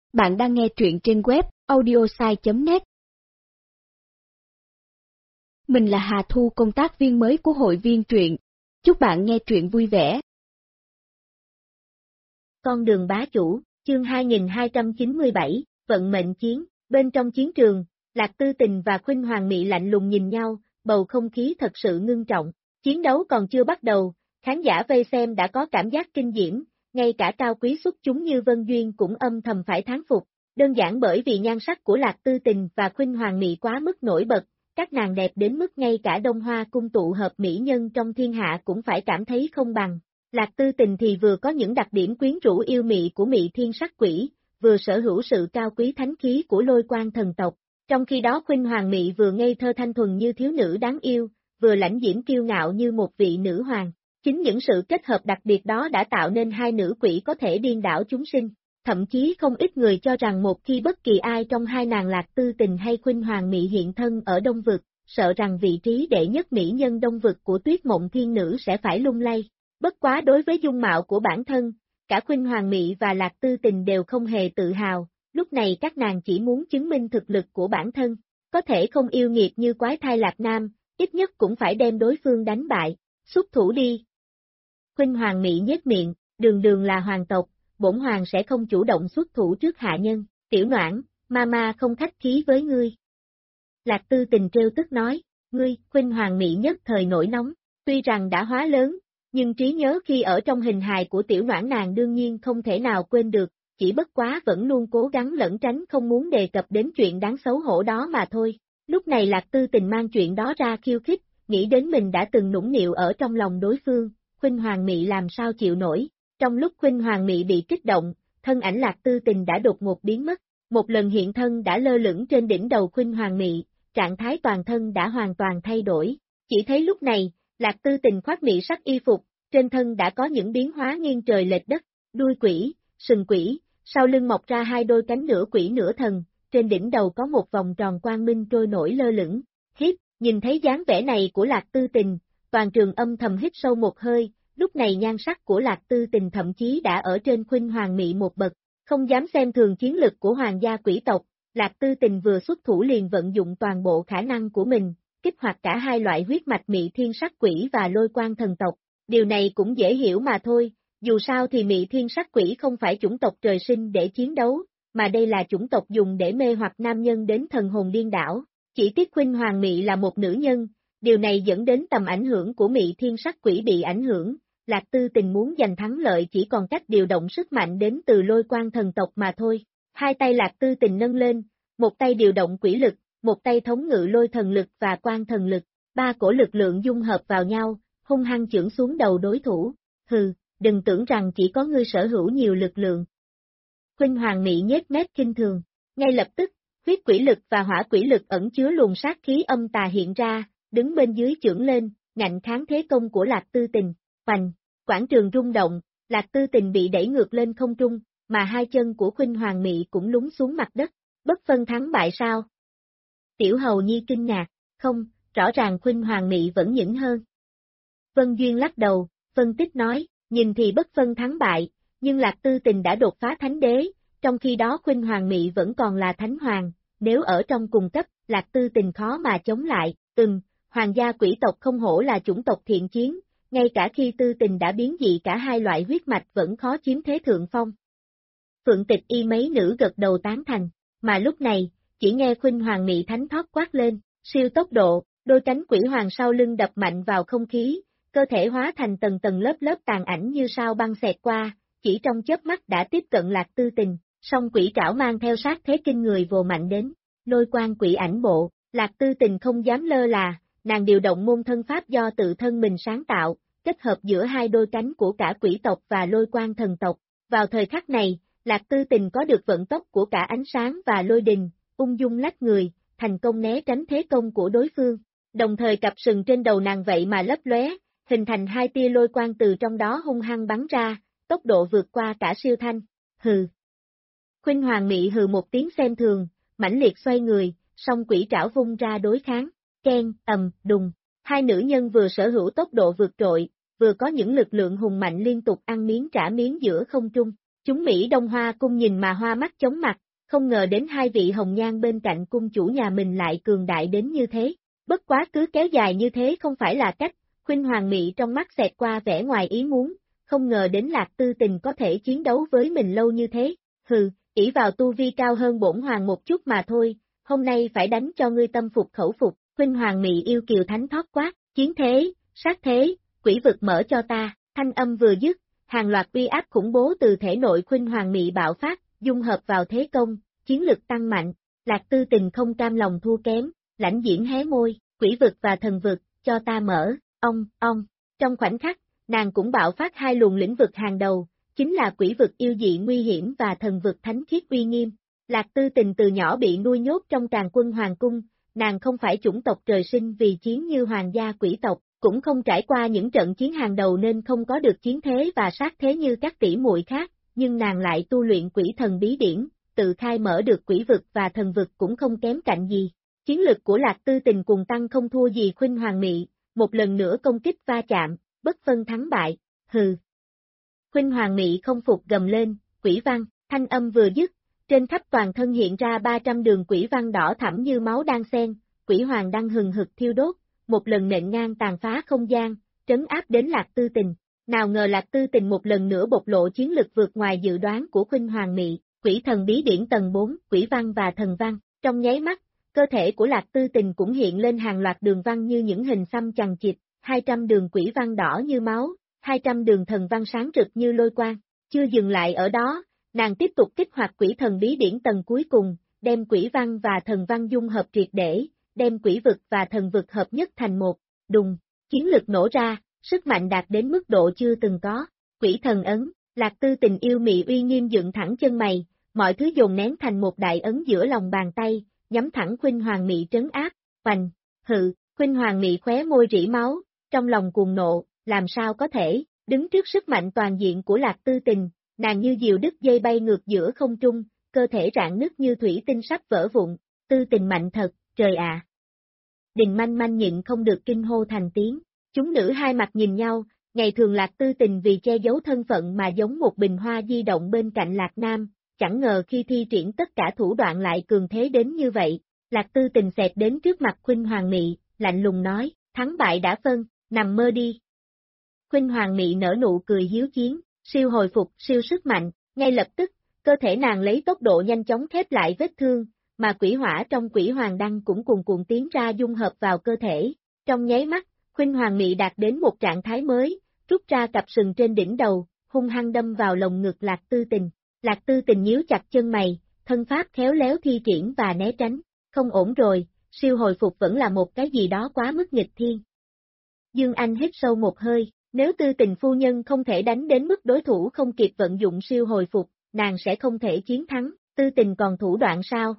Bạn đang nghe truyện trên web audiosai.net. Mình là Hà Thu, công tác viên mới của hội viên truyện. Chúc bạn nghe truyện vui vẻ. Con đường bá chủ, chương 2297, vận mệnh chiến. Bên trong chiến trường, Lạc Tư Tình và Khuynh Hoàng Mị lạnh lùng nhìn nhau, bầu không khí thật sự ngưng trọng. Chiến đấu còn chưa bắt đầu, khán giả vây xem đã có cảm giác kinh diễm, ngay cả cao quý xuất chúng như Vân Duyên cũng âm thầm phải thán phục. Đơn giản bởi vì nhan sắc của Lạc Tư Tình và Khuynh Hoàng Mị quá mức nổi bật, các nàng đẹp đến mức ngay cả Đông Hoa cung tụ hợp mỹ nhân trong thiên hạ cũng phải cảm thấy không bằng. Lạc Tư Tình thì vừa có những đặc điểm quyến rũ yêu mị của Mị Thiên Sắc Quỷ, vừa sở hữu sự cao quý thánh khí của Lôi Quan thần tộc. Trong khi đó Khuynh Hoàng Mị vừa ngây thơ thanh thuần như thiếu nữ đáng yêu, vừa lãnh diễm kiêu ngạo như một vị nữ hoàng. Chính những sự kết hợp đặc biệt đó đã tạo nên hai nữ quỷ có thể điên đảo chúng sinh. Thậm chí không ít người cho rằng một khi bất kỳ ai trong hai nàng Lạc Tư Tình hay Khuynh Hoàng Mị hiện thân ở Đông Vực, sợ rằng vị trí đệ nhất mỹ nhân Đông Vực của Tuyết Mộng Thiên Nữ sẽ phải lung lay. Bất quá đối với dung mạo của bản thân, cả Khuynh Hoàng Mị và Lạc Tư Tình đều không hề tự hào, lúc này các nàng chỉ muốn chứng minh thực lực của bản thân, có thể không yêu nghiệt như quái thai Lạc Nam, ít nhất cũng phải đem đối phương đánh bại, xuất thủ đi. Khuynh Hoàng Mị nhếch miệng, đường đường là hoàng tộc, bổn hoàng sẽ không chủ động xuất thủ trước hạ nhân, tiểu noãn, mama không khách khí với ngươi. Lạc Tư Tình trêu tức nói, ngươi, Khuynh Hoàng Mị nhất thời nổi nóng, tuy rằng đã hóa lớn, nhưng trí nhớ khi ở trong hình hài của tiểu noãn nàng đương nhiên không thể nào quên được, chỉ bất quá vẫn luôn cố gắng lẩn tránh không muốn đề cập đến chuyện đáng xấu hổ đó mà thôi. Lúc này Lạc Tư Tình mang chuyện đó ra khiêu khích, nghĩ đến mình đã từng nũng nịu ở trong lòng đối phương, Khuynh Hoàng Mị làm sao chịu nổi. Trong lúc Khuynh Hoàng Mị bị kích động, thân ảnh Lạc Tư Tình đã đột ngột biến mất, một lần hiện thân đã lơ lửng trên đỉnh đầu Khuynh Hoàng Mị, trạng thái toàn thân đã hoàn toàn thay đổi. Chỉ thấy lúc này, Lạc Tư Tình khoác mị sắc y phục, trên thân đã có những biến hóa nghiêng trời lệch đất, đuôi quỷ, sừng quỷ, sau lưng mọc ra hai đôi cánh nửa quỷ nửa thần, trên đỉnh đầu có một vòng tròn quang minh trôi nổi lơ lửng. Hít, nhìn thấy dáng vẻ này của Lạc Tư Tình, toàn trường âm thầm hít sâu một hơi, lúc này nhan sắc của Lạc Tư Tình thậm chí đã ở trên Khuynh Hoàng Mị một bậc, không dám xem thường chiến lực của hoàng gia quỷ tộc, Lạc Tư Tình vừa xuất thủ liền vận dụng toàn bộ khả năng của mình, kích hoạt cả hai loại huyết mạch Mị Thiên Sắc Quỷ và Lôi Quan thần tộc. Điều này cũng dễ hiểu mà thôi, dù sao thì Mị Thiên Sắc Quỷ không phải chủng tộc trời sinh để chiến đấu, mà đây là chủng tộc dùng để mê hoặc nam nhân đến thần hồn điên đảo. Chỉ tiếc Khuynh Hoàng Mị là một nữ nhân, điều này dẫn đến tầm ảnh hưởng của Mị Thiên Sắc Quỷ bị ảnh hưởng. Lạc Tư Tình muốn giành thắng lợi chỉ còn cách điều động sức mạnh đến từ Lôi Quan thần tộc mà thôi. Hai tay Lạc Tư Tình nâng lên, một tay điều động quỷ lực, một tay thống ngự lôi thần lực và quan thần lực, ba cổ lực lượng dung hợp vào nhau, hung hăng chưởng xuống đầu đối thủ. Hừ, đừng tưởng rằng chỉ có ngươi sở hữu nhiều lực lượng. Khuynh Hoàng Mị nhếch mép khinh thường, ngay lập tức, huyết quỷ lực và hỏa quỷ lực ẩn chứa luồng sát khí âm tà hiện ra, đứng bên dưới chưởng lên, ngạnh kháng thế công của Lạc Tư Tình. Hoành, quảng trường rung động, Lạc Tư Tình bị đẩy ngược lên không trung, mà hai chân của Khuynh Hoàng Mị cũng lún xuống mặt đất, bất phân thắng bại sao? Tiểu Hầu Nhi kinh ngạc, không, rõ ràng Khuynh Hoàng Mị vẫn nhỉnh hơn. Vân Duyên lắc đầu, phân tích nói, nhìn thì bất phân thắng bại, nhưng Lạc Tư Tình đã đột phá thánh đế, trong khi đó Khuynh Hoàng Mị vẫn còn là thánh hoàng, nếu ở trong cùng cấp, Lạc Tư Tình khó mà chống lại. Hoàng gia quỷ tộc không hổ là chủng tộc thiện chiến, ngay cả khi Tư Tình đã biến dị cả hai loại huyết mạch vẫn khó chiếm thế thượng phong. Phượng Tịch Y mấy nữ gật đầu tán thành, mà lúc này, chỉ nghe Khuynh Hoàng Mị thánh thoát quát lên, siêu tốc độ, đôi cánh quỷ hoàng sau lưng đập mạnh vào không khí, cơ thể hóa thành tầng tầng lớp lớp tàn ảnh như sao băng xẹt qua, chỉ trong chớp mắt đã tiếp cận Lạc Tư Tình, song quỷ trảo mang theo sát thế kinh người vồ mạnh đến, Lôi Quan quỷ ảnh bộ, Lạc Tư Tình không dám lơ là, nàng điều động môn thân pháp do tự thân mình sáng tạo, kết hợp giữa hai đôi cánh của cả quỷ tộc và Lôi Quan thần tộc. Vào thời khắc này, Lạc Tư Tình có được vận tốc của cả ánh sáng và lôi đình, ung dung lách người, thành công né tránh thế công của đối phương. Đồng thời cặp sừng trên đầu nàng vậy mà lấp lóe, hình thành hai tia lôi quang từ trong đó hung hăng bắn ra, tốc độ vượt qua cả siêu thanh. Hừ. Khuynh Hoàng Mị hừ một tiếng xem thường, mãnh liệt xoay người, song quỷ trảo vung ra đối kháng. Ken, đùng. Hai nữ nhân vừa sở hữu tốc độ vượt trội, vừa có những lực lượng hùng mạnh liên tục ăn miếng trả miếng giữa không trung. Chúng Mỹ Đông Hoa cung nhìn mà hoa mắt chóng mặt, không ngờ đến hai vị hồng nhan bên cạnh cung chủ nhà mình lại cường đại đến như thế. Bất quá cứ kéo dài như thế không phải là cách, Khuynh Hoàng Mị trong mắt xẹt qua vẻ ngoài ý muốn, không ngờ đến Lạc Tư Tình có thể chiến đấu với mình lâu như thế. Hừ, ỷ vào tu vi cao hơn bổn hoàng một chút mà thôi, hôm nay phải đánh cho ngươi tâm phục khẩu phục. Khuynh Hoàng Mị yêu kiều thánh thoát quát, chiến thế, sát thế, quỷ vực mở cho ta, thanh âm vừa dứt, hàng loạt uy áp khủng bố từ thể nội Khuynh Hoàng Mị bạo phát, dung hợp vào thế công, chiến lực tăng mạnh. Lạc Tư Tình không cam lòng thua kém, lãnh diễn hé môi, quỷ vực và thần vực, cho ta mở, ong, trong khoảnh khắc, nàng cũng bạo phát hai luồng lĩnh vực hàng đầu, chính là quỷ vực yêu dị nguy hiểm và thần vực thánh khiết uy nghiêm. Lạc Tư Tình từ nhỏ bị nuôi nhốt trong tràng quân hoàng cung, nàng không phải chủng tộc trời sinh vì chiến như hoàng gia quỷ tộc, cũng không trải qua những trận chiến hàng đầu nên không có được chiến thế và sát thế như các tỷ muội khác, nhưng nàng lại tu luyện quỷ thần bí điển, tự khai mở được quỷ vực và thần vực cũng không kém cạnh gì. Chiến lực của Lạc Tư Tình cùng tăng không thua gì Khuynh Hoàng Mị, một lần nữa công kích va chạm, bất phân thắng bại, hừ. Khuynh Hoàng Mị không phục gầm lên, quỷ văn, thanh âm vừa dứt, trên khắp toàn thân hiện ra 300 đường quỷ văn đỏ thẫm như máu đan xen, quỷ hoàng đang hừng hực thiêu đốt, một lần nện ngang tàn phá không gian, trấn áp đến Lạc Tư Tình. Nào ngờ Lạc Tư Tình một lần nữa bộc lộ chiến lực vượt ngoài dự đoán của Khuynh Hoàng Mị, quỷ thần bí điển tầng 4, quỷ văn và thần văn, trong nháy mắt, cơ thể của Lạc Tư Tình cũng hiện lên hàng loạt đường văn như những hình xăm chằng chịt, 200 đường quỷ văn đỏ như máu, 200 đường thần văn sáng rực như lôi quang. Chưa dừng lại ở đó, nàng tiếp tục kích hoạt quỷ thần bí điển tầng cuối cùng, đem quỷ văn và thần văn dung hợp triệt để, đem quỷ vực và thần vực hợp nhất thành một, đùng, chiến lực nổ ra, sức mạnh đạt đến mức độ chưa từng có. Quỷ thần ấn, Lạc Tư Tình yêu mị uy nghiêm dựng thẳng chân mày, mọi thứ dồn nén thành một đại ấn giữa lòng bàn tay, nhắm thẳng Khuynh Hoàng Mị trấn áp, hoành, hự, Khuynh Hoàng Mị khóe môi rỉ máu, trong lòng cuồng nộ, làm sao có thể, đứng trước sức mạnh toàn diện của Lạc Tư Tình, nàng như diều đứt dây bay ngược giữa không trung, cơ thể rạn nứt như thủy tinh sắp vỡ vụn, Tư Tình mạnh thật, trời ạ. Đình Manh Manh nhịn không được kinh hô thành tiếng, chúng nữ hai mặt nhìn nhau, ngày thường Lạc Tư Tình vì che giấu thân phận mà giống một bình hoa di động bên cạnh Lạc Nam, chẳng ngờ khi thi triển tất cả thủ đoạn lại cường thế đến như vậy. Lạc Tư Tình xẹt đến trước mặt Khuynh Hoàng Mị, lạnh lùng nói, thắng bại đã phân, nằm mơ đi. Khuynh Hoàng Mị nở nụ cười hiếu chiến, siêu hồi phục, siêu sức mạnh, ngay lập tức, cơ thể nàng lấy tốc độ nhanh chóng khép lại vết thương, mà quỷ hỏa trong quỷ hoàng đăng cũng cuồn cuộn tiến ra dung hợp vào cơ thể. Trong nháy mắt, Khuynh Hoàng Mị đạt đến một trạng thái mới, rút ra cặp sừng trên đỉnh đầu, hung hăng đâm vào lồng ngực Lạc Tư Tình. Lạc Tư Tình nhíu chặt chân mày, thân pháp khéo léo thi triển và né tránh, không ổn rồi, siêu hồi phục vẫn là một cái gì đó quá mức nghịch thiên. Dương Anh hít sâu một hơi, nếu Tư Tình phu nhân không thể đánh đến mức đối thủ không kịp vận dụng siêu hồi phục, nàng sẽ không thể chiến thắng, Tư Tình còn thủ đoạn sao?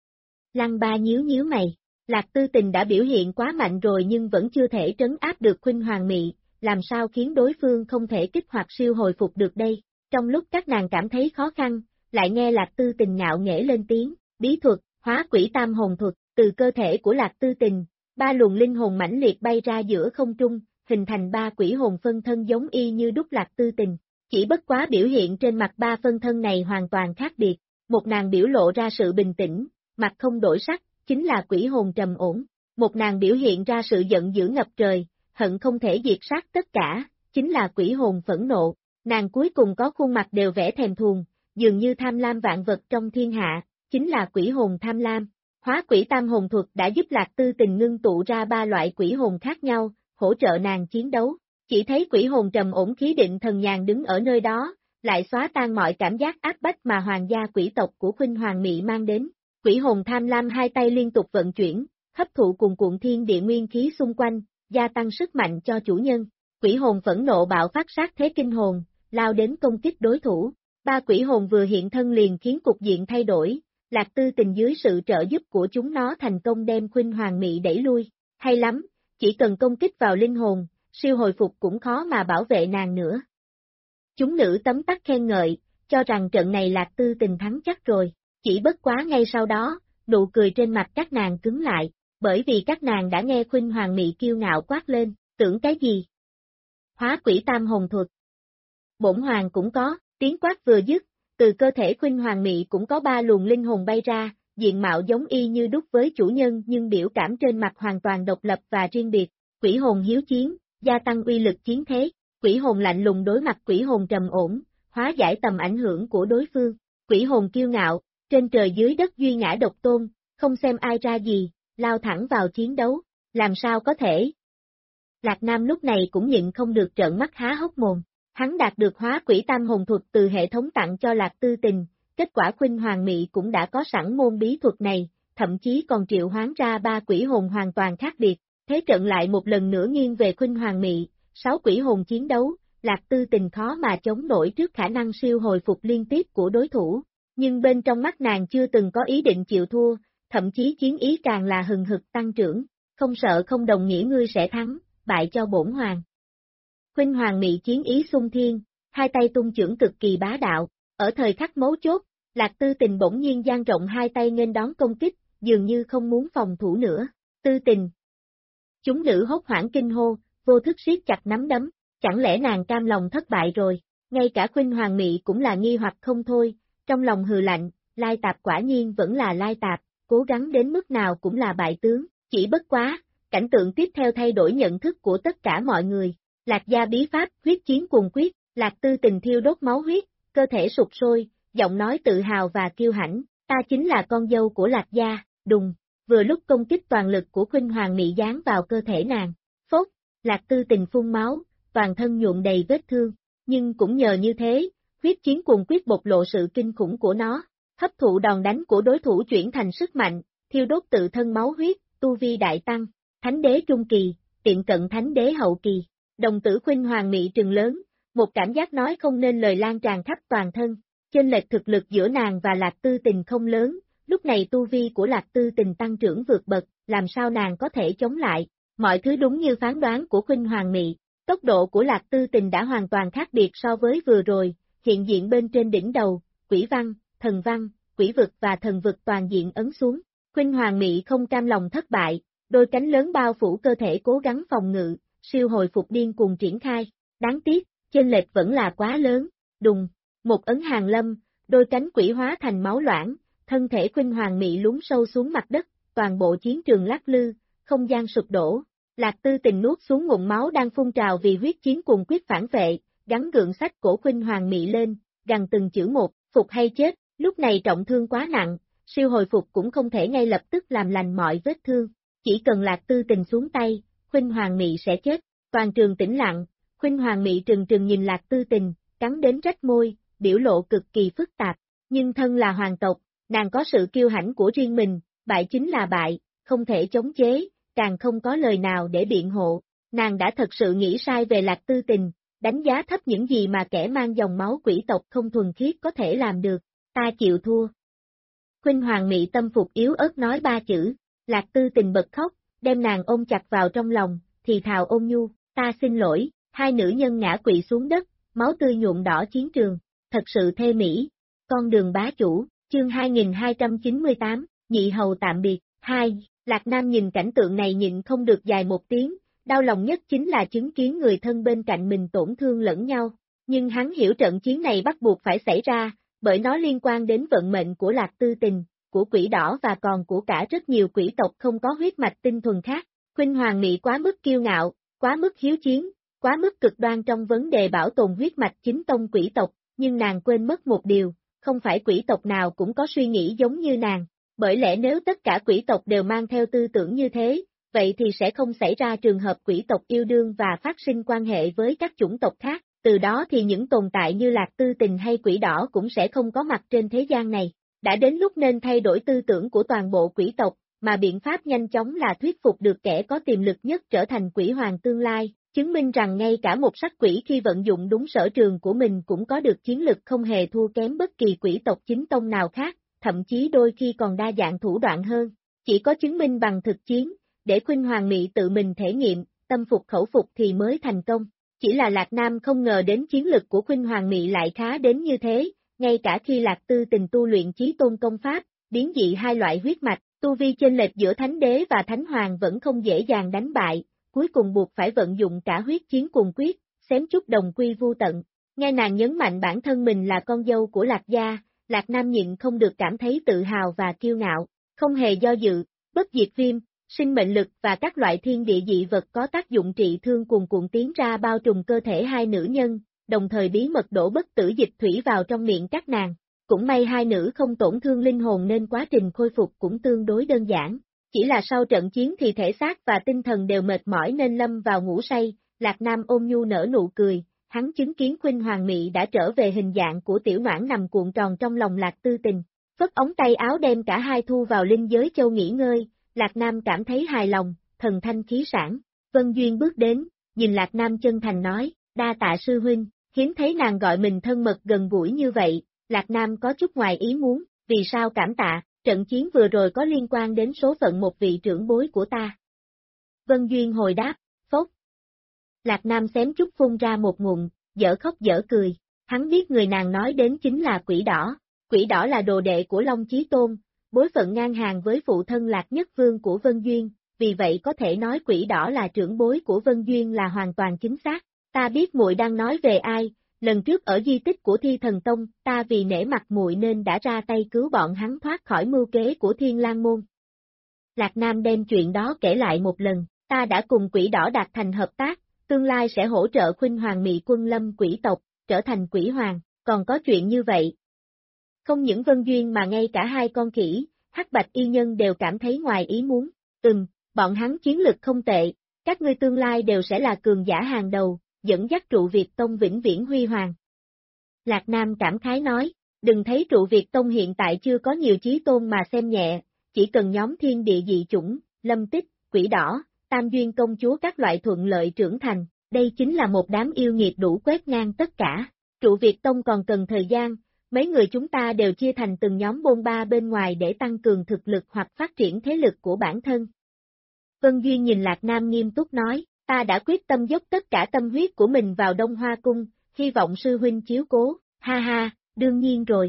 Lăng Ba nhíu mày, Lạc Tư Tình đã biểu hiện quá mạnh rồi nhưng vẫn chưa thể trấn áp được Khuynh Hoàng Mị, làm sao khiến đối phương không thể kích hoạt siêu hồi phục được đây? Trong lúc các nàng cảm thấy khó khăn, lại nghe Lạc Tư Tình ngạo nghễ lên tiếng, bí thuật, hóa quỷ tam hồn thuật, từ cơ thể của Lạc Tư Tình, 3 luồng linh hồn mãnh liệt bay ra giữa không trung, hình thành 3 quỷ hồn phân thân giống y như đúc Lạc Tư Tình. Chỉ bất quá biểu hiện trên mặt 3 phân thân này hoàn toàn khác biệt, một nàng biểu lộ ra sự bình tĩnh, mặt không đổi sắc, chính là quỷ hồn trầm ổn, một nàng biểu hiện ra sự giận dữ ngập trời, hận không thể diệt sát tất cả, chính là quỷ hồn phẫn nộ. Nàng cuối cùng có khuôn mặt đều vẽ thèm thuồng, dường như tham lam vạn vật trong thiên hạ, chính là quỷ hồn tham lam. Hóa quỷ tam hồn thuật đã giúp Lạc Tư Tình ngưng tụ ra 3 loại quỷ hồn khác nhau, hỗ trợ nàng chiến đấu. Chỉ thấy quỷ hồn trầm ổn khí định thần nhàn đứng ở nơi đó, lại xóa tan mọi cảm giác áp bách mà hoàng gia quỷ tộc của Khuynh Hoàng Mị mang đến. Quỷ hồn tham lam hai tay liên tục vận chuyển, hấp thụ cuồn cuộn thiên địa nguyên khí xung quanh, gia tăng sức mạnh cho chủ nhân. Quỷ hồn phẫn nộ bạo phát sát thế kinh hồn, lao đến công kích đối thủ. 3 quỷ hồn vừa hiện thân liền khiến cục diện thay đổi, Lạc Tư Tình dưới sự trợ giúp của chúng nó thành công đem Khuynh Hoàng Mị đẩy lui. Hay lắm, chỉ cần công kích vào linh hồn, siêu hồi phục cũng khó mà bảo vệ nàng nữa. Chúng nữ tấm tắc khen ngợi, cho rằng trận này Lạc Tư Tình thắng chắc rồi, chỉ bất quá ngay sau đó, nụ cười trên mặt các nàng cứng lại, bởi vì các nàng đã nghe Khuynh Hoàng Mị kiêu ngạo quát lên, tưởng cái gì? Hóa quỷ tam hồn thuật. Bổn hoàng cũng có, tiếng quát vừa dứt, Từ cơ thể Khuynh Hoàng Mị cũng có 3 luồng linh hồn bay ra, diện mạo giống y như đúc với chủ nhân nhưng biểu cảm trên mặt hoàn toàn độc lập và riêng biệt. Quỷ hồn hiếu chiến, gia tăng uy lực chiến thế. Quỷ hồn lạnh lùng đối mặt quỷ hồn trầm ổn, hóa giải tầm ảnh hưởng của đối phương. Quỷ hồn kiêu ngạo, trên trời dưới đất duy ngã độc tôn, không xem ai ra gì, lao thẳng vào chiến đấu. Làm sao có thể? Lạc Nam lúc này cũng nhịn không được trợn mắt há hốc mồm. Hắn đạt được hóa quỷ tam hồn thuật từ hệ thống tặng cho Lạc Tư Tình, kết quả Khuynh Hoàng Mị cũng đã có sẵn môn bí thuật này, thậm chí còn triệu hoán ra 3 quỷ hồn hoàn toàn khác biệt. Thế trận lại một lần nữa nghiêng về Khuynh Hoàng Mị, 6 quỷ hồn chiến đấu, Lạc Tư Tình khó mà chống nổi trước khả năng siêu hồi phục liên tiếp của đối thủ. Nhưng bên trong mắt nàng chưa từng có ý định chịu thua, thậm chí chiến ý càng là hừng hực tăng trưởng, không sợ không đồng nghĩa ngươi sẽ thắng, bại cho bổn hoàng. Khuynh Hoàng Mị chiến ý xung thiên, hai tay tung chưởng cực kỳ bá đạo, ở thời khắc mấu chốt, Lạc Tư Tình bỗng nhiên dang rộng hai tay nghênh đón công kích, dường như không muốn phòng thủ nữa. Tư Tình. Chúng nữ hốt hoảng kinh hô, vô thức siết chặt nắm đấm, chẳng lẽ nàng cam lòng thất bại rồi? Ngay cả Khuynh Hoàng Mị cũng là nghi hoặc không thôi, trong lòng hừ lạnh, Lai Tạp quả nhiên vẫn là Lai Tạp, cố gắng đến mức nào cũng là bại tướng, chỉ bất quá, cảnh tượng tiếp theo thay đổi nhận thức của tất cả mọi người. Lạc gia bí pháp, huyết chiến cuồng quyết, Lạc Tư Tình thiêu đốt máu huyết, cơ thể sụt sôi, giọng nói tự hào và kiêu hãnh, ta chính là con dâu của Lạc gia, đùng, vừa lúc công kích toàn lực của Khuynh Hoàng Mị giáng vào cơ thể nàng, phốt, Lạc Tư Tình phun máu, toàn thân nhuộm đầy vết thương, nhưng cũng nhờ như thế, huyết chiến cuồng quyết bộc lộ sự kinh khủng của nó, hấp thụ đòn đánh của đối thủ chuyển thành sức mạnh, thiêu đốt tự thân máu huyết, tu vi đại tăng, thánh đế trung kỳ, tiệm cận thánh đế hậu kỳ. Đồng tử Khuynh Hoàng Mị trừng lớn, một cảm giác nói không nên lời lan tràn khắp toàn thân, chênh lệch thực lực giữa nàng và Lạc Tư Tình không lớn, lúc này tu vi của Lạc Tư Tình tăng trưởng vượt bậc, làm sao nàng có thể chống lại, mọi thứ đúng như phán đoán của Khuynh Hoàng Mị, tốc độ của Lạc Tư Tình đã hoàn toàn khác biệt so với vừa rồi, hiện diện bên trên đỉnh đầu, quỷ văn, thần văn, quỷ vực và thần vực toàn diện ấn xuống, Khuynh Hoàng Mị không cam lòng thất bại, đôi cánh lớn bao phủ cơ thể cố gắng phòng ngự, siêu hồi phục điên cuồng triển khai, đáng tiếc, chênh lệch vẫn là quá lớn, đùng, một ấn hàng lâm, đôi cánh quỷ hóa thành máu loãng, thân thể Khuynh Hoàng Mị lún sâu xuống mặt đất, toàn bộ chiến trường lắc lư, không gian sụp đổ, Lạc Tư Tình nuốt xuống ngụm máu đang phun trào vì huyết chiến cuồng quyết phản vệ, gắn gượng sách cổ Khuynh Hoàng Mị lên, gằn từng chữ một, phục hay chết, lúc này trọng thương quá nặng, siêu hồi phục cũng không thể ngay lập tức làm lành mọi vết thương, chỉ cần Lạc Tư Tình xuống tay, Khuynh Hoàng Mị sẽ chết, toàn trường tĩnh lặng, Khuynh Hoàng Mị trừng trừng nhìn Lạc Tư Tình, cắn đến rách môi, biểu lộ cực kỳ phức tạp, nhưng thân là hoàng tộc, nàng có sự kiêu hãnh của riêng mình, bại chính là bại, không thể chống chế, càng không có lời nào để biện hộ, nàng đã thật sự nghĩ sai về Lạc Tư Tình, đánh giá thấp những gì mà kẻ mang dòng máu quỷ tộc không thuần khiết có thể làm được, ta chịu thua. Khuynh Hoàng Mị tâm phục yếu ớt nói 3 chữ, Lạc Tư Tình bật khóc, đem nàng ôm chặt vào trong lòng, thì thào ôn nhu, ta xin lỗi, hai nữ nhân ngã quỵ xuống đất, máu tươi nhuộm đỏ chiến trường, thật sự thê mỹ, con đường bá chủ, chương 2298, nhị hầu tạm biệt, 2, Lạc Nam nhìn cảnh tượng này nhịn không được dài một tiếng, đau lòng nhất chính là chứng kiến người thân bên cạnh mình tổn thương lẫn nhau, nhưng hắn hiểu trận chiến này bắt buộc phải xảy ra, bởi nó liên quan đến vận mệnh của Lạc Tư Tình, của quỷ đỏ và còn của cả rất nhiều quỷ tộc không có huyết mạch tinh thuần khác. Khuynh Hoàng Mị quá mức kiêu ngạo, quá mức hiếu chiến, quá mức cực đoan trong vấn đề bảo tồn huyết mạch chính tông quỷ tộc, nhưng nàng quên mất một điều, không phải quỷ tộc nào cũng có suy nghĩ giống như nàng, bởi lẽ nếu tất cả quỷ tộc đều mang theo tư tưởng như thế, vậy thì sẽ không xảy ra trường hợp quỷ tộc yêu đương và phát sinh quan hệ với các chủng tộc khác, từ đó thì những tồn tại như Lạc Tư Tình hay quỷ đỏ cũng sẽ không có mặt trên thế gian này. Đã đến lúc nên thay đổi tư tưởng của toàn bộ quỷ tộc, mà biện pháp nhanh chóng là thuyết phục được kẻ có tiềm lực nhất trở thành quỷ hoàng tương lai, chứng minh rằng ngay cả một sắc quỷ khi vận dụng đúng sở trường của mình cũng có được chiến lực không hề thua kém bất kỳ quỷ tộc chính tông nào khác, thậm chí đôi khi còn đa dạng thủ đoạn hơn. Chỉ có chứng minh bằng thực chiến, để Khuynh Hoàng Mị tự mình thể nghiệm, tâm phục khẩu phục thì mới thành công. Chỉ là Lạc Nam không ngờ đến chiến lực của Khuynh Hoàng Mị lại khá đến như thế, ngay cả khi Lạc Tư Tình tu luyện chí tôn công pháp, biến dị hai loại huyết mạch, tu vi chênh lệch giữa thánh đế và thánh hoàng vẫn không dễ dàng đánh bại, cuối cùng buộc phải vận dụng cả huyết chiến cuồng quyết, xém chút đồng quy vu tận. Nghe nàng nhấn mạnh bản thân mình là con dâu của Lạc gia, Lạc Nam nhịn không được cảm thấy tự hào và kiêu ngạo, không hề do dự, bất diệt viêm, sinh mệnh lực và các loại thiên địa dị vật có tác dụng trị thương cuồn cuộn tiến ra bao trùm cơ thể hai nữ nhân, đồng thời bí mật đổ bất tử dịch thủy vào trong miệng các nàng. Cũng may hai nữ không tổn thương linh hồn nên quá trình khôi phục cũng tương đối đơn giản. Chỉ là sau trận chiến thì thể xác và tinh thần đều mệt mỏi nên lâm vào ngủ say, Lạc Nam ôm nhu nở nụ cười, hắn chứng kiến Khuynh Hoàng Mị đã trở về hình dạng của tiểu noãn nằm cuộn tròn trong lòng Lạc Tư Tình. Phất ống tay áo đem cả hai thu vào linh giới châu nghỉ ngơi, Lạc Nam cảm thấy hài lòng, thần thanh khí sản. Vân Duyên bước đến, nhìn Lạc Nam chân thành nói, đa tạ sư huynh, hiếm thấy nàng gọi mình thân mật gần gũi như vậy, Lạc Nam có chút ngoài ý muốn, vì sao cảm tạ, trận chiến vừa rồi có liên quan đến số phận một vị trưởng bối của ta. Vân Duyên hồi đáp, phốc. Lạc Nam xém chút phun ra một ngụm, dở khóc dở cười, hắn biết người nàng nói đến chính là Quỷ Đỏ là đồ đệ của Long Chí Tôn, bối phận ngang hàng với phụ thân Lạc Nhất Vương của Vân Duyên, vì vậy có thể nói Quỷ Đỏ là trưởng bối của Vân Duyên là hoàn toàn chính xác. Ta biết muội đang nói về ai, lần trước ở di tích của Thi Thần Tông, ta vì nể mặt muội nên đã ra tay cứu bọn hắn thoát khỏi mưu kế của Thiên Lang Môn. Lạc Nam đem chuyện đó kể lại một lần, ta đã cùng Quỷ Đỏ đạt thành hợp tác, tương lai sẽ hỗ trợ Khuynh Hoàng Mị quân lâm quỷ tộc, trở thành quỷ hoàng, còn có chuyện như vậy. Không những Vân Duyên mà ngay cả hai con khỉ, Hắc Bạch Y Nhân đều cảm thấy ngoài ý muốn, bọn hắn chiến lực không tệ, các ngươi tương lai đều sẽ là cường giả hàng đầu, dẫn dắt trụ Việt Tông vĩnh viễn huy hoàng. Lạc Nam cảm khái nói, đừng thấy trụ Việt Tông hiện tại chưa có nhiều chí tôn mà xem nhẹ, chỉ cần nhóm thiên địa dị chủng, Lâm Tích, Quỷ Đỏ, Tam Duyên công chúa các loại thuận lợi trưởng thành, đây chính là một đám yêu nghiệt đủ quét ngang tất cả. Trụ Việt Tông còn cần thời gian, mấy người chúng ta đều chia thành từng nhóm bôn ba bên ngoài để tăng cường thực lực hoặc phát triển thế lực của bản thân. Vân Duyên nhìn Lạc Nam nghiêm túc nói, ta đã quyết tâm dốc tất cả tâm huyết của mình vào Đông Hoa Cung, hy vọng sư huynh chiếu cố, ha ha, đương nhiên rồi.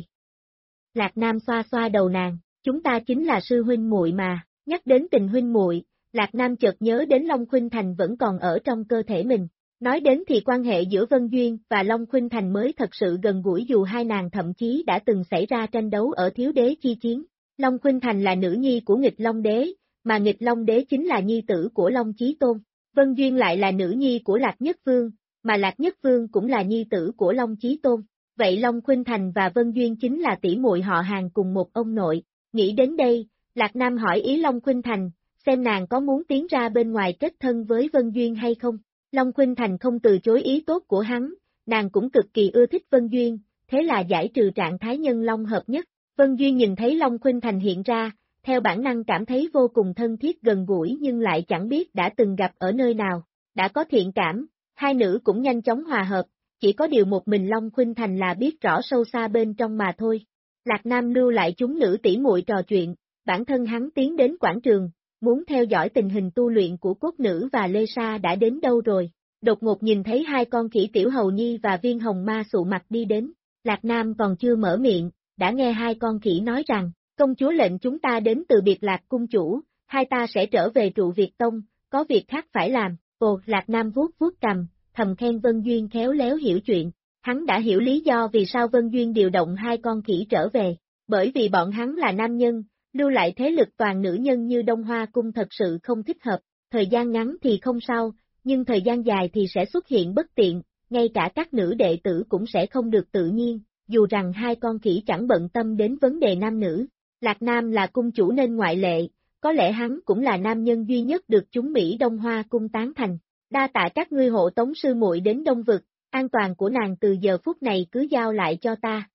Lạc Nam xoa xoa đầu nàng, chúng ta chính là sư huynh muội mà, nhắc đến tình huynh muội, Lạc Nam chợt nhớ đến Long Khuynh Thành vẫn còn ở trong cơ thể mình. Nói đến thì quan hệ giữa Vân Duyên và Long Khuynh Thành mới thật sự gần gũi dù hai nàng thậm chí đã từng xảy ra tranh đấu ở Thiếu Đế chi chiến. Long Khuynh Thành là nữ nhi của Nghịch Long Đế, mà Nghịch Long Đế chính là nhi tử của Long Chí Tôn. Vân Duyên lại là nữ nhi của Lạc Nhất Vương, mà Lạc Nhất Vương cũng là nhi tử của Long Chí Tôn. Vậy Long Khuynh Thành và Vân Duyên chính là tỷ muội họ hàng cùng một ông nội. Nghĩ đến đây, Lạc Nam hỏi ý Long Khuynh Thành, xem nàng có muốn tiến ra bên ngoài kết thân với Vân Duyên hay không. Long Khuynh Thành không từ chối ý tốt của hắn, nàng cũng cực kỳ ưa thích Vân Duyên, thế là giải trừ trạng thái nhân long hợp nhất. Vân Duyên nhìn thấy Long Khuynh Thành hiện ra, theo bản năng cảm thấy vô cùng thân thiết gần gũi nhưng lại chẳng biết đã từng gặp ở nơi nào, đã có thiện cảm, hai nữ cũng nhanh chóng hòa hợp, chỉ có điều một mình Long Khuynh Thành là biết rõ sâu xa bên trong mà thôi. Lạc Nam lưu lại chúng nữ tỷ muội trò chuyện, bản thân hắn tiến đến quảng trường, muốn theo dõi tình hình tu luyện của cốt nữ và Lê Sa đã đến đâu rồi. Đột ngột nhìn thấy hai con khỉ Tiểu Hầu Nhi và Viên Hồng Ma sụ mặt đi đến, Lạc Nam còn chưa mở miệng, đã nghe hai con khỉ nói rằng, công chúa lệnh chúng ta đến từ Biệt Lạc cung chủ, hai ta sẽ trở về trụ Việt Tông, có việc khác phải làm. Ồ, Lạc Nam vuốt vuốt cằm, thầm khen Vân Duyên khéo léo hiểu chuyện, hắn đã hiểu lý do vì sao Vân Duyên điều động hai con khỉ trở về, bởi vì bọn hắn là nam nhân, lưu lại thế lực toàn nữ nhân như Đông Hoa Cung thật sự không thích hợp, thời gian ngắn thì không sao, nhưng thời gian dài thì sẽ xuất hiện bất tiện, ngay cả các nữ đệ tử cũng sẽ không được tự nhiên, dù rằng hai con khỉ chẳng bận tâm đến vấn đề nam nữ. Lạc Nam là cung chủ nên ngoại lệ, có lẽ hắn cũng là nam nhân duy nhất được chúng Mỹ Đông Hoa Cung tán thành. Đa tạ các ngươi hộ tống sư muội đến Đông Vực, an toàn của nàng từ giờ phút này cứ giao lại cho ta.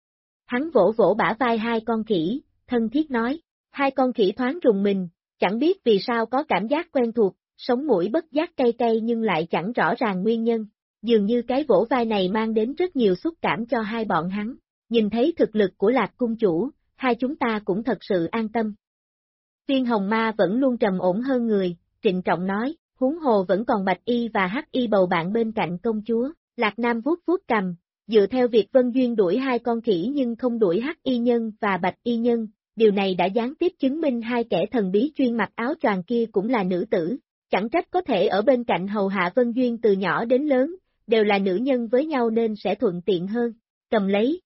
Hắn vỗ vỗ bả vai hai con khỉ, thân thiết nói, hai con khỉ thoáng rùng mình, chẳng biết vì sao có cảm giác quen thuộc, sống mũi bất giác cay cay nhưng lại chẳng rõ ràng nguyên nhân, dường như cái vỗ vai này mang đến rất nhiều xúc cảm cho hai bọn hắn, nhìn thấy thực lực của Lạc cung chủ, hai chúng ta cũng thật sự an tâm. Viên Hồng Ma vẫn luôn trầm ổn hơn người, trịnh trọng nói, huống hồ vẫn còn Bạch Y và Hắc Y bầu bạn bên cạnh công chúa. Lạc Nam vuốt vuốt cầm, dựa theo việc Vân Duyên đuổi hai con khỉ nhưng không đuổi Hắc Y nhân và Bạch Y nhân, điều này đã gián tiếp chứng minh hai kẻ thần bí chuyên mặc áo choàng kia cũng là nữ tử, chẳng trách có thể ở bên cạnh hầu hạ Vân Duyên từ nhỏ đến lớn, đều là nữ nhân với nhau nên sẽ thuận tiện hơn. Cầm lấy.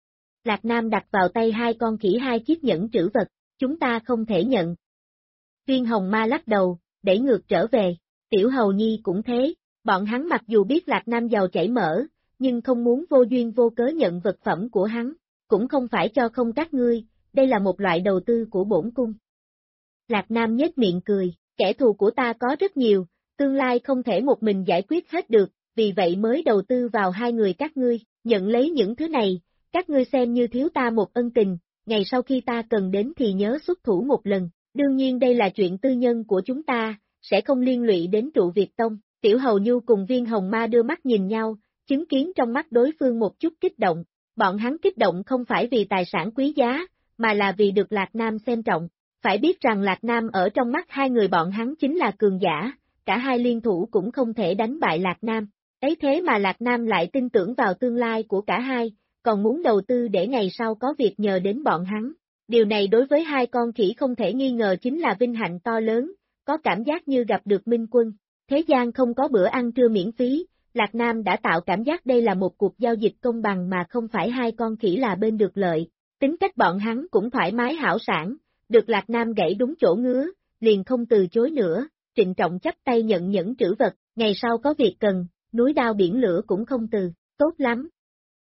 Lạc Nam đặt vào tay hai con khỉ hai chiếc nhẫn trữ vật, chúng ta không thể nhận. Viên hồng ma lắc đầu, đẩy ngược trở về, Tiểu Hầu Nhi cũng thế, bọn hắn mặc dù biết Lạc Nam giàu chảy mỡ, nhưng không muốn vô duyên vô cớ nhận vật phẩm của hắn, cũng không phải cho không các ngươi, đây là một loại đầu tư của bổn cung. Lạc Nam nhếch miệng cười, kẻ thù của ta có rất nhiều, tương lai không thể một mình giải quyết hết được, vì vậy mới đầu tư vào hai người các ngươi, nhận lấy những thứ này, các ngươi xem như thiếu ta một ân tình, ngày sau khi ta cần đến thì nhớ xuất thủ một lần, đương nhiên đây là chuyện tư nhân của chúng ta, sẽ không liên lụy đến trụ Việt Tông. Tiểu Hầu Nhu cùng Viên Hồng Ma đưa mắt nhìn nhau, chứng kiến trong mắt đối phương một chút kích động, bọn hắn kích động không phải vì tài sản quý giá, mà là vì được Lạc Nam xem trọng. Phải biết rằng Lạc Nam ở trong mắt hai người bọn hắn chính là cường giả, cả hai liên thủ cũng không thể đánh bại Lạc Nam. Ấy thế mà Lạc Nam lại tin tưởng vào tương lai của cả hai, còn muốn đầu tư để ngày sau có việc nhờ đến bọn hắn. Điều này đối với hai con khỉ không thể nghi ngờ chính là vinh hạnh to lớn, có cảm giác như gặp được minh quân. Thế gian không có bữa ăn trưa miễn phí, Lạc Nam đã tạo cảm giác đây là một cuộc giao dịch công bằng mà không phải hai con khỉ là bên được lợi. Tính cách bọn hắn cũng thoải mái hảo sản, được Lạc Nam gãy đúng chỗ ngứa, liền không từ chối nữa, trịnh trọng chắp tay nhận nhẫn trữ vật, ngày sau có việc cần, núi đao biển lửa cũng không từ, tốt lắm.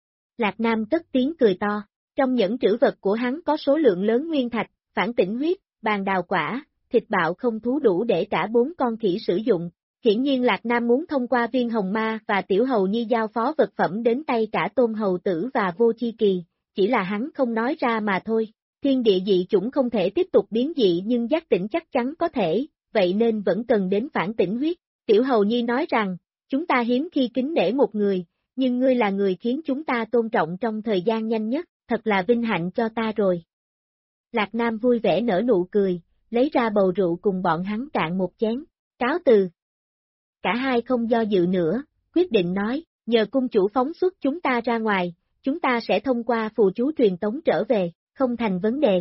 Lạc Nam cất tiếng cười to, trong nhẫn trữ vật của hắn có số lượng lớn nguyên thạch, phản tỉnh huyết, bàn đào quả, thịt bạo không thú đủ để cả bốn con khỉ sử dụng. Hiển nhiên Lạc Nam muốn thông qua Viên Hồng Ma và Tiểu Hầu Nhi giao phó vật phẩm đến tay cả Tôn Hầu Tử và Vô Chi Kỳ, chỉ là hắn không nói ra mà thôi. Thiên địa dị chủng không thể tiếp tục biến dị nhưng giác tỉnh chắc chắn có thể, vậy nên vẫn cần đến phản tỉnh huyết. Tiểu Hầu Nhi nói rằng, chúng ta hiếm khi kính nể một người, nhưng ngươi là người khiến chúng ta tôn trọng trong thời gian nhanh nhất, thật là vinh hạnh cho ta rồi. Lạc Nam vui vẻ nở nụ cười, lấy ra bầu rượu cùng bọn hắn cạn một chén, cáo từ. Cả hai không do dự nữa, quyết định nói, nhờ cung chủ phóng xuất chúng ta ra ngoài, chúng ta sẽ thông qua phù chú truyền tống trở về, không thành vấn đề.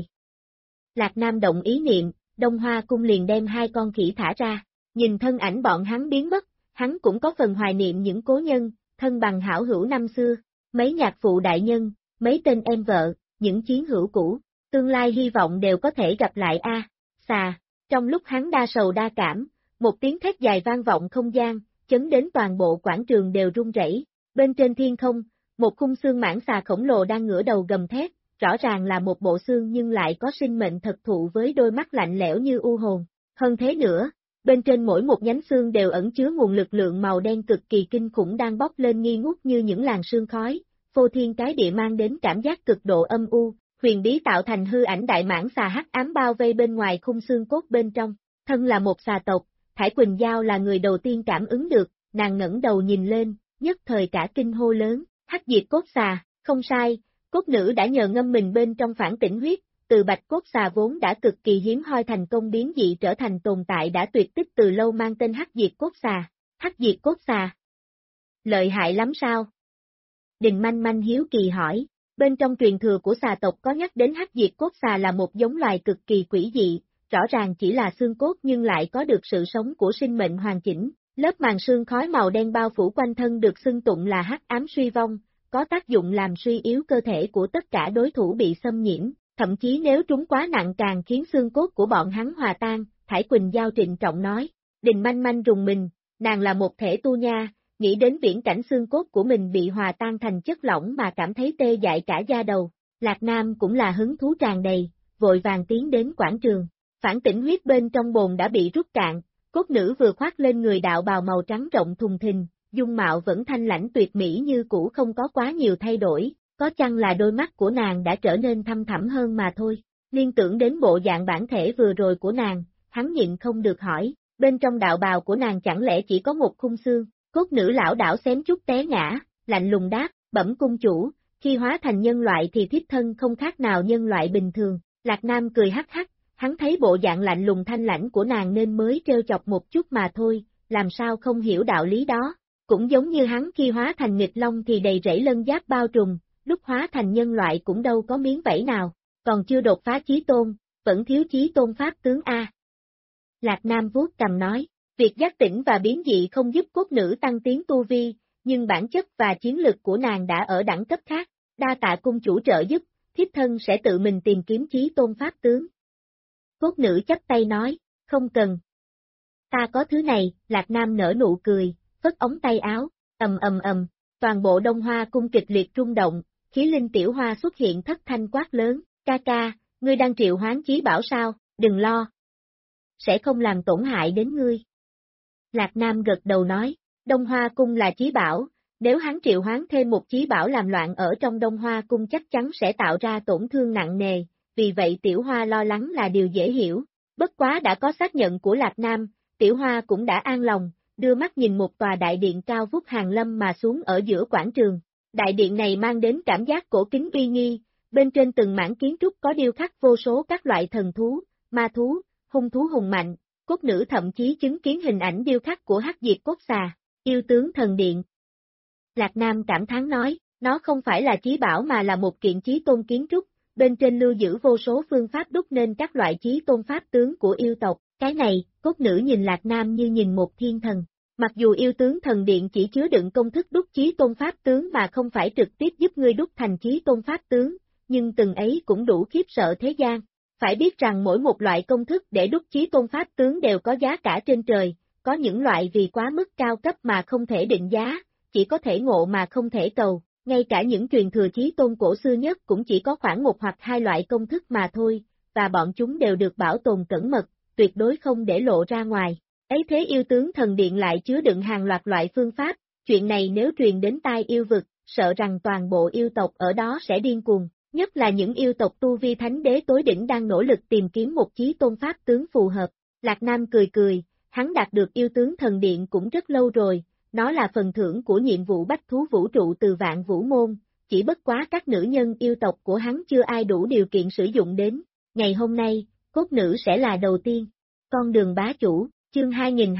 Lạc Nam động ý niệm, Đông Hoa cung liền đem hai con khỉ thả ra, nhìn thân ảnh bọn hắn biến mất, hắn cũng có phần hoài niệm những cố nhân, thân bằng hảo hữu năm xưa, mấy nhạc phụ đại nhân, mấy tên em vợ, những chiến hữu cũ, tương lai hy vọng đều có thể gặp lại xà, trong lúc hắn đa sầu đa cảm, một tiếng thét dài vang vọng không gian, chấn đến toàn bộ quảng trường đều rung rẩy. Bên trên thiên không, một khung xương mãng xà khổng lồ đang ngửa đầu gầm thét, rõ ràng là một bộ xương nhưng lại có sinh mệnh thật thụ với đôi mắt lạnh lẽo như u hồn. Hơn thế nữa, bên trên mỗi một nhánh xương đều ẩn chứa nguồn lực lượng màu đen cực kỳ kinh khủng đang bốc lên nghi ngút như những làn sương khói, phô thiên cái địa mang đến cảm giác cực độ âm u, huyền bí tạo thành hư ảnh đại mãng xà hắc ám bao vây bên ngoài khung xương cốt bên trong. Thân là một xà tộc, Thải Quỳnh Giao là người đầu tiên cảm ứng được, nàng ngẩng đầu nhìn lên, nhất thời cả kinh hô lớn, hắc diệt cốt xà, không sai, cốt nữ đã nhờ ngâm mình bên trong phản tỉnh huyết, từ bạch cốt xà vốn đã cực kỳ hiếm hoi thành công biến dị trở thành tồn tại đã tuyệt tích từ lâu mang tên hắc diệt cốt xà. Hắc diệt cốt xà. Lợi hại lắm sao? Đình Manh Manh hiếu kỳ hỏi, bên trong truyền thừa của xà tộc có nhắc đến hắc diệt cốt xà là một giống loài cực kỳ quỷ dị, rõ ràng chỉ là xương cốt nhưng lại có được sự sống của sinh mệnh hoàn chỉnh, lớp màng sương khói màu đen bao phủ quanh thân được xưng tụng là hắc ám suy vong, có tác dụng làm suy yếu cơ thể của tất cả đối thủ bị xâm nhiễm, thậm chí nếu trúng quá nặng càng khiến xương cốt của bọn hắn hòa tan, Thải Quỳnh Giao trịnh trọng nói. Đình Manh Manh rùng mình, nàng là một thể tu nha, nghĩ đến viễn cảnh xương cốt của mình bị hòa tan thành chất lỏng mà cảm thấy tê dại cả da đầu. Lạc Nam cũng là hứng thú tràn đầy, vội vàng tiến đến quảng trường. Phản tỉnh huyết bên trong bồn đã bị rút cạn, cốt nữ vừa khoác lên người đạo bào màu trắng rộng thùng thình, dung mạo vẫn thanh lãnh tuyệt mỹ như cũ không có quá nhiều thay đổi, có chăng là đôi mắt của nàng đã trở nên thâm thẳm hơn mà thôi. Liên tưởng đến bộ dạng bản thể vừa rồi của nàng, hắn nhịn không được hỏi, bên trong đạo bào của nàng chẳng lẽ chỉ có một khung xương, cốt nữ lão đảo xém chút té ngã, lạnh lùng đáp, bẩm cung chủ, khi hóa thành nhân loại thì thiếp thân không khác nào nhân loại bình thường. Lạc Nam cười hắc hắc, hắn thấy bộ dạng lạnh lùng thanh lãnh của nàng nên mới trêu chọc một chút mà thôi, làm sao không hiểu đạo lý đó. Cũng giống như hắn khi hóa thành nghịch long thì đầy rẫy lân giáp bao trùm, lúc hóa thành nhân loại cũng đâu có miếng vảy nào, còn chưa đột phá chí tôn, vẫn thiếu chí tôn pháp tướng A. Lạc Nam vuốt cằm nói, việc giác tỉnh và biến dị không giúp cốt nữ tăng tiến tu vi, nhưng bản chất và chiến lực của nàng đã ở đẳng cấp khác, đa tạ cung chủ trợ giúp, thiếp thân sẽ tự mình tìm kiếm chí tôn pháp tướng. Cốt nữ chắp tay nói, không cần. Ta có thứ này, Lạc Nam nở nụ cười, phất ống tay áo, toàn bộ Đông Hoa cung kịch liệt rung động, khí linh tiểu hoa xuất hiện thất thanh quát lớn, ca ca, ngươi đang triệu hoán chí bảo sao, đừng lo. Sẽ không làm tổn hại đến ngươi. Lạc Nam gật đầu nói, Đông Hoa cung là chí bảo, nếu hắn triệu hoán thêm một chí bảo làm loạn ở trong Đông Hoa cung chắc chắn sẽ tạo ra tổn thương nặng nề, vì vậy tiểu hoa lo lắng là điều dễ hiểu. Bất quá đã có xác nhận của Lạc Nam, tiểu hoa cũng đã an lòng, đưa mắt nhìn một tòa đại điện cao vút hàng lâm mà xuống ở giữa quảng trường. Đại điện này mang đến cảm giác cổ kính uy nghi, bên trên từng mảng kiến trúc có điêu khắc vô số các loại thần thú, ma thú, hung thú hùng mạnh, cốt nữ thậm chí chứng kiến hình ảnh điêu khắc của hắc diệt cốt xà, yêu tướng thần điện. Lạc Nam cảm thán nói, nó không phải là chí bảo mà là một kiện chí tôn kiến trúc, bên trên lưu giữ vô số phương pháp đúc nên các loại chí tôn pháp tướng của yêu tộc, cái này, cốt nữ nhìn Lạc Nam như nhìn một thiên thần. Mặc dù yêu tướng thần điện chỉ chứa đựng công thức đúc chí tôn pháp tướng mà không phải trực tiếp giúp ngươi đúc thành chí tôn pháp tướng, nhưng từng ấy cũng đủ khiếp sợ thế gian. Phải biết rằng mỗi một loại công thức để đúc chí tôn pháp tướng đều có giá cả trên trời, có những loại vì quá mức cao cấp mà không thể định giá, chỉ có thể ngộ mà không thể cầu, ngay cả những truyền thừa chí tôn cổ xưa nhất cũng chỉ có khoảng một hoặc hai loại công thức mà thôi, và bọn chúng đều được bảo tồn cẩn mật, tuyệt đối không để lộ ra ngoài. Ấy thế yêu tướng thần điện lại chứa đựng hàng loạt loại phương pháp, chuyện này nếu truyền đến tai yêu vực, sợ rằng toàn bộ yêu tộc ở đó sẽ điên cuồng, nhất là những yêu tộc tu vi thánh đế tối đỉnh đang nỗ lực tìm kiếm một chí tôn pháp tướng phù hợp. Lạc Nam cười cười, hắn đạt được yêu tướng thần điện cũng rất lâu rồi, nó là phần thưởng của nhiệm vụ bách thú vũ trụ từ Vạn Vũ Môn, chỉ bất quá các nữ nhân yêu tộc của hắn chưa ai đủ điều kiện sử dụng đến, ngày hôm nay, cốt nữ sẽ là đầu tiên. Con đường bá chủ. Chương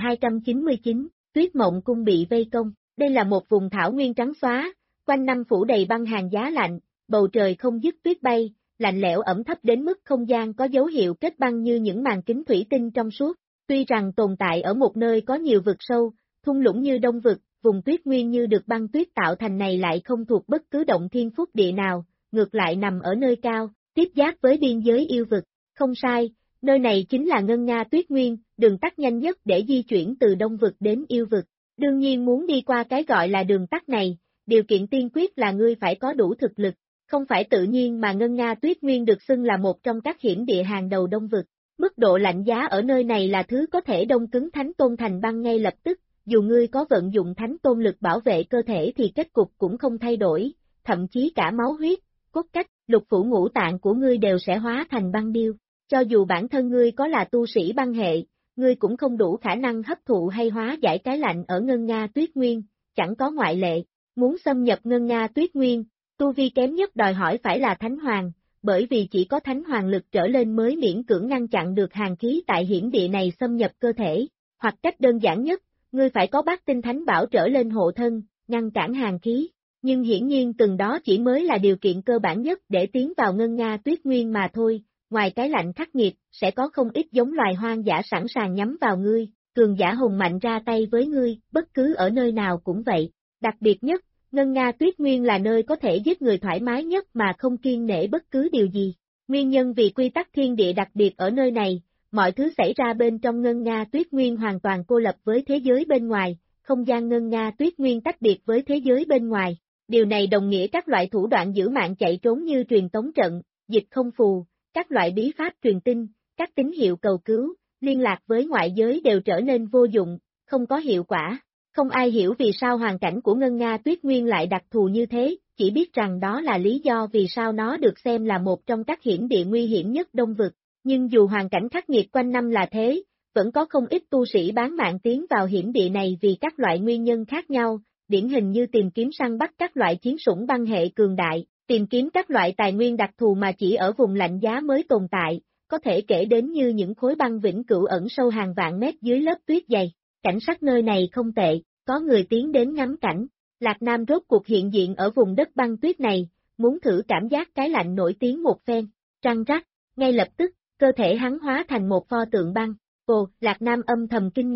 2299, Tuyết Mộng Cung bị vây công, đây là một vùng thảo nguyên trắng xóa, quanh năm phủ đầy băng hàng giá lạnh, bầu trời không dứt tuyết bay, lạnh lẽo ẩm thấp đến mức không gian có dấu hiệu kết băng như những màn kính thủy tinh trong suốt, tuy rằng tồn tại ở một nơi có nhiều vực sâu, thung lũng như Đông Vực, vùng tuyết nguyên như được băng tuyết tạo thành này lại không thuộc bất cứ động thiên phúc địa nào, ngược lại nằm ở nơi cao, tiếp giáp với biên giới yêu vực, không sai. Nơi này chính là Ngân Nga Tuyết Nguyên, đường tắt nhanh nhất để di chuyển từ Đông Vực đến yêu vực. Đương nhiên muốn đi qua cái gọi là đường tắt này, điều kiện tiên quyết là ngươi phải có đủ thực lực. Không phải tự nhiên mà Ngân Nga Tuyết Nguyên được xưng là một trong các hiểm địa hàng đầu Đông Vực. Mức độ lạnh giá ở nơi này là thứ có thể đông cứng thánh tôn thành băng ngay lập tức, dù ngươi có vận dụng thánh tôn lực bảo vệ cơ thể thì kết cục cũng không thay đổi, thậm chí cả máu huyết, cốt cách, lục phủ ngũ tạng của ngươi đều sẽ hóa thành băng điêu. Cho dù bản thân ngươi có là tu sĩ băng hệ, ngươi cũng không đủ khả năng hấp thụ hay hóa giải cái lạnh ở Ngân Nga Tuyết Nguyên, chẳng có ngoại lệ. Muốn xâm nhập Ngân Nga Tuyết Nguyên, tu vi kém nhất đòi hỏi phải là Thánh Hoàng, bởi vì chỉ có Thánh Hoàng lực trở lên mới miễn cưỡng ngăn chặn được hàn khí tại hiểm địa này xâm nhập cơ thể, hoặc cách đơn giản nhất, ngươi phải có bát tinh Thánh Bảo trở lên hộ thân, ngăn cản hàn khí. Nhưng hiển nhiên từng đó chỉ mới là điều kiện cơ bản nhất để tiến vào Ngân Nga Tuyết Nguyên mà thôi. Ngoài cái lạnh khắc nghiệt, sẽ có không ít giống loài hoang dã sẵn sàng nhắm vào ngươi, cường giả hùng mạnh ra tay với ngươi, bất cứ ở nơi nào cũng vậy. Đặc biệt nhất, Ngân Nga Tuyết Nguyên là nơi có thể giết người thoải mái nhất mà không kiêng nể bất cứ điều gì. Nguyên nhân vì quy tắc thiên địa đặc biệt ở nơi này, mọi thứ xảy ra bên trong Ngân Nga Tuyết Nguyên hoàn toàn cô lập với thế giới bên ngoài, không gian Ngân Nga Tuyết Nguyên tách biệt với thế giới bên ngoài. Điều này đồng nghĩa các loại thủ đoạn giữ mạng chạy trốn như truyền tống trận, dịch không phù, các loại bí pháp truyền tin, các tín hiệu cầu cứu, liên lạc với ngoại giới đều trở nên vô dụng, không có hiệu quả. Không ai hiểu vì sao hoàn cảnh của Ngân Nga Tuyết Nguyên lại đặc thù như thế, chỉ biết rằng đó là lý do vì sao nó được xem là một trong các hiểm địa nguy hiểm nhất Đông Vực. Nhưng dù hoàn cảnh khắc nghiệt quanh năm là thế, vẫn có không ít tu sĩ bán mạng tiến vào hiểm địa này vì các loại nguyên nhân khác nhau, điển hình như tìm kiếm săn bắt các loại chiến sủng băng hệ cường đại, tìm kiếm các loại tài nguyên đặc thù mà chỉ ở vùng lạnh giá mới tồn tại, có thể kể đến như những khối băng vĩnh cửu ẩn sâu hàng vạn mét dưới lớp tuyết dày. Cảnh sắc nơi này không tệ, có người tiến đến ngắm cảnh. Lạc Nam rốt cuộc hiện diện ở vùng đất băng tuyết này, muốn thử cảm giác cái lạnh nổi tiếng một phen. Răng rắc, ngay lập tức, cơ thể hắn hóa thành một pho tượng băng. Ồ, Lạc Nam âm thầm kinh ngạc,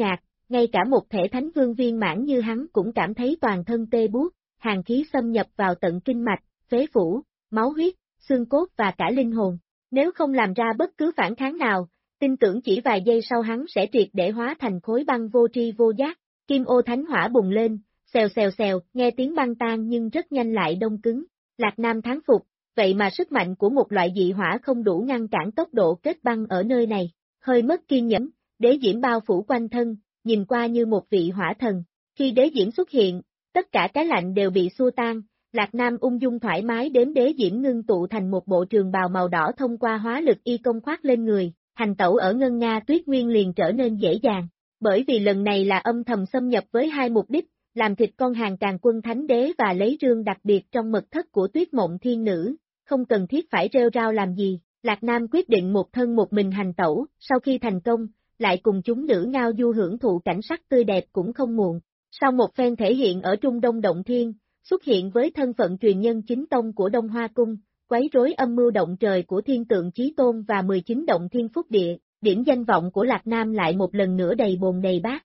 ngay cả một thể thánh vương viên mãn như hắn cũng cảm thấy toàn thân tê buốt, hàn khí xâm nhập vào tận kinh mạch, phế phủ, máu huyết, xương cốt và cả linh hồn. Nếu không làm ra bất cứ phản kháng nào, tin tưởng chỉ vài giây sau hắn sẽ triệt để hóa thành khối băng vô tri vô giác. Kim ô thánh hỏa bùng lên, xèo xèo xèo, nghe tiếng băng tan nhưng rất nhanh lại đông cứng. Lạc Nam thán phục, vậy mà sức mạnh của một loại dị hỏa không đủ ngăn cản tốc độ kết băng ở nơi này. Hơi mất kiên nhẫn, đế diễm bao phủ quanh thân, nhìn qua như một vị hỏa thần. Khi đế diễm xuất hiện, tất cả cái lạnh đều bị xua tan. Lạc Nam ung dung thoải mái đếm đế diễm ngưng tụ thành một bộ trường bào màu đỏ thông qua hóa lực y công khoác lên người, hành tẩu ở Ngân Nga Tuyết Nguyên liền trở nên dễ dàng. Bởi vì lần này là âm thầm xâm nhập với hai mục đích, làm thịt con hàng càng quân thánh đế và lấy rương đặc biệt trong mật thất của Tuyết Mộng Thiên Nữ, không cần thiết phải rêu rao làm gì. Lạc Nam quyết định một thân một mình hành tẩu, sau khi thành công, lại cùng chúng nữ ngao du hưởng thụ cảnh sắc tươi đẹp cũng không muộn. Sau một phen thể hiện ở Trung Đông Động Thiên, xuất hiện với thân phận truyền nhân chính tông của Đông Hoa Cung, quấy rối âm mưu động trời của Thiên Tượng Chí Tôn và 19 động thiên phúc địa, điểm danh vọng của Lạc Nam lại một lần nữa đầy bồn đầy bát,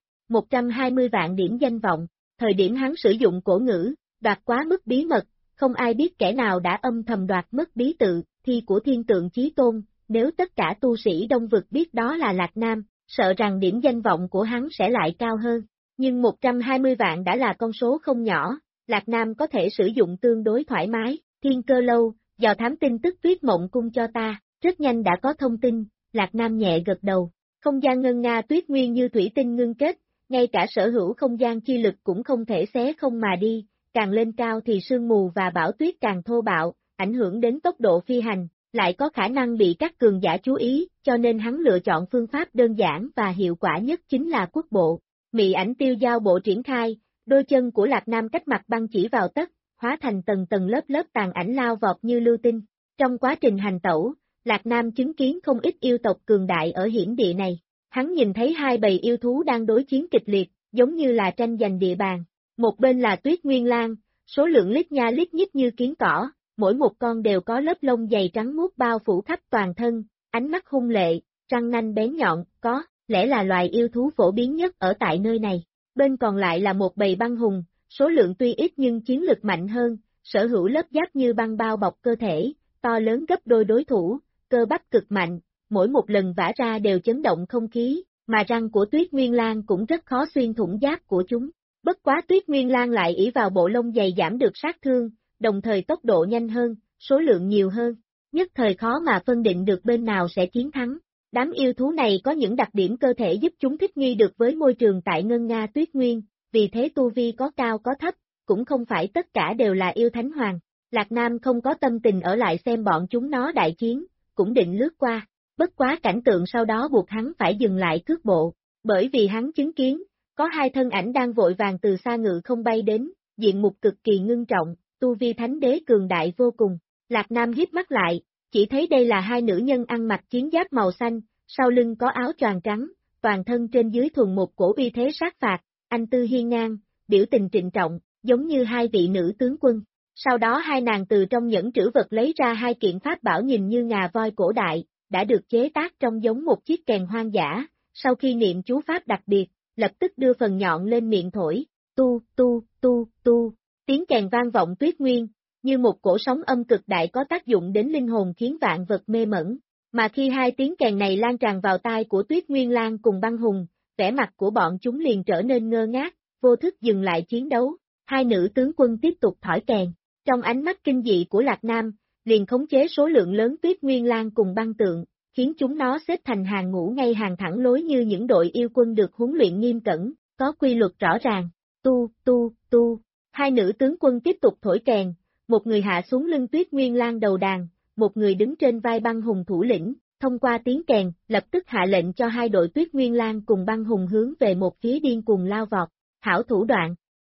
120 vạn điểm danh vọng. Thời điểm hắn sử dụng cổ ngữ, đoạt quá mức bí mật, không ai biết kẻ nào đã âm thầm đoạt mất bí tự, thi của Thiên Tượng Chí Tôn, nếu tất cả tu sĩ Đông Vực biết đó là Lạc Nam, sợ rằng điểm danh vọng của hắn sẽ lại cao hơn. Nhưng 120 vạn đã là con số không nhỏ, Lạc Nam có thể sử dụng tương đối thoải mái. Thiên Cơ Lâu, dò thám tin tức Tuyết Mộng Cung cho ta, rất nhanh đã có thông tin, Lạc Nam nhẹ gật đầu. Không gian Ngân Nga Tuyết Nguyên như thủy tinh ngưng kết, ngay cả sở hữu không gian chi lực cũng không thể xé không mà đi, càng lên cao thì sương mù và bão tuyết càng thô bạo, ảnh hưởng đến tốc độ phi hành, lại có khả năng bị các cường giả chú ý, cho nên hắn lựa chọn phương pháp đơn giản và hiệu quả nhất chính là quốc bộ. Mị ảnh tiêu giao bộ triển khai, đôi chân của Lạc Nam cách mặt băng chỉ vào tất, hóa thành tầng tầng lớp lớp tàn ảnh lao vọt như lưu tinh. Trong quá trình hành tẩu, Lạc Nam chứng kiến không ít yêu tộc cường đại ở hiểm địa này. Hắn nhìn thấy hai bầy yêu thú đang đối chiến kịch liệt, giống như là tranh giành địa bàn. Một bên là Tuyết Nguyên Lang, số lượng lít nha lít nhít như kiến cỏ, mỗi một con đều có lớp lông dày trắng muốt bao phủ khắp toàn thân, ánh mắt hung lệ, răng nanh bén nhọn, có lẽ là loài yêu thú phổ biến nhất ở tại nơi này. Bên còn lại là một bầy băng hùng, số lượng tuy ít nhưng chiến lực mạnh hơn, sở hữu lớp giáp như băng bao bọc cơ thể, to lớn gấp đôi đối thủ, cơ bắp cực mạnh, mỗi một lần vả ra đều chấn động không khí, mà răng của Tuyết Nguyên Lang cũng rất khó xuyên thủng giáp của chúng. Bất quá Tuyết Nguyên Lang lại ỷ vào bộ lông dày giảm được sát thương, đồng thời tốc độ nhanh hơn, số lượng nhiều hơn, nhất thời khó mà phân định được bên nào sẽ chiến thắng. Đám yêu thú này có những đặc điểm cơ thể giúp chúng thích nghi được với môi trường tại Ngân Nga Tuyết Nguyên, vì thế tu vi có cao có thấp, cũng không phải tất cả đều là yêu thánh hoàng. Lạc Nam không có tâm tình ở lại xem bọn chúng nó đại chiến, cũng định lướt qua, bất quá cảnh tượng sau đó buộc hắn phải dừng lại cước bộ, bởi vì hắn chứng kiến, có hai thân ảnh đang vội vàng từ xa ngự không bay đến, diện mục cực kỳ ngưng trọng, tu vi thánh đế cường đại vô cùng. Lạc Nam híp mắt lại, chỉ thấy đây là hai nữ nhân ăn mặc chiến giáp màu xanh, sau lưng có áo choàng trắng, toàn thân trên dưới thuần một cổ uy thế sát phạt, anh tư hiên ngang, biểu tình trịnh trọng, giống như hai vị nữ tướng quân. Sau đó hai nàng từ trong nhẫn trữ vật lấy ra hai kiện pháp bảo nhìn như ngà voi cổ đại, đã được chế tác trong giống một chiếc kèn hoang dã, sau khi niệm chú pháp đặc biệt, lập tức đưa phần nhọn lên miệng thổi, tu, tu, tu, tu, tiếng kèn vang vọng Tuyết Nguyên, như một cổ sóng âm cực đại có tác dụng đến linh hồn khiến vạn vật mê mẩn, mà khi hai tiếng kèn này lan tràn vào tai của Tuyết Nguyên Lang cùng băng hùng, vẻ mặt của bọn chúng liền trở nên ngơ ngác, vô thức dừng lại chiến đấu, hai nữ tướng quân tiếp tục thổi kèn, trong ánh mắt kinh dị của Lạc Nam, liền khống chế số lượng lớn Tuyết Nguyên Lang cùng băng tượng, khiến chúng nó xếp thành hàng ngũ ngay hàng thẳng lối như những đội yêu quân được huấn luyện nghiêm cẩn, có quy luật rõ ràng, tu, tu, tu, hai nữ tướng quân tiếp tục thổi kèn, một người hạ xuống lưng Tuyết Nguyên Lang đầu đàn, một người đứng trên vai băng hùng thủ lĩnh, thông qua tiếng kèn, lập tức hạ lệnh cho hai đội Tuyết Nguyên Lang cùng băng hùng hướng về một phía điên cuồng lao vọt, hảo thủ đoạn.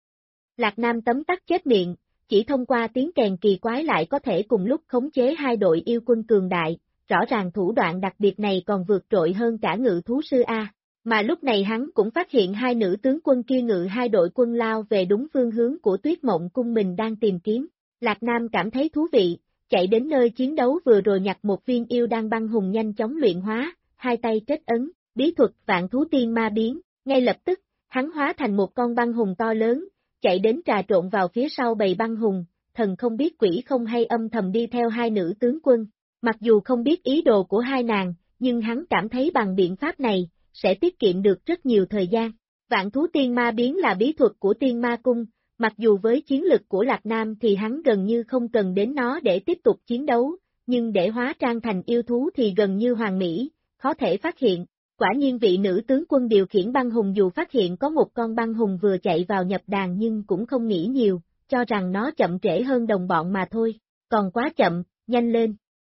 Lạc Nam tấm tắc chết miệng, chỉ thông qua tiếng kèn kỳ quái lại có thể cùng lúc khống chế hai đội yêu quân cường đại, rõ ràng thủ đoạn đặc biệt này còn vượt trội hơn cả ngự thú sư A. Mà lúc này hắn cũng phát hiện hai nữ tướng quân kia ngự hai đội quân lao về đúng phương hướng của Tuyết Mộng Cung mình đang tìm kiếm. Lạc Nam cảm thấy thú vị, chạy đến nơi chiến đấu vừa rồi nhặt một viên yêu đan băng hùng nhanh chóng luyện hóa, hai tay kết ấn, bí thuật vạn thú tiên ma biến, ngay lập tức, hắn hóa thành một con băng hùng to lớn, chạy đến trà trộn vào phía sau bầy băng hùng, thần không biết quỷ không hay âm thầm đi theo hai nữ tướng quân. Mặc dù không biết ý đồ của hai nàng, nhưng hắn cảm thấy bằng biện pháp này, sẽ tiết kiệm được rất nhiều thời gian. Vạn thú tiên ma biến là bí thuật của tiên ma cung, mặc dù với chiến lực của Lạc Nam thì hắn gần như không cần đến nó để tiếp tục chiến đấu, nhưng để hóa trang thành yêu thú thì gần như hoàn mỹ, khó thể phát hiện. Quả nhiên vị nữ tướng quân điều khiển băng hùng dù phát hiện có một con băng hùng vừa chạy vào nhập đàn nhưng cũng không nghĩ nhiều, cho rằng nó chậm trễ hơn đồng bọn mà thôi. Còn quá chậm, nhanh lên.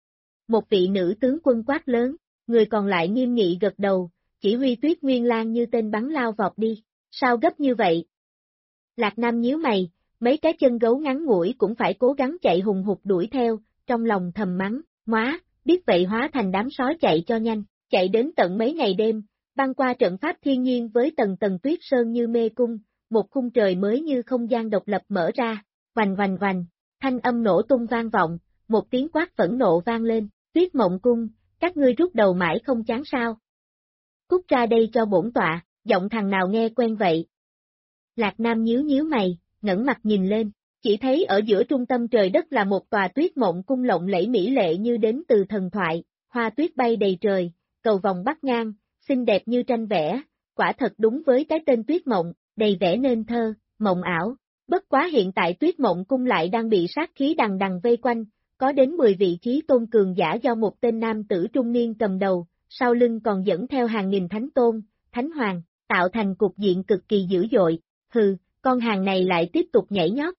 Một vị nữ tướng quân quát lớn, người còn lại nghiêm nghị gật đầu, chỉ huy Tuyết Nguyên Lang như tên bắn lao vọt đi. Sao gấp như vậy? Lạc Nam nhíu mày, mấy cái chân gấu ngắn ngủi cũng phải cố gắng chạy hùng hục đuổi theo, trong lòng thầm mắng, móa, biết vậy hóa thành đám sói chạy cho nhanh, chạy đến tận mấy ngày đêm, băng qua trận pháp thiên nhiên với tầng tầng tuyết sơn như mê cung, một khung trời mới như không gian độc lập mở ra, vành vành vành, thanh âm nổ tung vang vọng, một tiếng quát phẫn nộ vang lên, Tuyết Mộng Cung, các ngươi rút đầu mãi không chán sao? Cút ra đây cho bổn tọa, giọng thằng nào nghe quen vậy? Lạc Nam nhíu mày, ngẩng mặt nhìn lên, chỉ thấy ở giữa trung tâm trời đất là một tòa Tuyết Mộng Cung lộng lẫy mỹ lệ như đến từ thần thoại, hoa tuyết bay đầy trời, cầu vòng bắc ngang, xinh đẹp như tranh vẽ, quả thật đúng với cái tên Tuyết Mộng, đầy vẻ nên thơ, mộng ảo. Bất quá hiện tại Tuyết Mộng Cung lại đang bị sát khí đằng đằng vây quanh, có đến 10 vị trí tôn cường giả do một tên nam tử trung niên cầm đầu, sau lưng còn dẫn theo hàng nghìn thánh tôn, thánh hoàng, tạo thành cục diện cực kỳ dữ dội, hừ, con hàng này lại tiếp tục nhảy nhót.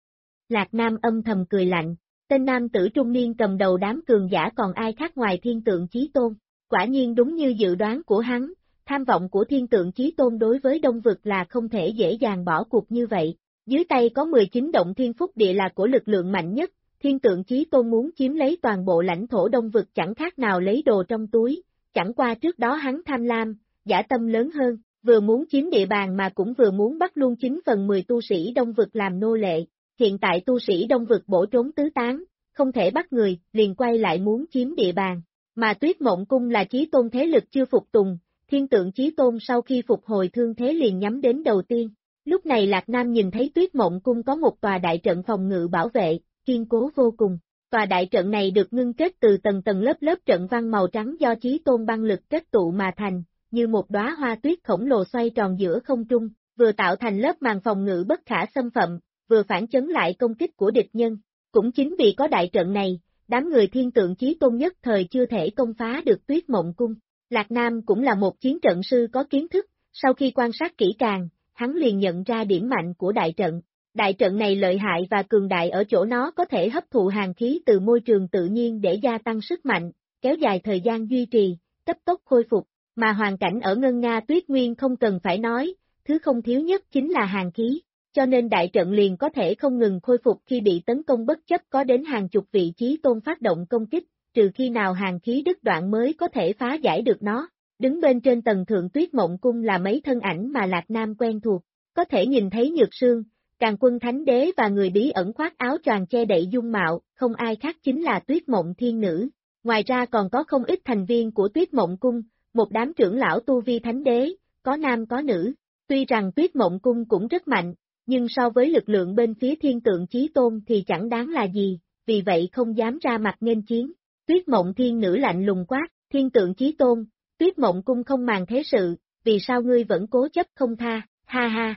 Lạc Nam âm thầm cười lạnh, tên nam tử trung niên cầm đầu đám cường giả còn ai khác ngoài Thiên Tượng Chí Tôn, quả nhiên đúng như dự đoán của hắn, tham vọng của Thiên Tượng Chí Tôn đối với Đông Vực là không thể dễ dàng bỏ cuộc như vậy, dưới tay có 19 động thiên phúc địa là của lực lượng mạnh nhất, Thiên Tượng Chí Tôn muốn chiếm lấy toàn bộ lãnh thổ Đông Vực chẳng khác nào lấy đồ trong túi, chẳng qua trước đó hắn tham lam, dã tâm lớn hơn, vừa muốn chiếm địa bàn mà cũng vừa muốn bắt luôn 9/10 tu sĩ Đông Vực làm nô lệ, hiện tại tu sĩ Đông Vực bổ trốn tứ tán, không thể bắt người, liền quay lại muốn chiếm địa bàn, mà Tuyết Mộng Cung là Chí Tôn thế lực chưa phục tùng, Thiên Tượng Chí Tôn sau khi phục hồi thương thế liền nhắm đến đầu tiên. Lúc này Lạc Nam nhìn thấy Tuyết Mộng Cung có một tòa đại trận phòng ngự bảo vệ, kiên cố vô cùng. Tòa đại trận này được ngưng kết từ tầng tầng lớp lớp trận văn màu trắng do Chí Tôn băng lực kết tụ mà thành, như một đóa hoa tuyết khổng lồ xoay tròn giữa không trung, vừa tạo thành lớp màn phòng ngự bất khả xâm phạm, vừa phản chấn lại công kích của địch nhân. Cũng chính vì có đại trận này, đám người Thiên Tượng Chí Tôn nhất thời chưa thể công phá được Tuyết Mộng Cung. Lạc Nam cũng là một chiến trận sư có kiến thức, sau khi quan sát kỹ càng, hắn liền nhận ra điểm mạnh của đại trận. Đại trận này lợi hại và cường đại ở chỗ nó có thể hấp thụ hàn khí từ môi trường tự nhiên để gia tăng sức mạnh, kéo dài thời gian duy trì, cấp tốc khôi phục, mà hoàn cảnh ở Ngân Nga Tuyết Nguyên không cần phải nói, thứ không thiếu nhất chính là hàn khí, cho nên đại trận liền có thể không ngừng khôi phục khi bị tấn công bất chấp có đến hàng chục vị trí tôn phát động công kích, trừ khi nào hàn khí đứt đoạn mới có thể phá giải được nó. Đứng bên trên tầng thượng Tuyết Mộng Cung là mấy thân ảnh mà Lạc Nam quen thuộc, có thể nhìn thấy Nhược Sương, Càn Quân Thánh Đế và người bí ẩn khoác áo choàng che đậy dung mạo, không ai khác chính là Tuyết Mộng Thiên Nữ. Ngoài ra còn có không ít thành viên của Tuyết Mộng Cung, một đám trưởng lão tu vi Thánh Đế, có nam có nữ. Tuy rằng Tuyết Mộng Cung cũng rất mạnh, nhưng so với lực lượng bên phía Thiên Tượng Chí Tôn thì chẳng đáng là gì, vì vậy không dám ra mặt nghênh chiến. Tuyết Mộng Thiên Nữ lạnh lùng quát, Thiên Tượng Chí Tôn, Tuyết Mộng Cung không màng thế sự, vì sao ngươi vẫn cố chấp không tha, ha ha.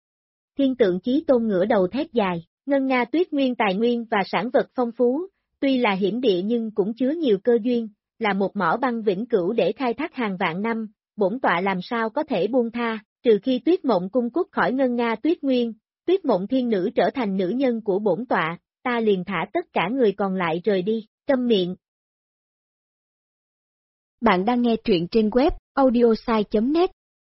Thiên Tượng Chí Tôn ngửa đầu thét dài, Ngân Nga Tuyết Nguyên tài nguyên và sản vật phong phú, tuy là hiểm địa nhưng cũng chứa nhiều cơ duyên, là một mỏ băng vĩnh cửu để khai thác hàng vạn năm, bổn tọa làm sao có thể buông tha, trừ khi Tuyết Mộng Cung cút khỏi Ngân Nga Tuyết Nguyên, Tuyết Mộng Thiên Nữ trở thành nữ nhân của bổn tọa, ta liền thả tất cả người còn lại rời đi, câm miệng. Bạn đang nghe truyện trên web audiosai.net.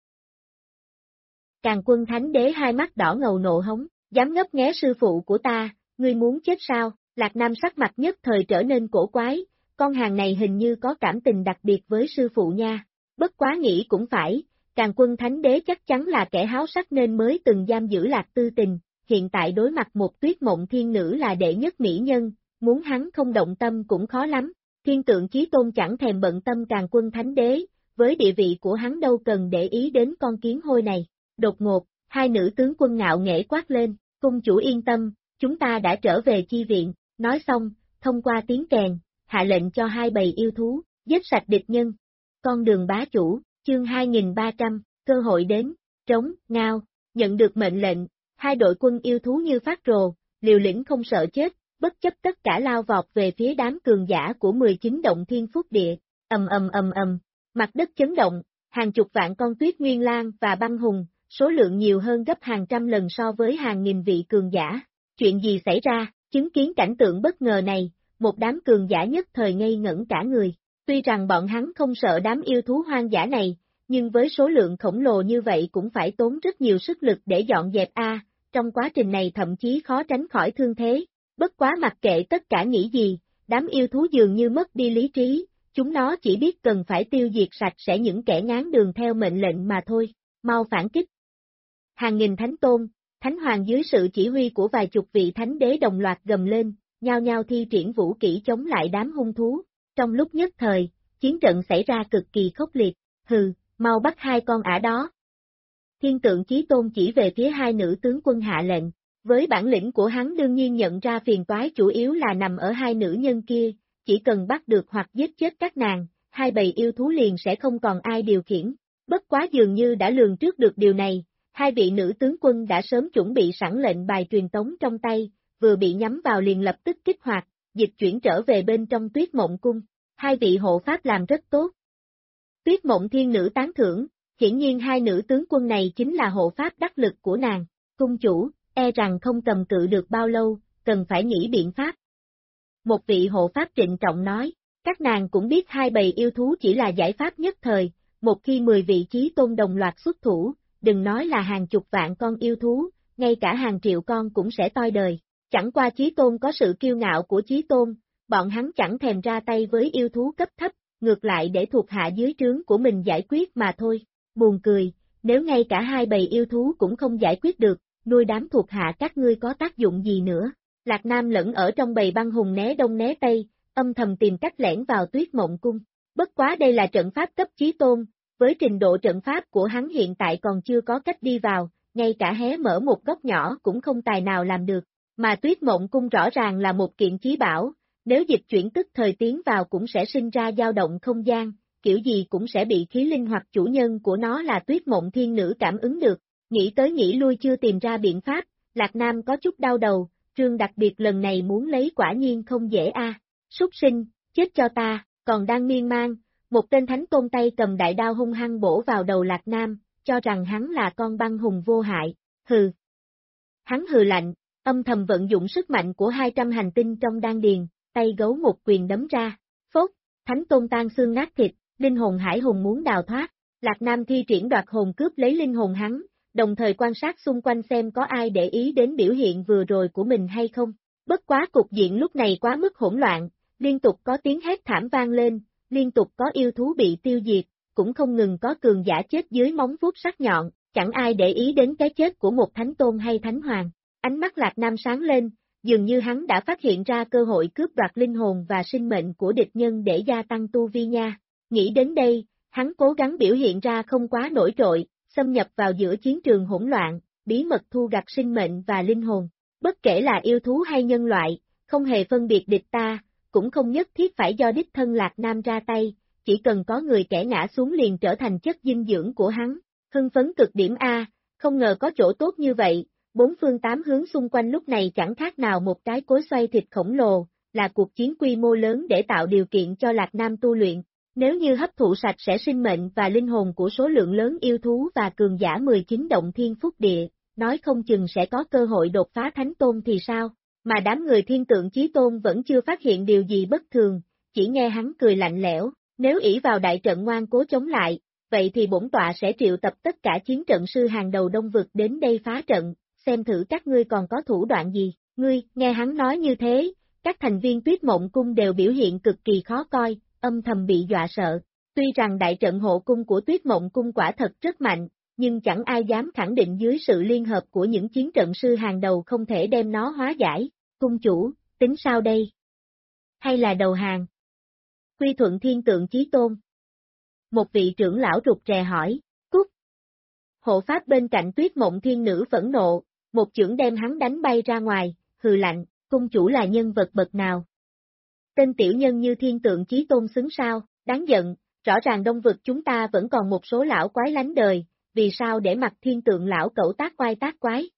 Càn Quân Thánh Đế hai mắt đỏ ngầu nộ hống, dám ngấp nghé sư phụ của ta, ngươi muốn chết sao? Lạc Nam sắc mặt nhất thời trở nên cổ quái, con hàng này hình như có cảm tình đặc biệt với sư phụ nha. Bất quá nghĩ cũng phải, Càn Quân Thánh Đế chắc chắn là kẻ háo sắc nên mới từng giam giữ Lạc Tư Tình, hiện tại đối mặt một Tuyết Mộng Thiên Nữ là đệ nhất mỹ nhân, muốn hắn không động tâm cũng khó lắm. Thiên Tượng Chí Tôn chẳng thèm bận tâm Càn Quân Thánh Đế, với địa vị của hắn đâu cần để ý đến con kiến hôi này. Đột ngột, hai nữ tướng quân ngạo nghễ quát lên, cung chủ yên tâm, chúng ta đã trở về chi viện, nói xong, thông qua tiếng kèn, hạ lệnh cho hai bầy yêu thú, giết sạch địch nhân. Con đường bá chủ, chương 2300, cơ hội đến, trống, ngao, nhận được mệnh lệnh, hai đội quân yêu thú như phát rồ, liều lĩnh không sợ chết, bất chấp tất cả lao vọt về phía đám cường giả của 19 động thiên phúc địa, ầm, mặt đất chấn động, hàng chục vạn con tuyết nguyên lang và băng hùng, số lượng nhiều hơn gấp hàng trăm lần so với hàng nghìn vị cường giả. Chuyện gì xảy ra, chứng kiến cảnh tượng bất ngờ này, một đám cường giả nhất thời ngây ngẩn cả người. Tuy rằng bọn hắn không sợ đám yêu thú hoang dã này, nhưng với số lượng khổng lồ như vậy cũng phải tốn rất nhiều sức lực để dọn dẹp trong quá trình này thậm chí khó tránh khỏi thương thế. Bất quá mặc kệ tất cả nghĩ gì, đám yêu thú dường như mất đi lý trí, chúng nó chỉ biết cần phải tiêu diệt sạch sẽ những kẻ ngáng đường theo mệnh lệnh mà thôi, mau phản kích. Hàng nghìn thánh tôn, thánh hoàng dưới sự chỉ huy của vài chục vị thánh đế đồng loạt gầm lên, nhao nhao thi triển vũ kỹ chống lại đám hung thú. Trong lúc nhất thời, chiến trận xảy ra cực kỳ khốc liệt, mau bắt hai con ả đó. Thiên tượng Chí Tôn chỉ về phía hai nữ tướng quân hạ lệnh, với bản lĩnh của hắn đương nhiên nhận ra phiền toái chủ yếu là nằm ở hai nữ nhân kia, chỉ cần bắt được hoặc giết chết các nàng, hai bầy yêu thú liền sẽ không còn ai điều khiển. Bất quá dường như đã lường trước được điều này, hai vị nữ tướng quân đã sớm chuẩn bị sẵn lệnh bài truyền tống trong tay, vừa bị nhắm vào liền lập tức kích hoạt, dịch chuyển trở về bên trong Tuyết Mộng Cung. Hai vị hộ pháp làm rất tốt. Tuyết Mộng Thiên Nữ tán thưởng, hiển nhiên hai nữ tướng quân này chính là hộ pháp đắc lực của nàng. Cung chủ, e rằng không cầm cự được bao lâu, cần phải nghĩ biện pháp. Một vị hộ pháp trịnh trọng nói, các nàng cũng biết hai bầy yêu thú chỉ là giải pháp nhất thời, một khi 10 vị chí tôn đồng loạt xuất thủ, đừng nói là hàng chục vạn con yêu thú, ngay cả hàng triệu con cũng sẽ toi đời. Chẳng qua chí tôn có sự kiêu ngạo của chí tôn, bọn hắn chẳng thèm ra tay với yêu thú cấp thấp, ngược lại để thuộc hạ dưới trướng của mình giải quyết mà thôi. Buồn cười, nếu ngay cả hai bầy yêu thú cũng không giải quyết được, nuôi đám thuộc hạ các ngươi có tác dụng gì nữa. Lạc Nam lẫn ở trong bầy băng hùng né đông né tây, âm thầm tìm cách lẻn vào Tuyết Mộng Cung. Bất quá đây là trận pháp cấp chí tôn, với trình độ trận pháp của hắn hiện tại còn chưa có cách đi vào, ngay cả hé mở một góc nhỏ cũng không tài nào làm được. Mà Tuyết Mộng Cung rõ ràng là một kiện chí bảo, nếu dịch chuyển tức thời tiến vào cũng sẽ sinh ra dao động không gian, kiểu gì cũng sẽ bị khí linh hoặc chủ nhân của nó là Tuyết Mộng Thiên Nữ cảm ứng được. Nghĩ tới nghĩ lui chưa tìm ra biện pháp, Lạc Nam có chút đau đầu, Trương đặc biệt lần này muốn lấy quả nhiên không dễ Súc sinh, chết cho ta, còn đang miên man, một tên thánh tôn tay cầm đại đao hung hăng bổ vào đầu Lạc Nam, cho rằng hắn là con băng hùng vô hại, hừ. Hắn hừ lạnh, âm thầm vận dụng sức mạnh của 200 hành tinh trong đan điền, tay gấu một quyền đấm ra, phốt, thánh tôn tan xương nát thịt, linh hồn hải hùng muốn đào thoát, Lạc Nam thi triển đoạt hồn cướp lấy linh hồn hắn, đồng thời quan sát xung quanh xem có ai để ý đến biểu hiện vừa rồi của mình hay không. Bất quá cục diện lúc này quá mức hỗn loạn, liên tục có tiếng hét thảm vang lên, liên tục có yêu thú bị tiêu diệt, cũng không ngừng có cường giả chết dưới móng vuốt sắc nhọn, chẳng ai để ý đến cái chết của một thánh tôn hay thánh hoàng. Ánh mắt Lạc Nam sáng lên, dường như hắn đã phát hiện ra cơ hội cướp đoạt linh hồn và sinh mệnh của địch nhân để gia tăng tu vi nha. Nghĩ đến đây, hắn cố gắng biểu hiện ra không quá nổi trội, xâm nhập vào giữa chiến trường hỗn loạn, bí mật thu gặt sinh mệnh và linh hồn. Bất kể là yêu thú hay nhân loại, không hề phân biệt địch ta, cũng không nhất thiết phải do đích thân Lạc Nam ra tay, chỉ cần có người kẻ ngã xuống liền trở thành chất dinh dưỡng của hắn. Hưng phấn cực điểm không ngờ có chỗ tốt như vậy, bốn phương tám hướng xung quanh lúc này chẳng khác nào một cái cối xoay thịt khổng lồ, là cuộc chiến quy mô lớn để tạo điều kiện cho Lạc Nam tu luyện. Nếu như hấp thụ sạch sẽ sinh mệnh và linh hồn của số lượng lớn yêu thú và cường giả 19 động thiên phúc địa, nói không chừng sẽ có cơ hội đột phá thánh tôn thì sao, mà đám người thiên tượng chí tôn vẫn chưa phát hiện điều gì bất thường, chỉ nghe hắn cười lạnh lẽo, nếu ỷ vào đại trận ngoan cố chống lại, vậy thì bổn tọa sẽ triệu tập tất cả chiến trận sư hàng đầu Đông Vực đến đây phá trận, xem thử các ngươi còn có thủ đoạn gì. Ngươi, nghe hắn nói như thế, các thành viên Tuyết Mộng Cung đều biểu hiện cực kỳ khó coi, âm thầm bị dọa sợ. Tuy rằng đại trận hộ cung của Tuyết Mộng Cung quả thật rất mạnh, nhưng chẳng ai dám khẳng định dưới sự liên hợp của những chiến trận sư hàng đầu không thể đem nó hóa giải. Cung chủ, tính sao đây? Hay là đầu hàng? Quy thuận thiên tượng chí tôn. Một vị trưởng lão rụt rè hỏi, cút. Hộ pháp bên cạnh Tuyết Mộng Thiên Nữ phẫn nộ, một chưởng đem hắn đánh bay ra ngoài, hừ lạnh, cung chủ là nhân vật bậc nào? Tên tiểu nhân như Thiên Tượng Chí Tôn xứng sao, đáng giận, rõ ràng Đông vực chúng ta vẫn còn một số lão quái lánh đời, vì sao để mặc Thiên Tượng lão cẩu tác oai tác quái?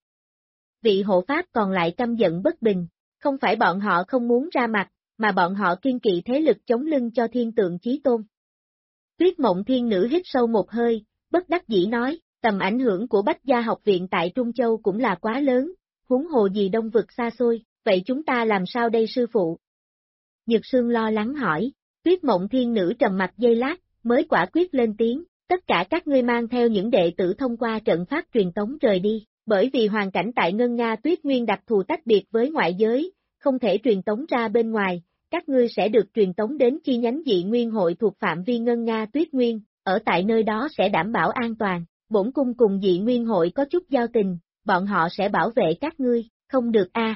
Vị hộ pháp còn lại căm giận bất bình, không phải bọn họ không muốn ra mặt, mà bọn họ kiên kỵ thế lực chống lưng cho Thiên Tượng Chí Tôn. Tuyết Mộng Thiên Nữ hít sâu một hơi, bất đắc dĩ nói, tầm ảnh hưởng của Bách Gia học viện tại Trung Châu cũng là quá lớn, huống hồ gì Đông vực xa xôi, vậy chúng ta làm sao đây sư phụ? Nhược Sương lo lắng hỏi, Tuyết Mộng Thiên Nữ trầm mặt giây lát, mới quả quyết lên tiếng, tất cả các ngươi mang theo những đệ tử thông qua trận pháp truyền tống rời đi, bởi vì hoàn cảnh tại Ngân Nga Tuyết Nguyên đặc thù tách biệt với ngoại giới, không thể truyền tống ra bên ngoài, các ngươi sẽ được truyền tống đến chi nhánh dị nguyên hội thuộc phạm vi Ngân Nga Tuyết Nguyên, ở tại nơi đó sẽ đảm bảo an toàn, bổn cung cùng dị nguyên hội có chút giao tình, bọn họ sẽ bảo vệ các ngươi, không được a.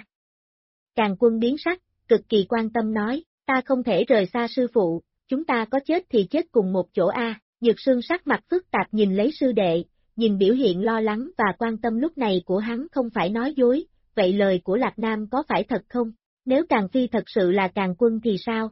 Càn Quân biến sắc, cực kỳ quan tâm nói, ta không thể rời xa sư phụ, chúng ta có chết thì chết cùng một chỗ a. Nhược Sương sắc mặt phức tạp nhìn lấy sư đệ, nhìn biểu hiện lo lắng và quan tâm lúc này của hắn không phải nói dối, vậy lời của Lạc Nam có phải thật không? Nếu Càn Phi thật sự là Càn Quân thì sao?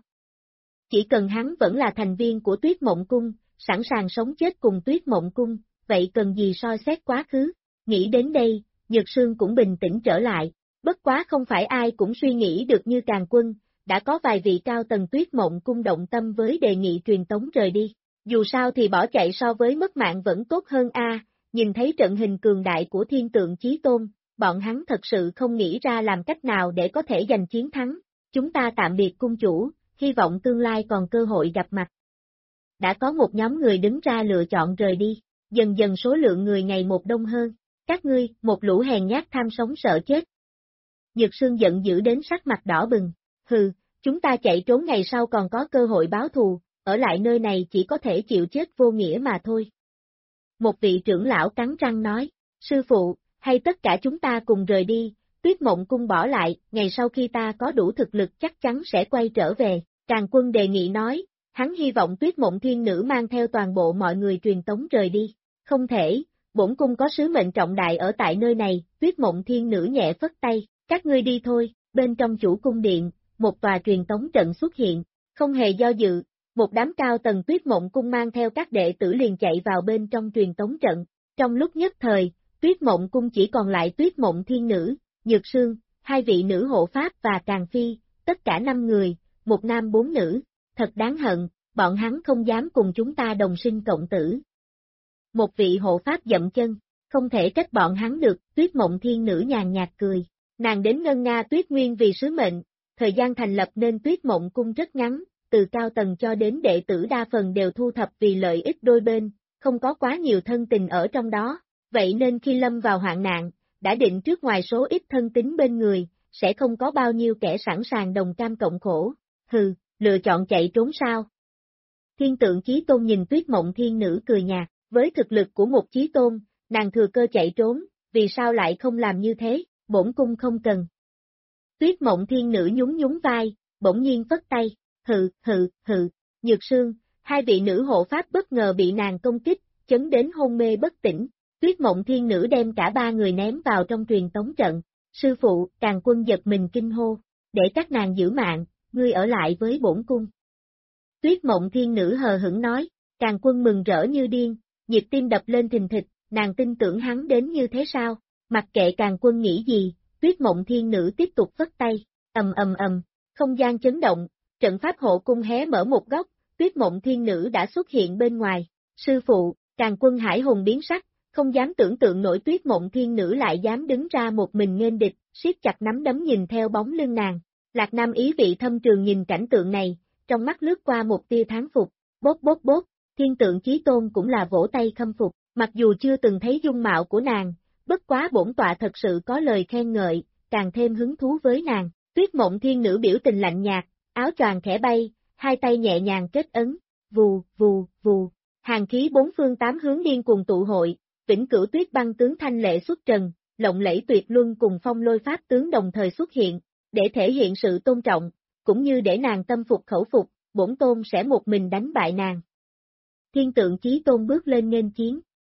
Chỉ cần hắn vẫn là thành viên của Tuyết Mộng Cung, sẵn sàng sống chết cùng Tuyết Mộng Cung, vậy cần gì soi xét quá khứ? Nghĩ đến đây, Nhược Sương cũng bình tĩnh trở lại, bất quá không phải ai cũng suy nghĩ được như Càn Quân, đã có vài vị cao tầng Tuyết Mộng Cung động tâm với đề nghị truyền tống rời đi. Dù sao thì bỏ chạy so với mất mạng vẫn tốt hơn a. Nhìn thấy trận hình cường đại của Thiên Tượng Chí Tôn, bọn hắn thật sự không nghĩ ra làm cách nào để có thể giành chiến thắng. Chúng ta tạm biệt cung chủ, hy vọng tương lai còn cơ hội gặp mặt. Đã có một nhóm người đứng ra lựa chọn rời đi, dần dần số lượng người ngày một đông hơn. Các ngươi, một lũ hèn nhát tham sống sợ chết. Nhược Sương giận dữ đến sắc mặt đỏ bừng, hừ, chúng ta chạy trốn ngày sau còn có cơ hội báo thù, ở lại nơi này chỉ có thể chịu chết vô nghĩa mà thôi. Một vị trưởng lão cắn răng nói, sư phụ, hay tất cả chúng ta cùng rời đi, Tuyết Mộng Cung bỏ lại, ngày sau khi ta có đủ thực lực chắc chắn sẽ quay trở về. Càn Quân đề nghị nói, hắn hy vọng Tuyết Mộng Thiên Nữ mang theo toàn bộ mọi người truyền tống rời đi. Không thể, bổn cung có sứ mệnh trọng đại ở tại nơi này, Tuyết Mộng Thiên Nữ nhẹ phất tay, các ngươi đi thôi. Bên trong chủ cung điện, một tòa truyền tống trận xuất hiện, không hề do dự. Một đám cao tầng Tuyết Mộng Cung mang theo các đệ tử liền chạy vào bên trong truyền tống trận. Trong lúc nhất thời, Tuyết Mộng Cung chỉ còn lại Tuyết Mộng Thiên Nữ, Nhược Sương, hai vị nữ hộ pháp và Càn Phi, tất cả 5 người, một nam 4 nữ. Thật đáng hận, bọn hắn không dám cùng chúng ta đồng sinh cộng tử. Một vị hộ pháp dậm chân, không thể trách bọn hắn được, Tuyết Mộng Thiên Nữ nhàn nhạt cười. Nàng đến Ngân Nga Tuyết Nguyên vì sứ mệnh, thời gian thành lập nên Tuyết Mộng Cung rất ngắn. Từ cao tầng cho đến đệ tử đa phần đều thu thập vì lợi ích đôi bên, không có quá nhiều thân tình ở trong đó, vậy nên khi lâm vào hoạn nạn, đã định trước ngoài số ít thân tín bên người, sẽ không có bao nhiêu kẻ sẵn sàng đồng cam cộng khổ. Hừ, lựa chọn chạy trốn sao? Thiên Tượng Chí Tôn nhìn Tuyết Mộng Thiên Nữ cười nhạt, với thực lực của một Chí Tôn, nàng thừa cơ chạy trốn, vì sao lại không làm như thế, bổn cung không cần. Tuyết Mộng Thiên Nữ nhún nhún vai, bỗng nhiên phất tay. Hừ, Nhược Sương, hai vị nữ hộ pháp bất ngờ bị nàng công kích, chấn đến hôn mê bất tỉnh. Tuyết Mộng Thiên Nữ đem cả 3 người ném vào trong truyền tống trận. Sư phụ, Càn Quân giật mình kinh hô, để các nàng giữ mạng, ngươi ở lại với bổn cung. Tuyết Mộng Thiên Nữ hờ hững nói, Càn Quân mừng rỡ như điên, nhịp tim đập lên thình thịch, nàng tin tưởng hắn đến như thế sao? Mặc kệ Càn Quân nghĩ gì, Tuyết Mộng Thiên Nữ tiếp tục phất tay, ầm, không gian chấn động. Trận pháp hộ cung hé mở một góc, Tuyết Mộng Thiên Nữ đã xuất hiện bên ngoài. Sư phụ, Càn Quân hải hùng biến sắc, không dám tưởng tượng nổi Tuyết Mộng Thiên Nữ lại dám đứng ra một mình nghênh địch, siết chặt nắm đấm nhìn theo bóng lưng nàng. Lạc Nam ý vị thâm trường nhìn cảnh tượng này, trong mắt lướt qua một tia thán phục, bốt, Thiên Tượng Chí Tôn cũng là vỗ tay khâm phục, mặc dù chưa từng thấy dung mạo của nàng, bất quá bổn tọa thật sự có lời khen ngợi, càng thêm hứng thú với nàng. Tuyết Mộng Thiên Nữ biểu tình lạnh nhạt, áo choàng khẽ bay, hai tay nhẹ nhàng kết ấn, vù, hàn khí 4 phương 8 hướng điên cùng tụ hội, Vĩnh Cửu Tuyết Băng tướng thanh lệ xuất trần, lộng lẫy tuyệt luân cùng Phong Lôi pháp tướng đồng thời xuất hiện, để thể hiện sự tôn trọng, cũng như để nàng tâm phục khẩu phục, bổn tôn sẽ một mình đánh bại nàng. Thiên Tượng Chí Tôn bước lên nghênh chiến,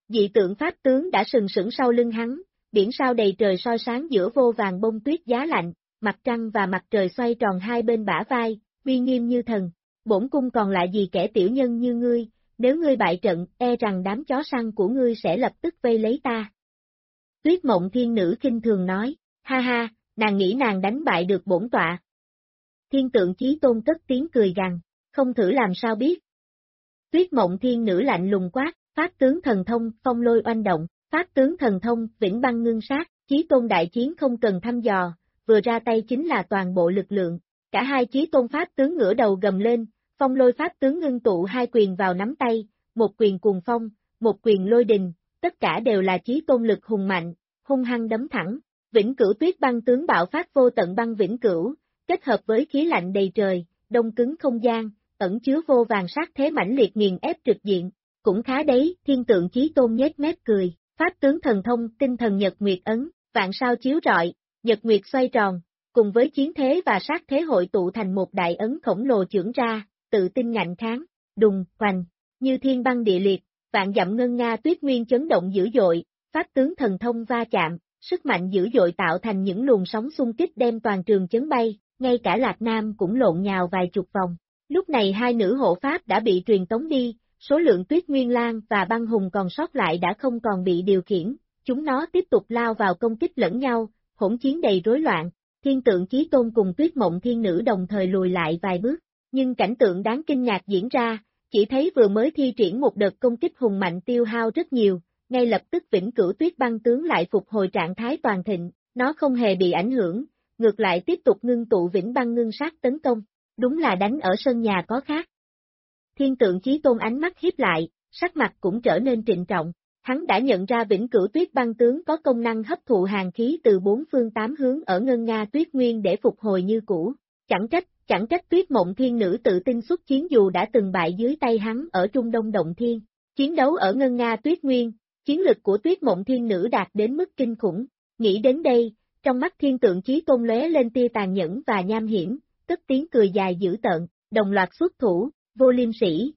Dị tượng pháp tướng đã sừng sững sau lưng hắn, biển sao đầy trời soi sáng giữa vô vàng bông tuyết giá lạnh, mặt trăng và mặt trời xoay tròn hai bên bả vai, uy nghiêm như thần. Bổn cung còn lại gì kẻ tiểu nhân như ngươi, nếu ngươi bại trận, e rằng đám chó săn của ngươi sẽ lập tức vây lấy ta. Tuyết Mộng Thiên Nữ khinh thường nói, ha ha, nàng nghĩ nàng đánh bại được bổn tọa. Thiên Tượng Chí Tôn cất tiếng cười gằn, không thử làm sao biết. Tuyết Mộng Thiên Nữ lạnh lùng quát, pháp tướng thần thông, phong lôi oanh động, pháp tướng thần thông, vĩnh băng ngưng sát, Chí Tôn đại chiến không cần thăm dò, vừa ra tay chính là toàn bộ lực lượng. Cả hai Chí Tôn pháp tướng ngửa đầu gầm lên, phong lôi pháp tướng ngưng tụ hai quyền vào nắm tay, một quyền cuồng phong, một quyền lôi đình, tất cả đều là Chí Tôn lực hùng mạnh, hung hăng đấm thẳng. Vĩnh Cửu Tuyết Băng tướng bạo phát vô tận băng vĩnh cửu, kết hợp với khí lạnh đầy trời, đông cứng không gian, ẩn chứa vô vàng sát thế mãnh liệt nghiền ép trực diện. Cũng khá đấy, Thiên Tượng Chí Tôn nhếch mép cười, pháp tướng thần thông, tinh thần nhật nguyệt ấn, vạn sao chiếu rọi, nhật nguyệt xoay tròn, cùng với chiến thế và sát thế hội tụ thành một đại ấn khổng lồ chưởng ra, tự tin ngạnh kháng, đùng, hoành, như thiên băng địa liệt, vạn dặm ngân nga tuyết nguyên chấn động dữ dội, pháp tướng thần thông va chạm, sức mạnh dữ dội tạo thành những luồng sóng xung kích đem toàn trường chấn bay, ngay cả Lạc Nam cũng lộn nhào vài chục vòng. Lúc này hai nữ hộ pháp đã bị truyền tống đi, số lượng Tuyết Nguyên Lang và Băng Hùng còn sót lại đã không còn bị điều khiển, chúng nó tiếp tục lao vào công kích lẫn nhau, hỗn chiến đầy rối loạn. Thiên Tượng Chí Tôn cùng Tuyết Mộng Thiên Nữ đồng thời lùi lại vài bước, nhưng cảnh tượng đáng kinh ngạc diễn ra, chỉ thấy vừa mới thi triển một đợt công kích hùng mạnh tiêu hao rất nhiều, ngay lập tức Vĩnh Cửu Tuyết Băng tướng lại phục hồi trạng thái toàn thịnh, nó không hề bị ảnh hưởng, ngược lại tiếp tục ngưng tụ Vĩnh Băng ngưng sát tấn công, đúng là đánh ở sân nhà có khác. Thiên Tượng Chí Tôn ánh mắt hiếp lại, sắc mặt cũng trở nên trịnh trọng, hắn đã nhận ra Vĩnh Cửu Tuyết Băng tướng có công năng hấp thụ hàn khí từ bốn phương tám hướng ở Ngân Nga Tuyết Nguyên để phục hồi như cũ, chẳng trách Tuyết Mộng Thiên Nữ tự tin xuất chiến dù đã từng bại dưới tay hắn ở Trung Đông Động Thiên, chiến đấu ở Ngân Nga Tuyết Nguyên, chiến lực của Tuyết Mộng Thiên Nữ đạt đến mức kinh khủng, nghĩ đến đây, trong mắt Thiên Tượng Chí Tôn lóe lên tia tàn nhẫn và nham hiểm, tức tiếng cười dài dữ tợn, đồng loạt xuất thủ, Vô Liêm Sĩ.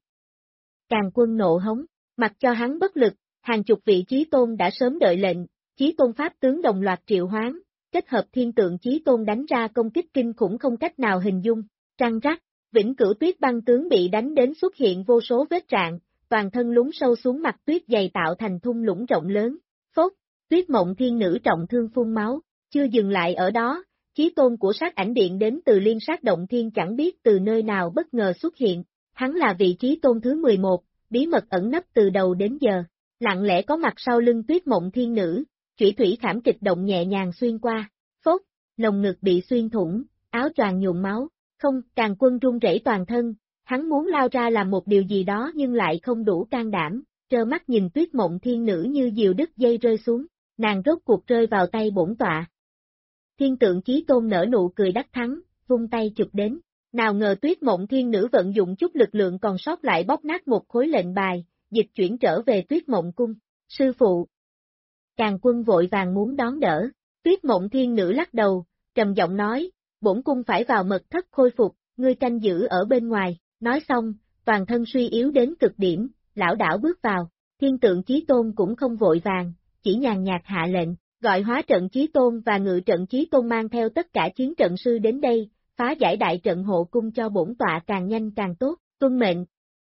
Càn Quân nộ hống, mặc cho hắn bất lực, hàng chục vị Chí Tôn đã sớm đợi lệnh, Chí Tôn pháp tướng đồng loạt triệu hoán, kết hợp Thiên Tượng Chí Tôn đánh ra công kích kinh khủng không cách nào hình dung, răng rắc, Vĩnh Cửu Tuyết Băng tướng bị đánh đến xuất hiện vô số vết rạn, toàn thân lún sâu xuống mặt tuyết dày tạo thành thung lũng rộng lớn, phốt, Tuyết Mộng Thiên Nữ trọng thương phun máu, chưa dừng lại ở đó, Chí Tôn của Sát Ảnh Điện đến từ Liên Sát Động Thiên chẳng biết từ nơi nào bất ngờ xuất hiện, hắn là vị Chí Tôn thứ 11, bí mật ẩn nấp từ đầu đến giờ, lặng lẽ có mặt sau lưng Tuyết Mộng Thiên Nữ, chủy thủy khảm kịch động nhẹ nhàng xuyên qua, phốt, lồng ngực bị xuyên thủng, áo choàng nhuộm máu, không, Càn Quân run rẩy toàn thân, hắn muốn lao ra làm một điều gì đó nhưng lại không đủ can đảm, trơ mắt nhìn Tuyết Mộng Thiên Nữ như diều đứt dây rơi xuống, nàng rốt cuộc rơi vào tay bổn tọa. Thiên Tượng Chí Tôn nở nụ cười đắc thắng, vung tay chụp đến, nào ngờ Tuyết Mộng Thiên Nữ vận dụng chút lực lượng còn sót lại bóp nát một khối lệnh bài, dịch chuyển trở về Tuyết Mộng Cung, sư phụ. Càn Quân vội vàng muốn đón đỡ, Tuyết Mộng Thiên Nữ lắc đầu, trầm giọng nói, bổn cung phải vào mật thất khôi phục, ngươi canh giữ ở bên ngoài, nói xong, toàn thân suy yếu đến cực điểm, lão đảo bước vào, Thiên Tượng Chí Tôn cũng không vội vàng, chỉ nhàn nhạt hạ lệnh, gọi hóa trận Chí Tôn và ngự trận Chí Tôn mang theo tất cả chiến trận sư đến đây, phá giải đại trận hộ cung cho bổn tọa càng nhanh càng tốt, tuân mệnh.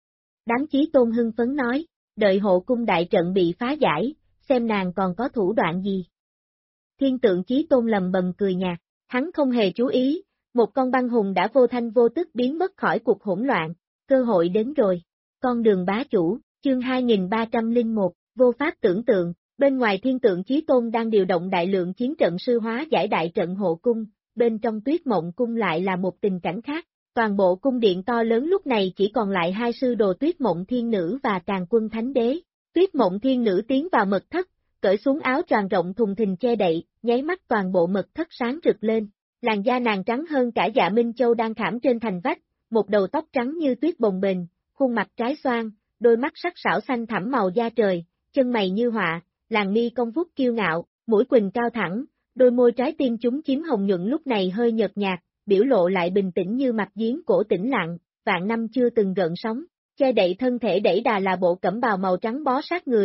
Đám Chí Tôn hưng phấn nói, đợi hộ cung đại trận bị phá giải, xem nàng còn có thủ đoạn gì. Thiên Tượng Chí Tôn lầm bầm cười nhạt, hắn không hề chú ý, một con băng hùng đã vô thanh vô tức biến mất khỏi cuộc hỗn loạn, cơ hội đến rồi. Con đường bá chủ, chương 2301, vô pháp tưởng tượng, bên ngoài Thiên Tượng Chí Tôn đang điều động đại lượng chiến trận sư hóa giải đại trận hộ cung, bên trong Tuyết Mộng Cung lại là một tình cảnh khác, toàn bộ cung điện to lớn lúc này chỉ còn lại hai sư đồ Tuyết Mộng Thiên Nữ và Càn Quân Thánh Đế. Tuyết Mộng Thiên Nữ tiến vào mật thất, cởi xuống áo choàng rộng thùng thình che đậy, nháy mắt toàn bộ mật thất sáng rực lên, làn da nàng trắng hơn cả Dạ Minh Châu đang khảm trên thành vách, một đầu tóc trắng như tuyết bồng bềnh, khuôn mặt trái xoan, đôi mắt sắc sảo xanh thẳm màu da trời, chân mày như họa, làn mi cong vút kiêu ngạo, mũi quỳnh cao thẳng, đôi môi trái tim chúng chiếm hồng nhuận lúc này hơi nhợt nhạt, biểu lộ lại bình tĩnh như mặt giếng cổ tĩnh lặng, vạn năm chưa từng gợn sóng, che đậy thân thể đẩy đà là bộ cẩm bào màu trắng bó sát người,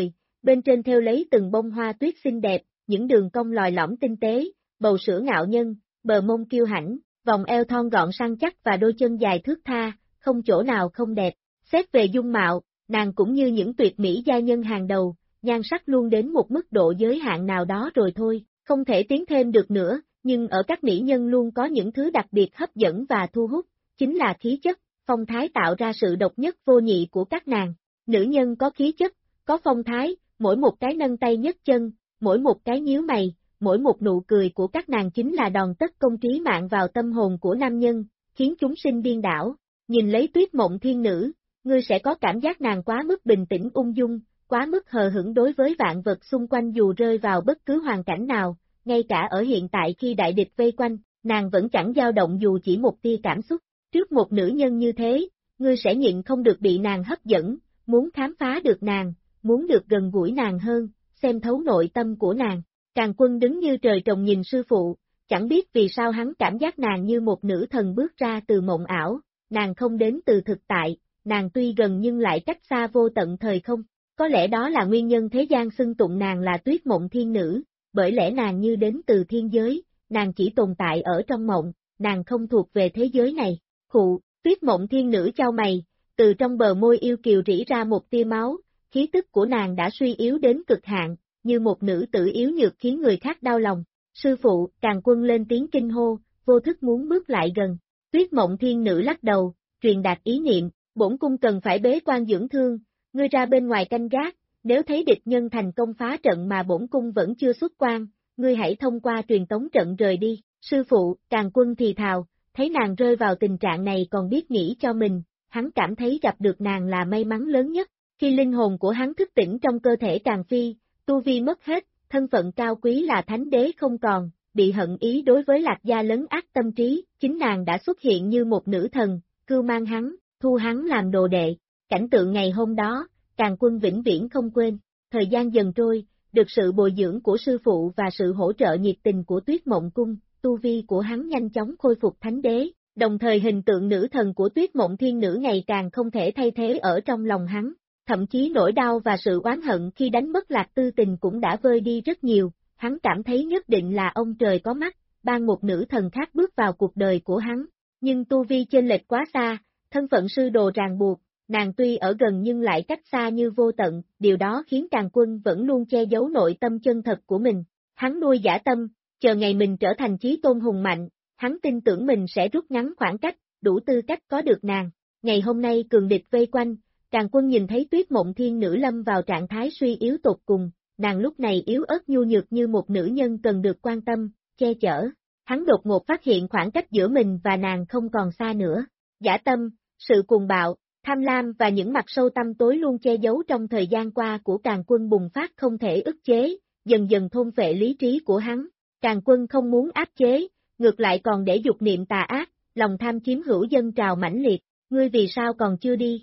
bên trên thêu lấy từng bông hoa tuyết xinh đẹp, những đường cong lòi lõm tinh tế, bầu sữa ngạo nhân, bờ mông kiêu hãnh, vòng eo thon gọn săn chắc và đôi chân dài thướt tha, không chỗ nào không đẹp. Xét về dung mạo, nàng cũng như những tuyệt mỹ gia nhân hàng đầu, nhan sắc luôn đến một mức độ giới hạn nào đó rồi thôi, không thể tiến thêm được nữa, nhưng ở các mỹ nhân luôn có những thứ đặc biệt hấp dẫn và thu hút, chính là khí chất, phong thái tạo ra sự độc nhất vô nhị của các nàng. Nữ nhân có khí chất, có phong thái, mỗi một cái nâng tay nhấc chân, mỗi một cái nhíu mày, mỗi một nụ cười của các nàng chính là đòn tất công trí mạng vào tâm hồn của nam nhân, khiến chúng sinh điên đảo. Nhìn lấy Tuyết Mộng Thiên Nữ, ngươi sẽ có cảm giác nàng quá mức bình tĩnh ung dung, quá mức hờ hững đối với vạn vật xung quanh dù rơi vào bất cứ hoàn cảnh nào, ngay cả ở hiện tại khi đại địch vây quanh, nàng vẫn chẳng dao động dù chỉ một tia cảm xúc. Trước một nữ nhân như thế, ngươi sẽ nhịn không được bị nàng hấp dẫn, muốn khám phá được nàng, muốn được gần gũi nàng hơn, xem thấu nội tâm của nàng. Càn Quân đứng như trời trồng nhìn sư phụ, chẳng biết vì sao hắn cảm giác nàng như một nữ thần bước ra từ mộng ảo, nàng không đến từ thực tại, nàng tuy gần nhưng lại cách xa vô tận thời không. Có lẽ đó là nguyên nhân thế gian xưng tụng nàng là Tuyết Mộng Thiên Nữ, bởi lẽ nàng như đến từ thiên giới, nàng chỉ tồn tại ở trong mộng, nàng không thuộc về thế giới này. Khụ, Tuyết Mộng Thiên Nữ chau mày, từ trong bờ môi yêu kiều rỉ ra một tia máu, khí tức của nàng đã suy yếu đến cực hạn, như một nữ tử yếu nhược khiến người khác đau lòng. Sư phụ, Càn Quân lên tiếng kinh hô, vô thức muốn bước lại gần. Tuyết Mộng Thiên Nữ lắc đầu, truyền đạt ý niệm, bổn cung cần phải bế quan dưỡng thương, ngươi ra bên ngoài canh gác, nếu thấy địch nhân thành công phá trận mà bổn cung vẫn chưa xuất quan, ngươi hãy thông qua truyền tống trận rời đi. Sư phụ, Càn Quân thì thào, thấy nàng rơi vào tình trạng này còn biết nghĩ cho mình, hắn cảm thấy gặp được nàng là may mắn lớn nhất. Khi linh hồn của hắn thức tỉnh trong cơ thể Càn Phi, tu vi mất hết, thân phận cao quý là thánh đế không còn, bị hận ý đối với Lạc Gia lấn át tâm trí, chính nàng đã xuất hiện như một nữ thần, cưu mang hắn, thu hắn làm đồ đệ. Cảnh tượng ngày hôm đó, Càn Quân vĩnh viễn không quên. Thời gian dần trôi, được sự bồi dưỡng của sư phụ và sự hỗ trợ nhiệt tình của Tuyết Mộng Cung, tu vi của hắn nhanh chóng khôi phục thánh đế, đồng thời hình tượng nữ thần của Tuyết Mộng Thiên Nữ ngày càng không thể thay thế ở trong lòng hắn. Thậm chí nỗi đau và sự oán hận khi đánh mất Lạc Tư Tình cũng đã vơi đi rất nhiều, hắn cảm thấy nhất định là ông trời có mắt, ban một nữ thần khác bước vào cuộc đời của hắn, nhưng tu vi chênh lệch quá xa, thân phận sư đồ ràng buộc, nàng tuy ở gần nhưng lại cách xa như vô tận, điều đó khiến Càn Quân vẫn luôn che giấu nội tâm chân thật của mình. Hắn nuôi dã tâm, chờ ngày mình trở thành chí tôn hùng mạnh, hắn tin tưởng mình sẽ rút ngắn khoảng cách, đủ tư cách có được nàng. Ngày hôm nay cường địch vây quanh, Càn Quân nhìn thấy Tuyết Mộng Thiên Nữ lâm vào trạng thái suy yếu tột cùng, nàng lúc này yếu ớt nhu nhược như một nữ nhân cần được quan tâm, che chở. Hắn đột ngột phát hiện khoảng cách giữa mình và nàng không còn xa nữa. Dã tâm, sự cuồng bạo, tham lam và những mặt sâu tăm tối luôn che giấu trong thời gian qua của Càn Quân bùng phát không thể ức chế, dần dần thôn phệ lý trí của hắn. Càn Quân không muốn áp chế, ngược lại còn để dục niệm tà ác, lòng tham chiếm hữu dâng trào mãnh liệt, ngươi vì sao còn chưa đi?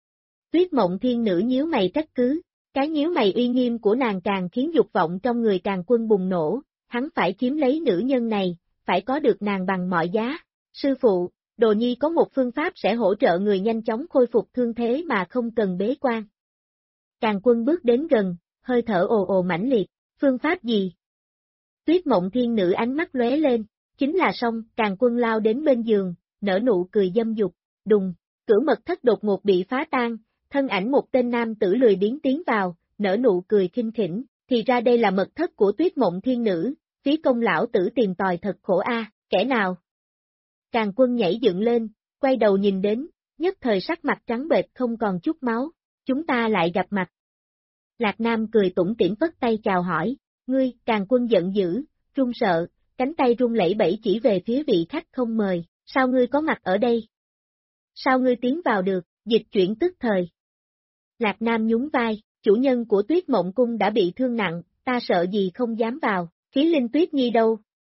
Tuyết Mộng Thiên Nữ nhíu mày trách cứ, cái nhíu mày uy nghiêm của nàng càng khiến dục vọng trong người Càn Quân bùng nổ, hắn phải chiếm lấy nữ nhân này, phải có được nàng bằng mọi giá. Sư phụ, Đồ Nhi có một phương pháp sẽ hỗ trợ người nhanh chóng khôi phục thương thế mà không cần bế quan. Càn Quân bước đến gần, hơi thở ồ ồ mãnh liệt, phương pháp gì? Tuyết Mộng Thiên Nữ ánh mắt lóe lên, chính là xong. Càn Quân lao đến bên giường, nở nụ cười dâm dục, đùng, cửa mật thất đột ngột bị phá tan, thân ảnh một tên nam tử lười biếng tiến vào, nở nụ cười khinh khỉnh, thì ra đây là mật thất của Tuyết Mộng Thiên Nữ, phí công lão tử tìm tòi thật khổ a, kẻ nào? Càn Quân nhảy dựng lên, quay đầu nhìn đến, nhất thời sắc mặt trắng bệch không còn chút máu, chúng ta lại gặp mặt. Lạc Nam cười tủm tỉm phất tay chào hỏi, ngươi. Càn Quân giận dữ, run sợ, cánh tay run lẩy bẩy chỉ về phía vị khách không mời, sao ngươi có mặt ở đây? Sao ngươi tiến vào được, dịch chuyển tức thời. Lạc Nam nhún vai, chủ nhân của Tuyết Mộng Cung đã bị thương nặng, ta sợ gì không dám vào, Khí Linh Tuyết Nhi đâu?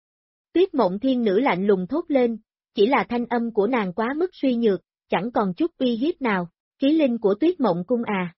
Tuyết Mộng Thiên Nữ lạnh lùng thốt lên, chỉ là thanh âm của nàng quá mức suy nhược, chẳng còn chút uy hiếp nào, Khí Linh của Tuyết Mộng Cung à.